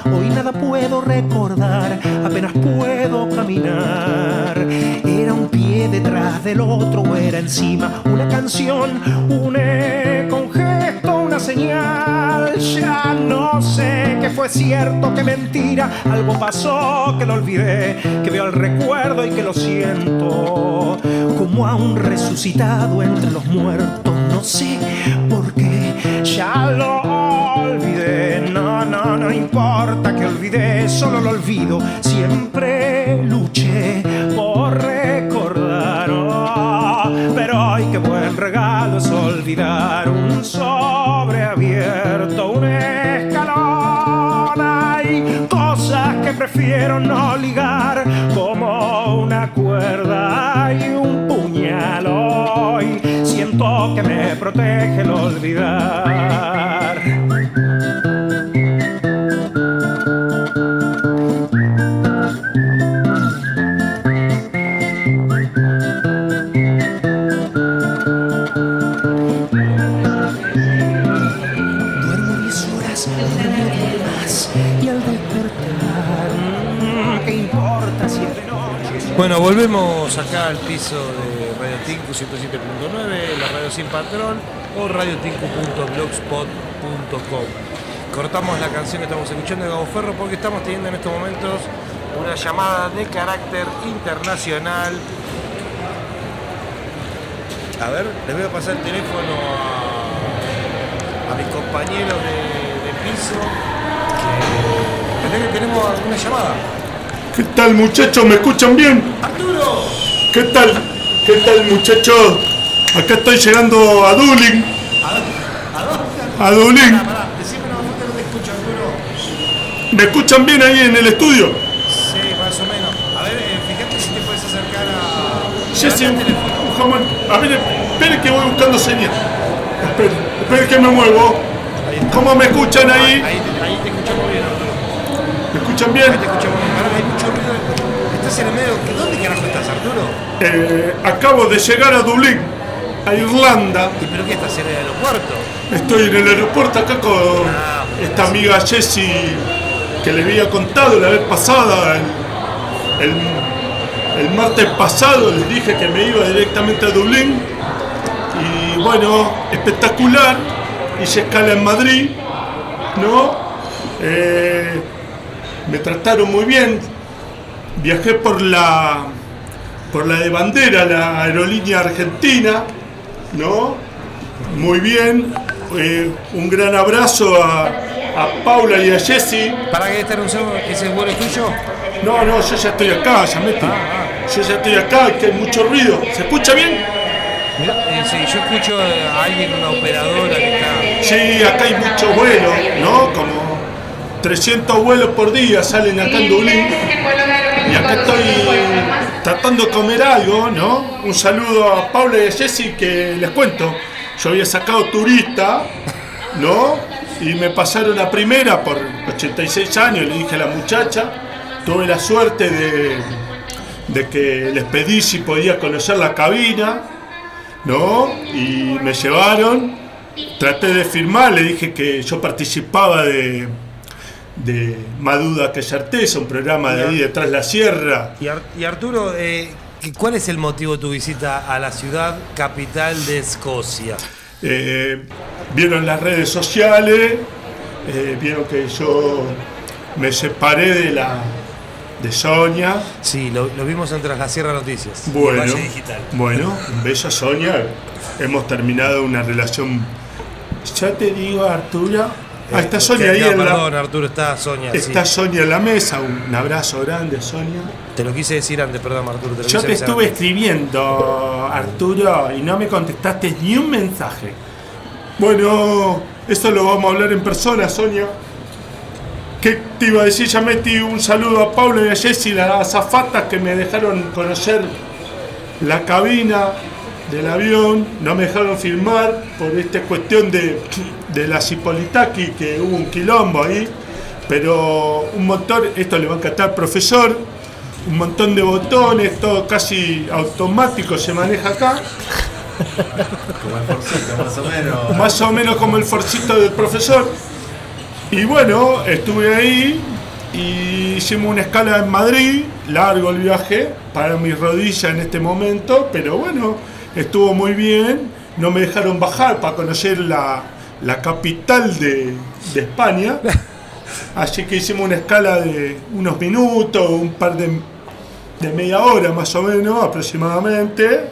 Hoy nada puedo recordar, apenas puedo caminar. Era un pie detrás del otro, o era encima una canción, un eco, un gesto, una señal. Ya no sé qué fue cierto, qué mentira. Algo pasó que lo olvidé, que veo el recuerdo y que lo siento como a un resucitado entre los muertos. No sé por qué, ya lo olvidé. No, no, no importa que olvidé, solo lo olvido. Siempre luché por recordar, oh, pero hoy qué buen regalo es olvidar. Un sobre abierto, un escalón. Hay cosas que prefiero no ligar, como una cuerda y un puñal. Hoy siento que me protege el olvidar. Duermo diez horas, duermo más, y al despertar, ¿qué importa si es de noche? Bueno, volvemos acá al piso de Radio Tinku ciento siete punto nueve, la radio sin patrón, o radio tinku punto blogspot punto com. Cortamos la canción que estamos escuchando de Gabo Ferro porque estamos teniendo en estos momentos una llamada de carácter internacional. A ver, les voy a pasar el teléfono a, a mis compañeros de, de piso. Que, que tenemos una llamada. ¿Qué tal, muchachos? ¿Me escuchan bien? ¡Arturo! ¿Qué tal? ¿Qué tal, muchachos? Acá estoy llegando a Dublín. ¿A, a, a Dublín. Pará, pará. Decime una foto que no te escucho, Arturo. ¿Me escuchan bien ahí en el estudio? Sí, más o menos. A ver, eh, fíjate si te puedes acercar a... Jessy, un jamón. A ver, espere que voy buscando señal. Espere, espere que me muevo. ¿Cómo me escuchan ahí? Ahí, ahí, ahí te escuchamos bien, Arturo. ¿Me escuchan bien? Ahí te escuchamos bien. Ahora hay mucho ruido. Estás en el medio. ¿Dónde carajo estás, Arturo? Eh, acabo de llegar a Dublín, a Irlanda. ¿Y pero qué estás en el aeropuerto? Estoy en el aeropuerto acá con Ah, esta amiga Jessy que le había contado la vez pasada, el, el, el martes pasado les dije que me iba directamente a Dublín y bueno, espectacular, hice escala en Madrid, ¿no? Eh, me trataron muy bien, viajé por la, por la de bandera, la aerolínea argentina, ¿no? Muy bien, eh, un gran abrazo a, a Paula y a Jessy. ¿Para qué estar un segundo? ¿Ese vuelo es tuyo? No, no, yo ya estoy acá, ya metí. Ah, ah. Yo ya estoy acá, que hay mucho ruido. ¿Se escucha bien? Eh, sí, yo escucho a alguien, una operadora que está... Sí, acá hay muchos vuelos, ¿no? Como trescientos vuelos por día salen acá en Dublín. Y acá estoy tratando de comer algo, ¿no? Un saludo a Paula y a Jessy que les cuento. Yo había sacado turista, ¿no? Y me pasaron a primera por ochenta y seis años, le dije a la muchacha. Tuve la suerte de, de que les pedí si podía conocer la cabina, ¿no? Y me llevaron. Traté de firmar, le dije que yo participaba de, de Más Duda que Certeza, un programa de ahí detrás de la sierra. Y, Ar- y Arturo, eh, ¿cuál es el motivo de tu visita a la ciudad capital de Escocia? Eh, vieron las redes sociales, eh, vieron que yo me separé de la de Sonia. Sí, lo, lo vimos en Tras la Sierra Noticias. Bueno, Valle Digital. bueno, un beso a Sonia. Hemos terminado una relación. Ya te digo, Arturo. Ah, está Sonia ahí no, en perdón, la. Arturo, está Sonia. Está sí. Sonia en la mesa. Un abrazo grande, Sonia. Te lo quise decir antes, perdón, Arturo. Te lo Yo quise te avisar estuve antes. escribiendo, Arturo, y no me contestaste ni un mensaje. Bueno, esto lo vamos a hablar en persona, Sonia. ¿Qué te iba a decir? Ya metí un saludo a Pablo y a Jessy, las azafatas que me dejaron conocer la cabina del avión. No me dejaron filmar por esta cuestión de, de la Cipolitaki, que hubo un quilombo ahí. Pero un montón, esto le va a encantar al profesor, un montón de botones, todo casi automático se maneja acá. Como el forcito, más o menos. Más o menos como el forcito del profesor. Y bueno, estuve ahí, y hicimos una escala en Madrid, largo el viaje, para mis rodillas en este momento, pero bueno, estuvo muy bien, no me dejaron bajar para conocer la, la capital de, de España, así que hicimos una escala de unos minutos, un par de, de media hora más o menos aproximadamente,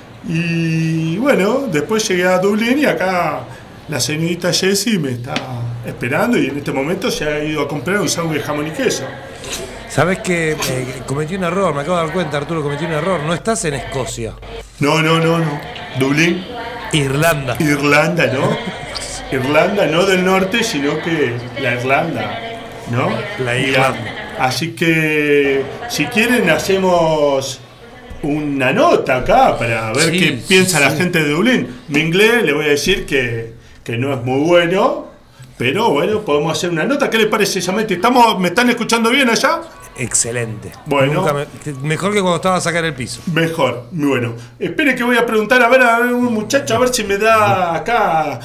y bueno, después llegué a Dublín y acá la señorita Jessie me está esperando y en este momento se ha ido a comprar un sándwich de jamón y queso. ¿Sabes que eh, cometí un error? Me acabo de dar cuenta, Arturo, cometí un error. No estás en Escocia. No, no, no, no. Dublín. Irlanda. Irlanda, ¿no? Irlanda, no del norte, sino que la Irlanda, ¿no? La Irlanda. Así que, si quieren, hacemos una nota acá para ver Sí, qué sí, piensa sí. la gente de Dublín. Mi inglés, le voy a decir que, que no es muy bueno, pero bueno, podemos hacer una nota. ¿Qué les parece, Yameti? ¿Estamos, ¿Me están escuchando bien allá? Excelente. Bueno. Nunca me- mejor que cuando estaba a sacar el piso. Mejor, muy bueno. Espere que voy a preguntar, a ver, a ver, un muchacho, a ver si me da acá.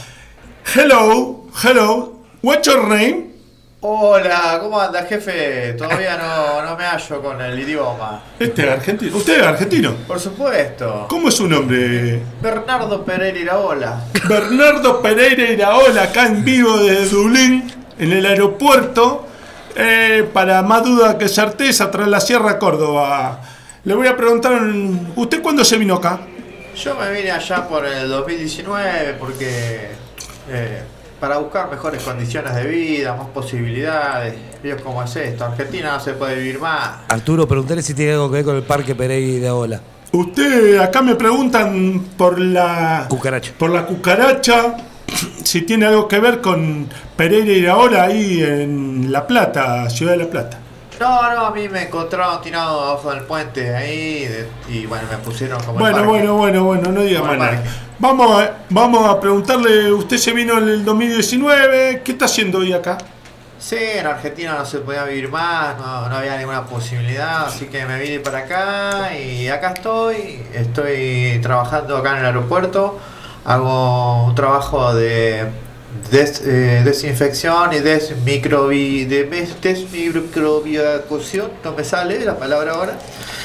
Hello, hello, what's your name? Hola, ¿cómo anda, jefe? Todavía no, no me hallo con el idioma. Este es argentino. ¿Usted es argentino? Por supuesto. ¿Cómo es su nombre? Bernardo Pereira Iraola. Bernardo Pereira Iraola, acá en vivo desde Dublín, en el aeropuerto, eh, para más duda que certeza, tras la Sierra Córdoba. Le voy a preguntar, ¿usted cuándo se vino acá? Yo me vine allá por el dos mil diecinueve porque eh, para buscar mejores condiciones de vida, más posibilidades. Dios, ¿cómo es esto? Argentina no se puede vivir más. Arturo, preguntale si tiene algo que ver con el Parque Pereira de Ola. Usted, acá me preguntan por la Cucaracha. por la cucaracha, si tiene algo que ver con Pereira Iraola ahí en La Plata, Ciudad de La Plata. No, no, a mí me encontraron tirado abajo del puente ahí de- y bueno, me pusieron como el Bueno, parque. bueno, bueno, bueno, no diga Como más el nada. Vamos a, vamos a preguntarle, usted se vino en el dos mil diecinueve, ¿qué está haciendo hoy acá? Sí, en Argentina no se podía vivir más, no, no había ninguna posibilidad, así que me vine para acá y acá estoy. Estoy trabajando acá en el aeropuerto, hago un trabajo de des- eh, desinfección y desmicrobi, de mes- desmicrobiación, no me sale la palabra ahora,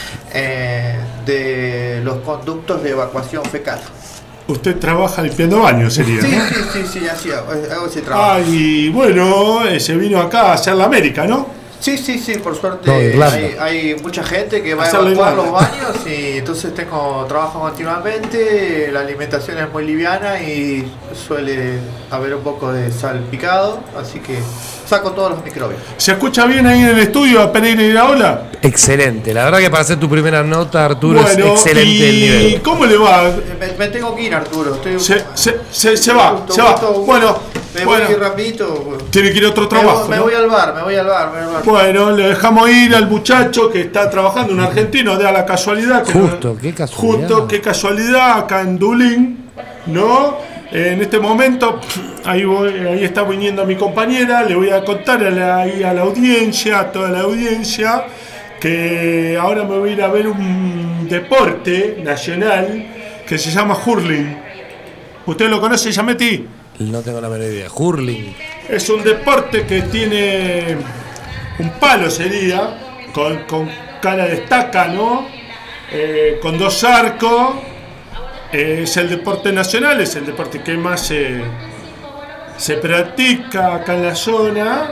eh, de los conductos de evacuación fecal. Usted trabaja limpiando baños, sería, Sí, ¿no? sí, sí, sí, así hago, hago ese trabajo. Ah, y bueno, eh, se vino acá a hacer la América, ¿no? Sí, sí, sí, por suerte No, Irlanda. hay, hay mucha gente que va a Hacer la evacuar los Irlanda. baños y entonces tengo trabajo continuamente, la alimentación es muy liviana y suele haber un poco de salpicado, así que saco todos los microbios. ¿Se escucha bien ahí en el estudio a Pereira Iraola? Excelente. La verdad que para hacer tu primera nota, Arturo, Bueno, es excelente y el nivel. ¿cómo le va? Me, me tengo que ir, Arturo. Estoy Se, se, se, se va, Gusto, se va. gusto, gusto. Bueno, me bueno, voy rapidito. tiene que ir a otro Me trabajo, voy- Me, ¿no? voy al bar, me voy al bar, me voy al bar. Bueno, le dejamos ir al muchacho que está trabajando, un argentino, de a la casualidad. que Justo, no- qué casualidad. Justo, qué casualidad, acá en Dublín, ¿no? En este momento, ahí, voy, ahí está viniendo mi compañera, le voy a contar a la, ahí a la audiencia, a toda la audiencia, que ahora me voy a ir a ver un deporte nacional que se llama hurling. ¿Usted lo conoce, Yameti? No tengo la menor idea. Hurling. Es un deporte que tiene un palo, sería, con, con cara de estaca, ¿no? Eh, con dos arcos. Eh, es el deporte nacional, es el deporte que más se, se practica acá en la zona.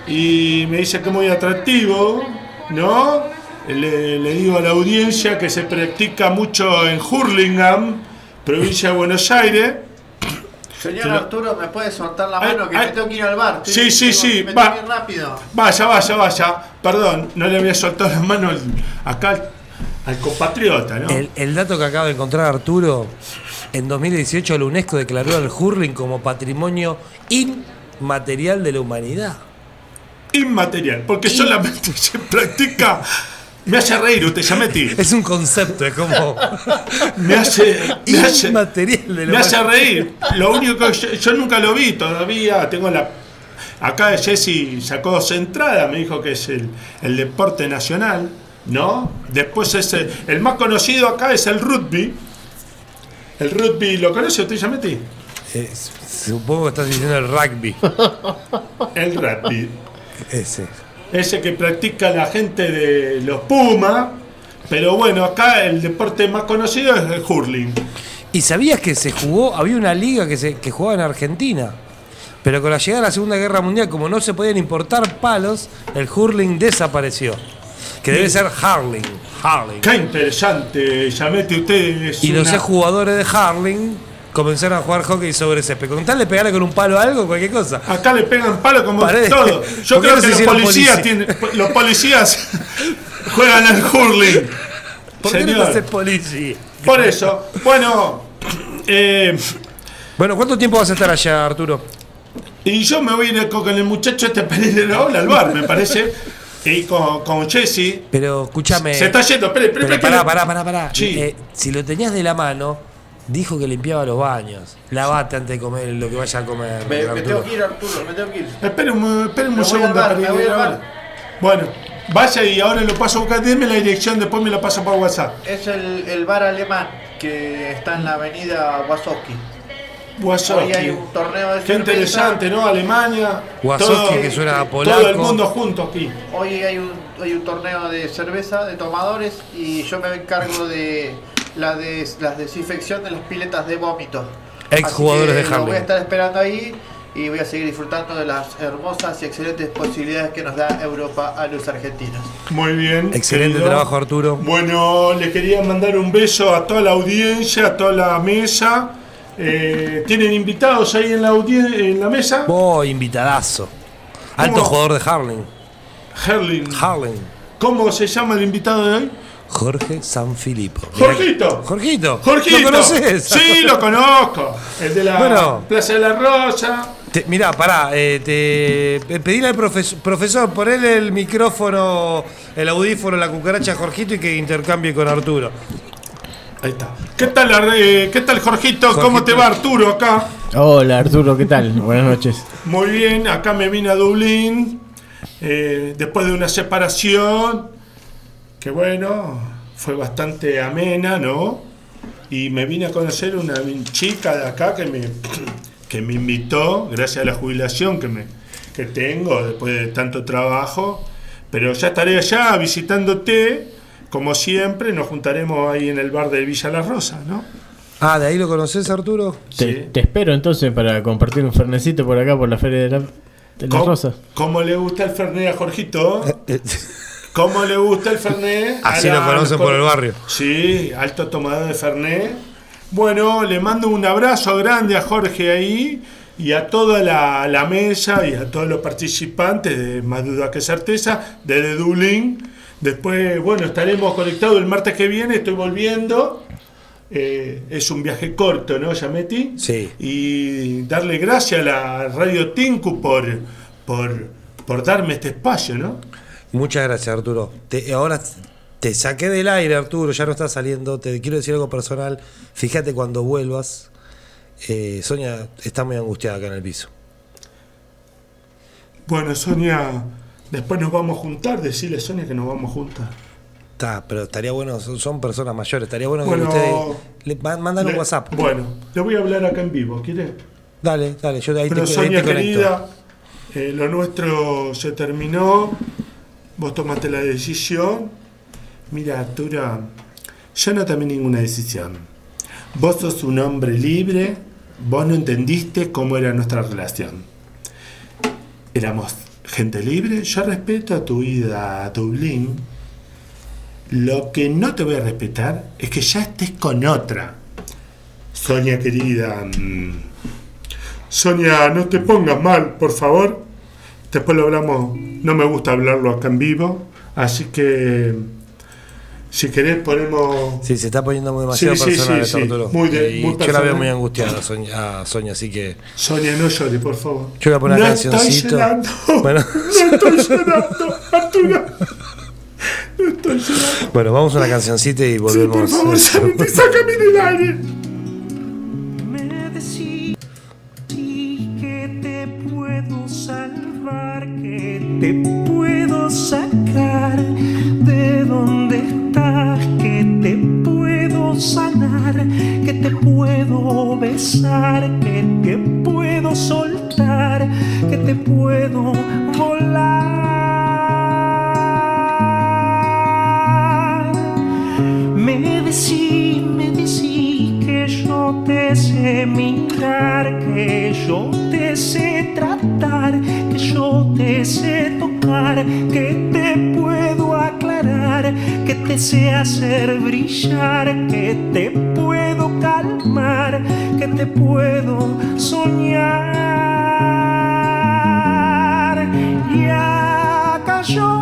Y me dice que es muy atractivo, ¿no? Le, le digo a la audiencia que se practica mucho en Hurlingham, provincia de Buenos Aires. Señor Te lo- Arturo, ¿me puede soltar la Ay, mano que ay. me tengo que ir al bar? Sí, sí, Tengo- sí, Me va. tengo que ir rápido. Vaya, vaya, vaya. Perdón, no le había soltado las manos al- acá al, al compatriota, ¿no? El, el dato que acaba de encontrar Arturo, en dos mil dieciocho la UNESCO declaró al hurling como patrimonio inmaterial de la humanidad. Inmaterial, porque solamente se practica. Me hace reír usted, Yameti. Es un concepto, es como. Me hace. Me hace, inmaterial de la me hace humanidad. reír. Lo único que yo, yo nunca lo vi todavía. Tengo la. Acá Jessy sacó dos entradas, me dijo que es el, el deporte nacional, ¿no? Después es el, el más conocido acá es el rugby. El rugby, ¿lo conoce usted, Yameti? Eh, supongo que estás diciendo el rugby. El rugby. Ese. ese que practica la gente de los Pumas. Pero bueno, acá el deporte más conocido es el hurling. ¿Y sabías que se jugó, había una liga que se que jugaba en Argentina? Pero con la llegada de la Segunda Guerra Mundial, como no se podían importar palos, el hurling desapareció. Que debe ser hurling. hurling. Qué interesante, Yamete, usted es Y los una... jugadores de hurling comenzaron a jugar hockey sobre césped. Con tal de pegarle con un palo a algo, cualquier cosa. Acá le pegan palo como Paredes. todo. Yo ¿Por qué creo no que se los hicieron policías, policía? tienen, los policías juegan al hurling. ¿Por qué Señor. no te haces policía? Por eso, bueno, eh, Bueno, ¿cuánto tiempo vas a estar allá, Arturo? y yo me voy a ir con el muchacho este Pereira al bar, me parece, y con, con Jesse. Pero escúchame. Se está yendo, espere, espere, Pero espere. pará, pará, pará, pará. Sí. Eh, si lo tenías de la mano, dijo que limpiaba los baños. Lavate antes de comer lo que vaya a comer. Me, me Arturo. tengo que ir, Arturo, me tengo que ir. Espere un, espere un Me voy segundo, al bar, me voy al Pereira. bar. Bueno, vaya y ahora lo paso a buscar. Deme la dirección, después me la paso por WhatsApp. Es el, el bar alemán que está en la avenida Wasowski. Wasowski. Hoy hay un torneo de Qué cerveza. interesante, ¿no? Alemania. Wasowski, todo- que suena a Todo el polaco. mundo junto aquí. Hoy hay un, hay un torneo de cerveza, de tomadores, y yo me encargo de la de las desinfección de las piletas de vómito. Ex Así jugadores que de lo voy a Harlem. estar esperando ahí y voy a seguir disfrutando de las hermosas y excelentes posibilidades que nos da Europa a los argentinos. Muy bien. Excelente querido. trabajo, Arturo. Bueno, le quería mandar un beso a toda la audiencia, a toda la mesa. Eh, ¿Tienen invitados ahí en la, audien- en la mesa? Oh, invitadazo. Alto ¿Cómo? jugador de Harlem. Herling. Harlem. ¿Cómo se llama el invitado de hoy? Jorge Sanfilippo. Mirá Jorgito. que- Jorgito. Jorgito. ¿Lo conoces? Sí, lo conozco. El de la Bueno. Plaza de la Rosa. Te- mirá, pará, eh, te eh, pedile al profesor, profesor, ponele el micrófono, el audífono, la cucaracha a Jorgito y que intercambie con Arturo. Ahí está. ¿Qué tal, eh, ¿qué tal Jorgito? ¿Cómo Jorgito. te va Arturo acá? Hola Arturo, ¿qué tal? Buenas noches. Muy bien, acá me vine a Dublín eh, después de una separación que bueno, fue bastante amena, ¿no? Y me vine a conocer una chica de acá que me, que me invitó, gracias a la jubilación que, me, que tengo después de tanto trabajo. Pero ya estaré allá visitándote, como siempre, nos juntaremos ahí en el bar de Villa La Rosa, ¿no? Ah, ¿de ahí lo conoces, Arturo? Te, te espero entonces para compartir un fernecito por acá por la Feria de la, de la ¿Cómo, Rosa. ¿Cómo le gusta el Fernet a Jorgito? ¿Cómo le gusta el Fernet? Así A lo la- conocen por el barrio. Sí, alto tomador de Fernet. Bueno, le mando un abrazo grande a Jorge ahí y a toda la, la mesa y a todos los participantes de Más Duda que Certeza, desde Dublín. Después, bueno, estaremos conectados el martes que viene, estoy volviendo. Eh, es un viaje corto, ¿no, Yameti? Sí. Y darle gracias a la Radio Tinku por, por, por darme este espacio, ¿no? Muchas gracias, Arturo. Te- ahora te saqué del aire, Arturo, ya no estás saliendo. Te quiero decir algo personal. Fíjate cuando vuelvas. Eh, Sonia está muy angustiada acá en el piso. Bueno, Sonia, después nos vamos a juntar, decirle a Sonia que nos vamos a juntar. Está, pero estaría bueno, son, son personas mayores, estaría bueno, Bueno, que ustedes le ma- mandan un le- WhatsApp. Bueno, le voy a hablar acá en vivo, ¿quiere? Dale, dale, yo de ahí Pero te, ahí Sonia te conecto. querida, eh, lo nuestro se terminó, vos tomaste la decisión. Mira, Arturo, yo no tomé ninguna decisión. Vos sos un hombre libre, vos no entendiste cómo era nuestra relación. Éramos gente libre, yo respeto tu ida a Dublín. Lo que no te voy a respetar es que ya estés con otra. Sonia querida, mm, Sonia, no te pongas mal, por favor. Después lo hablamos, no me gusta hablarlo acá en vivo, así que si querés ponemos... Sí, se está poniendo muy demasiado Sí, sí, personal sí, esto, sí. Arturo. Muy de- Y muy yo la veo personal. muy angustiada a Sonia, a Sonia, así que. Sonia, no llores, por favor. Yo voy a poner no una cancioncito. Estoy llorando. Bueno. No estoy llorando, Arturo. No estoy llorando. Bueno, vamos a una cancioncita y volvemos. Por favor, Santi, sácame del aire. Me decís que te puedo salvar, que te puedo sacar de donde estás, que te puedo sanar, que te puedo besar, que te puedo soltar, que te puedo volar. sé mirar, que yo te sé tratar, que yo te sé tocar, que te puedo aclarar, que te sé hacer brillar, que te puedo calmar, que te puedo soñar. Y acá yo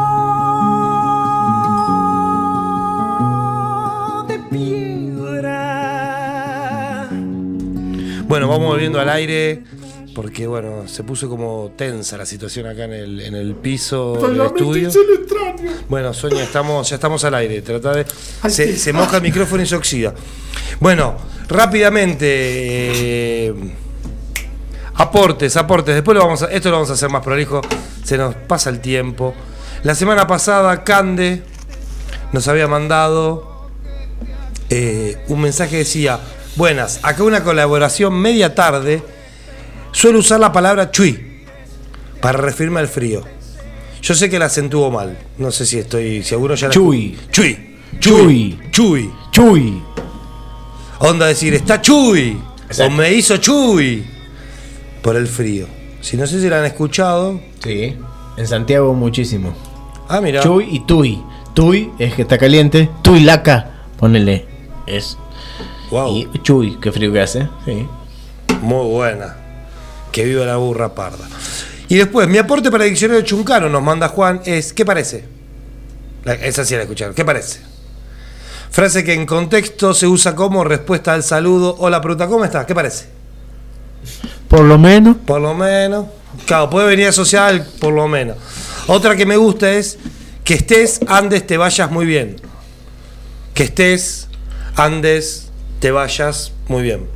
Bueno, vamos volviendo al aire porque bueno, se puso como tensa la situación acá en el, en el piso del estudio. Bueno, Sonia, estamos, ya estamos al aire. Trata de. Se, se moja el micrófono y se oxida. Bueno, rápidamente. Eh, aportes, aportes. Después lo vamos a, esto lo vamos a hacer más prolijo. Se nos pasa el tiempo. La semana pasada, Cande nos había mandado eh, un mensaje que decía: buenas, acá una colaboración media tarde. Suelo usar la palabra chui para referirme al frío. Yo sé que la acentúo mal. No sé si estoy. Si alguno ya la. Chui. Chui. Chui. Chui. Chui. Onda decir, está chui. Exacto. O me hizo chui. Por el frío. Si no sé si la han escuchado. Sí. En Santiago muchísimo. Ah, mira. Chui y tui. Tui es que está caliente. Tui laca. Ponele. Es. Wow. Y chui, qué frío que hace. Sí. Muy buena. Que viva la burra parda. Y después, mi aporte para el diccionario chuncano, nos manda Juan, es ¿qué parece? La, esa sí la escucharon. ¿Qué parece? Frase que en contexto se usa como respuesta al saludo o la pregunta ¿cómo estás? ¿Qué parece? Por lo menos. Por lo menos. Claro, puede venir asociada al por lo menos. Otra que me gusta es que estés, andes, te vayas muy bien. Que estés, andes, te vayas muy bien.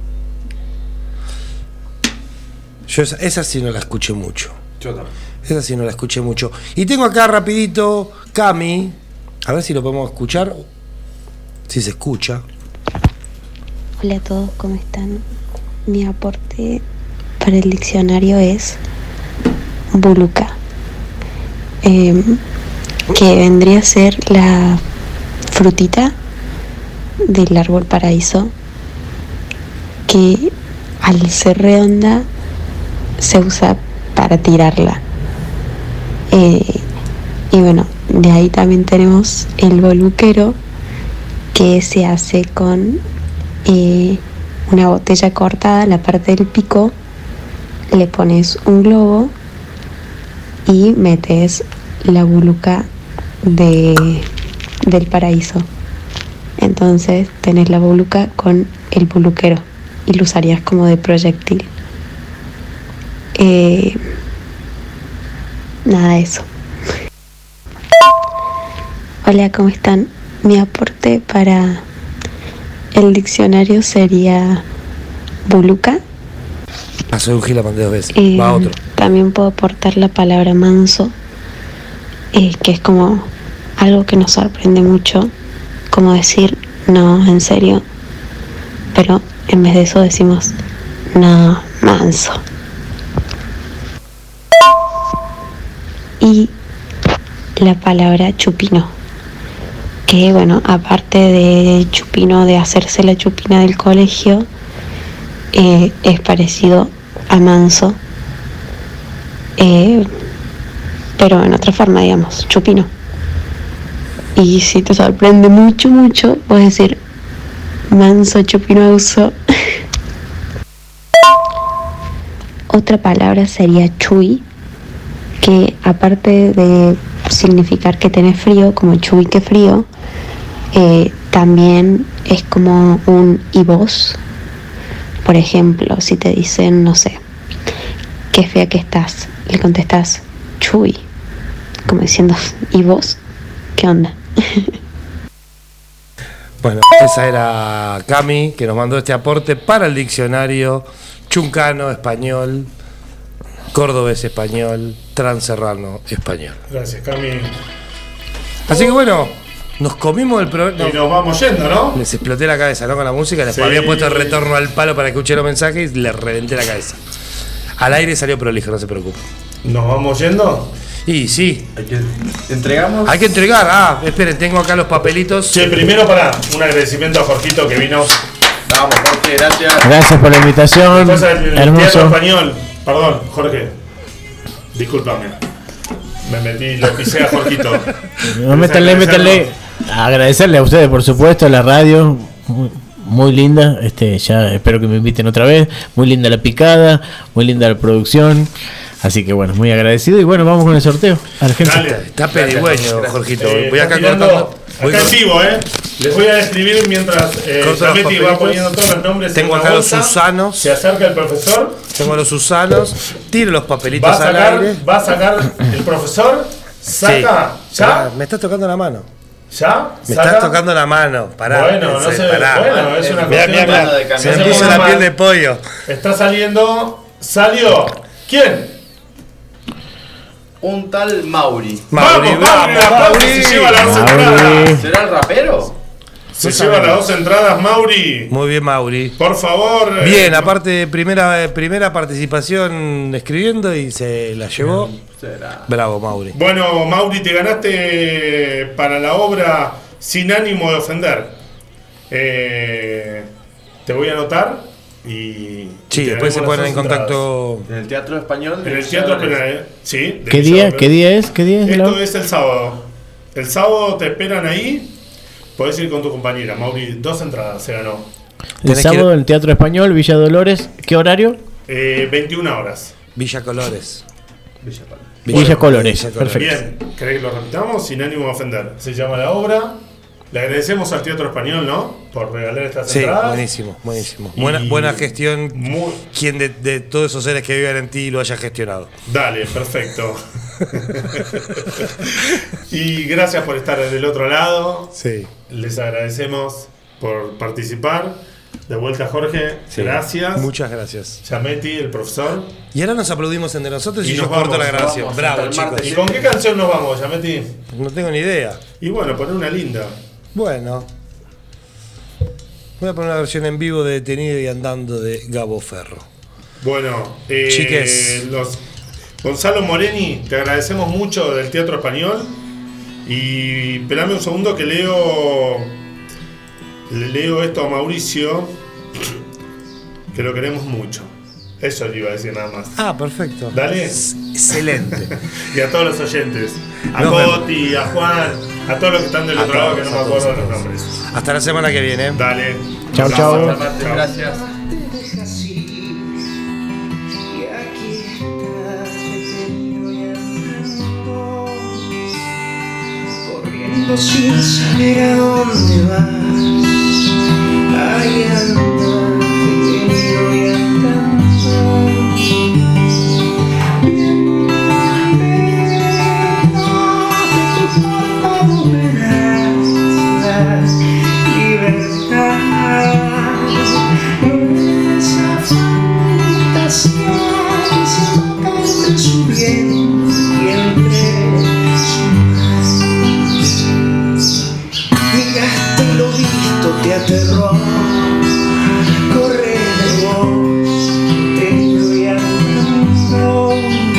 Yo esa, esa sí no la escuché mucho. Yo también. Esa sí no la escuché mucho. Y tengo acá rapidito Cami. A ver si lo podemos escuchar. Si se escucha. Hola a todos, ¿cómo están? Mi aporte para el diccionario es buluca, eh, que vendría a ser la frutita del árbol paraíso, que al ser redonda se usa para tirarla. Eh, y bueno, de ahí también tenemos el boluquero, que se hace con eh, una botella cortada, la parte del pico, le pones un globo y metes la buluca de, del paraíso. Entonces tenés la buluca con el buluquero y lo usarías como de proyectil. Eh, nada de eso. Hola, ¿cómo están? Mi aporte para el diccionario sería buluca. Pasó un gila dos veces. Eh, Va otro. También puedo aportar la palabra manso, eh, que es como algo que nos sorprende mucho, como decir no, en serio, pero en vez de eso decimos no, manso. Y la palabra chupino, que bueno, aparte de chupino, de hacerse la chupina del colegio, eh, es parecido a manso, eh, pero en otra forma, digamos, chupino. Y si te sorprende mucho, mucho, puedes decir manso chupinoso. Otra palabra sería chui, que aparte de significar que tenés frío, como chui que frío, eh, también es como un y vos. Por ejemplo, si te dicen, no sé, qué fea que estás, le contestás chui, como diciendo, ¿y vos? ¿Qué onda? Bueno, esa era Cami, que nos mandó este aporte para el diccionario chuncano español, cordobés español, transerrano español. Gracias, Cami. Así que bueno, nos comimos el programa. Y nos vamos yendo, ¿no? Les exploté la cabeza, ¿no? Con la música. Les Sí. había puesto el retorno al palo para que escuché los mensajes y les reventé la cabeza. Al aire salió prolijo, no se preocupen. ¿Nos vamos yendo? Y sí. Hay que, ¿Entregamos? Hay que entregar. Ah, esperen, tengo acá los papelitos. Che, primero para un agradecimiento a Jorgito que vino. Vamos, Jorge, gracias. Gracias por la invitación. Después el, el Hermoso. teatro español. Perdón, Jorge. Discúlpame. Me metí, lo pisé a Jorgito. No, métanle, métanle. Agradecerle a ustedes, por supuesto, a la radio. Muy, muy linda. Este, ya espero que me inviten otra vez. Muy linda la picada. Muy linda la producción. Así que bueno, muy agradecido. Y bueno, vamos con el sorteo. A la gente. Dale. Está pedigüeño, Jorgito. Eh, Voy acá tirando, cortando. Voy acá en con- vivo, ¿eh? Les voy a describir mientras eh, Corto los Zametti va papelitos. poniendo todos los nombres. Tengo en acá una los bolsa. Susanos. Se acerca el profesor. Tengo los Susanos. Tiro los papelitos Va a al sacar, aire. va a sacar el profesor. Saca. Sí. ¿Ya? Pará, me estás tocando la mano. ¿Ya? Me ¿Saca? estás tocando la mano. Pará. Bueno, no Ese- sé. pará. Bueno, es una Mirá, cuestión mirá, de- mirá. Se no me se puso ponga la piel mal. de pollo. Está saliendo. Salió. ¿Quién? Un tal Mauri. Mauri, Vamos, Mauri, bravo, aplauso, Mauri. se lleva las dos Mauri. entradas. ¿Será el rapero? Se lleva las dos entradas, Mauri. Muy bien, Mauri. Por favor. eh, Bien, aparte, primera, primera participación escribiendo y se la llevó. Será. Bravo, Mauri. Bueno, Mauri, te ganaste para la obra Sin ánimo de ofender. Eh, te voy a anotar y. Sí, y te después se daremos ponen en las dos contacto. En el Teatro Español. En el Teatro Español, ¿eh? Sí. de ¿Qué Villa día? Dolores. ¿Qué día es? ¿Qué día es? Esto la- es el sábado. El sábado te esperan ahí. Podés ir con tu compañera, Mauri. Dos entradas se ganó. El sábado en el Teatro Español, Villa Dolores. ¿Qué horario? Eh, veintiuna horas. Villa Colores. Villa Colores. Villa Colores, Villa Colores. perfecto. Bien, ¿querés que lo repitamos? Sin ánimo de ofender. Se llama la obra. Le agradecemos al Teatro Español, ¿no? Por regalar estas Sí, entradas. buenísimo, buenísimo. Y- Buena, buena gestión. Muy- Quien de, de todos esos seres que viven en ti lo haya gestionado. Dale, perfecto. Y gracias por estar del otro lado. Sí. Les agradecemos por participar. De vuelta, Jorge. Sí. Gracias. Muchas gracias. Yametti, el profesor. Y ahora nos aplaudimos entre nosotros y, Y yo nos corto vamos, la grabación. vamos, Bravo, hasta el chicos. martes. ¿Y con qué canción nos vamos, Yametti? No tengo ni idea. Y bueno, poner una linda. Bueno. Voy a poner una versión en vivo de Detenido y Andando de Gabo Ferro. Bueno, eh, Chiques. los, Gonzalo Moreni, te agradecemos mucho del Teatro Español. Y esperame un segundo que leo. Le leo esto a Mauricio. Que lo queremos mucho. Eso le iba a decir nada más. Ah, perfecto. Dale. Excelente. Y a todos los oyentes. A Nos vemos. Coti, a Juan, a todos los que están del A otro lado que todos, no me a todos, acuerdo a los todos. nombres. Hasta la semana que viene. Dale. Chau, Nos chau. vemos. Hasta el martes, Chau. gracias. Y aquí estás detenido y andando, corriendo sin saber a dónde vas. Ahí andas, detenido y andando, esa fantasía que se toca entre su piel y entre su mar. Miraste y lo visto te aterró. Corre de vos, detenido y andando.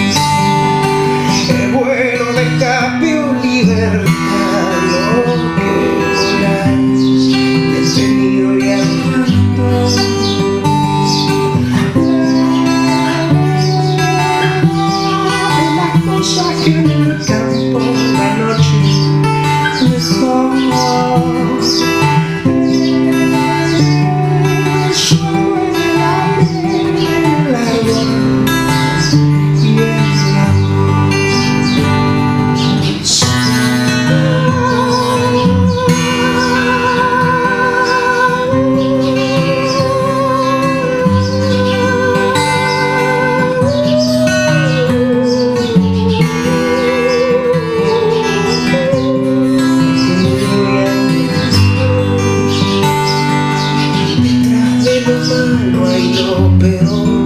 El vuelo de cambio, libertad, lo que volás, detenido y andando. De las cosas que en el campo la noche dejó. Solo en el aire, en el árbol y en el amor. Detrás de lo malo hay lo peor.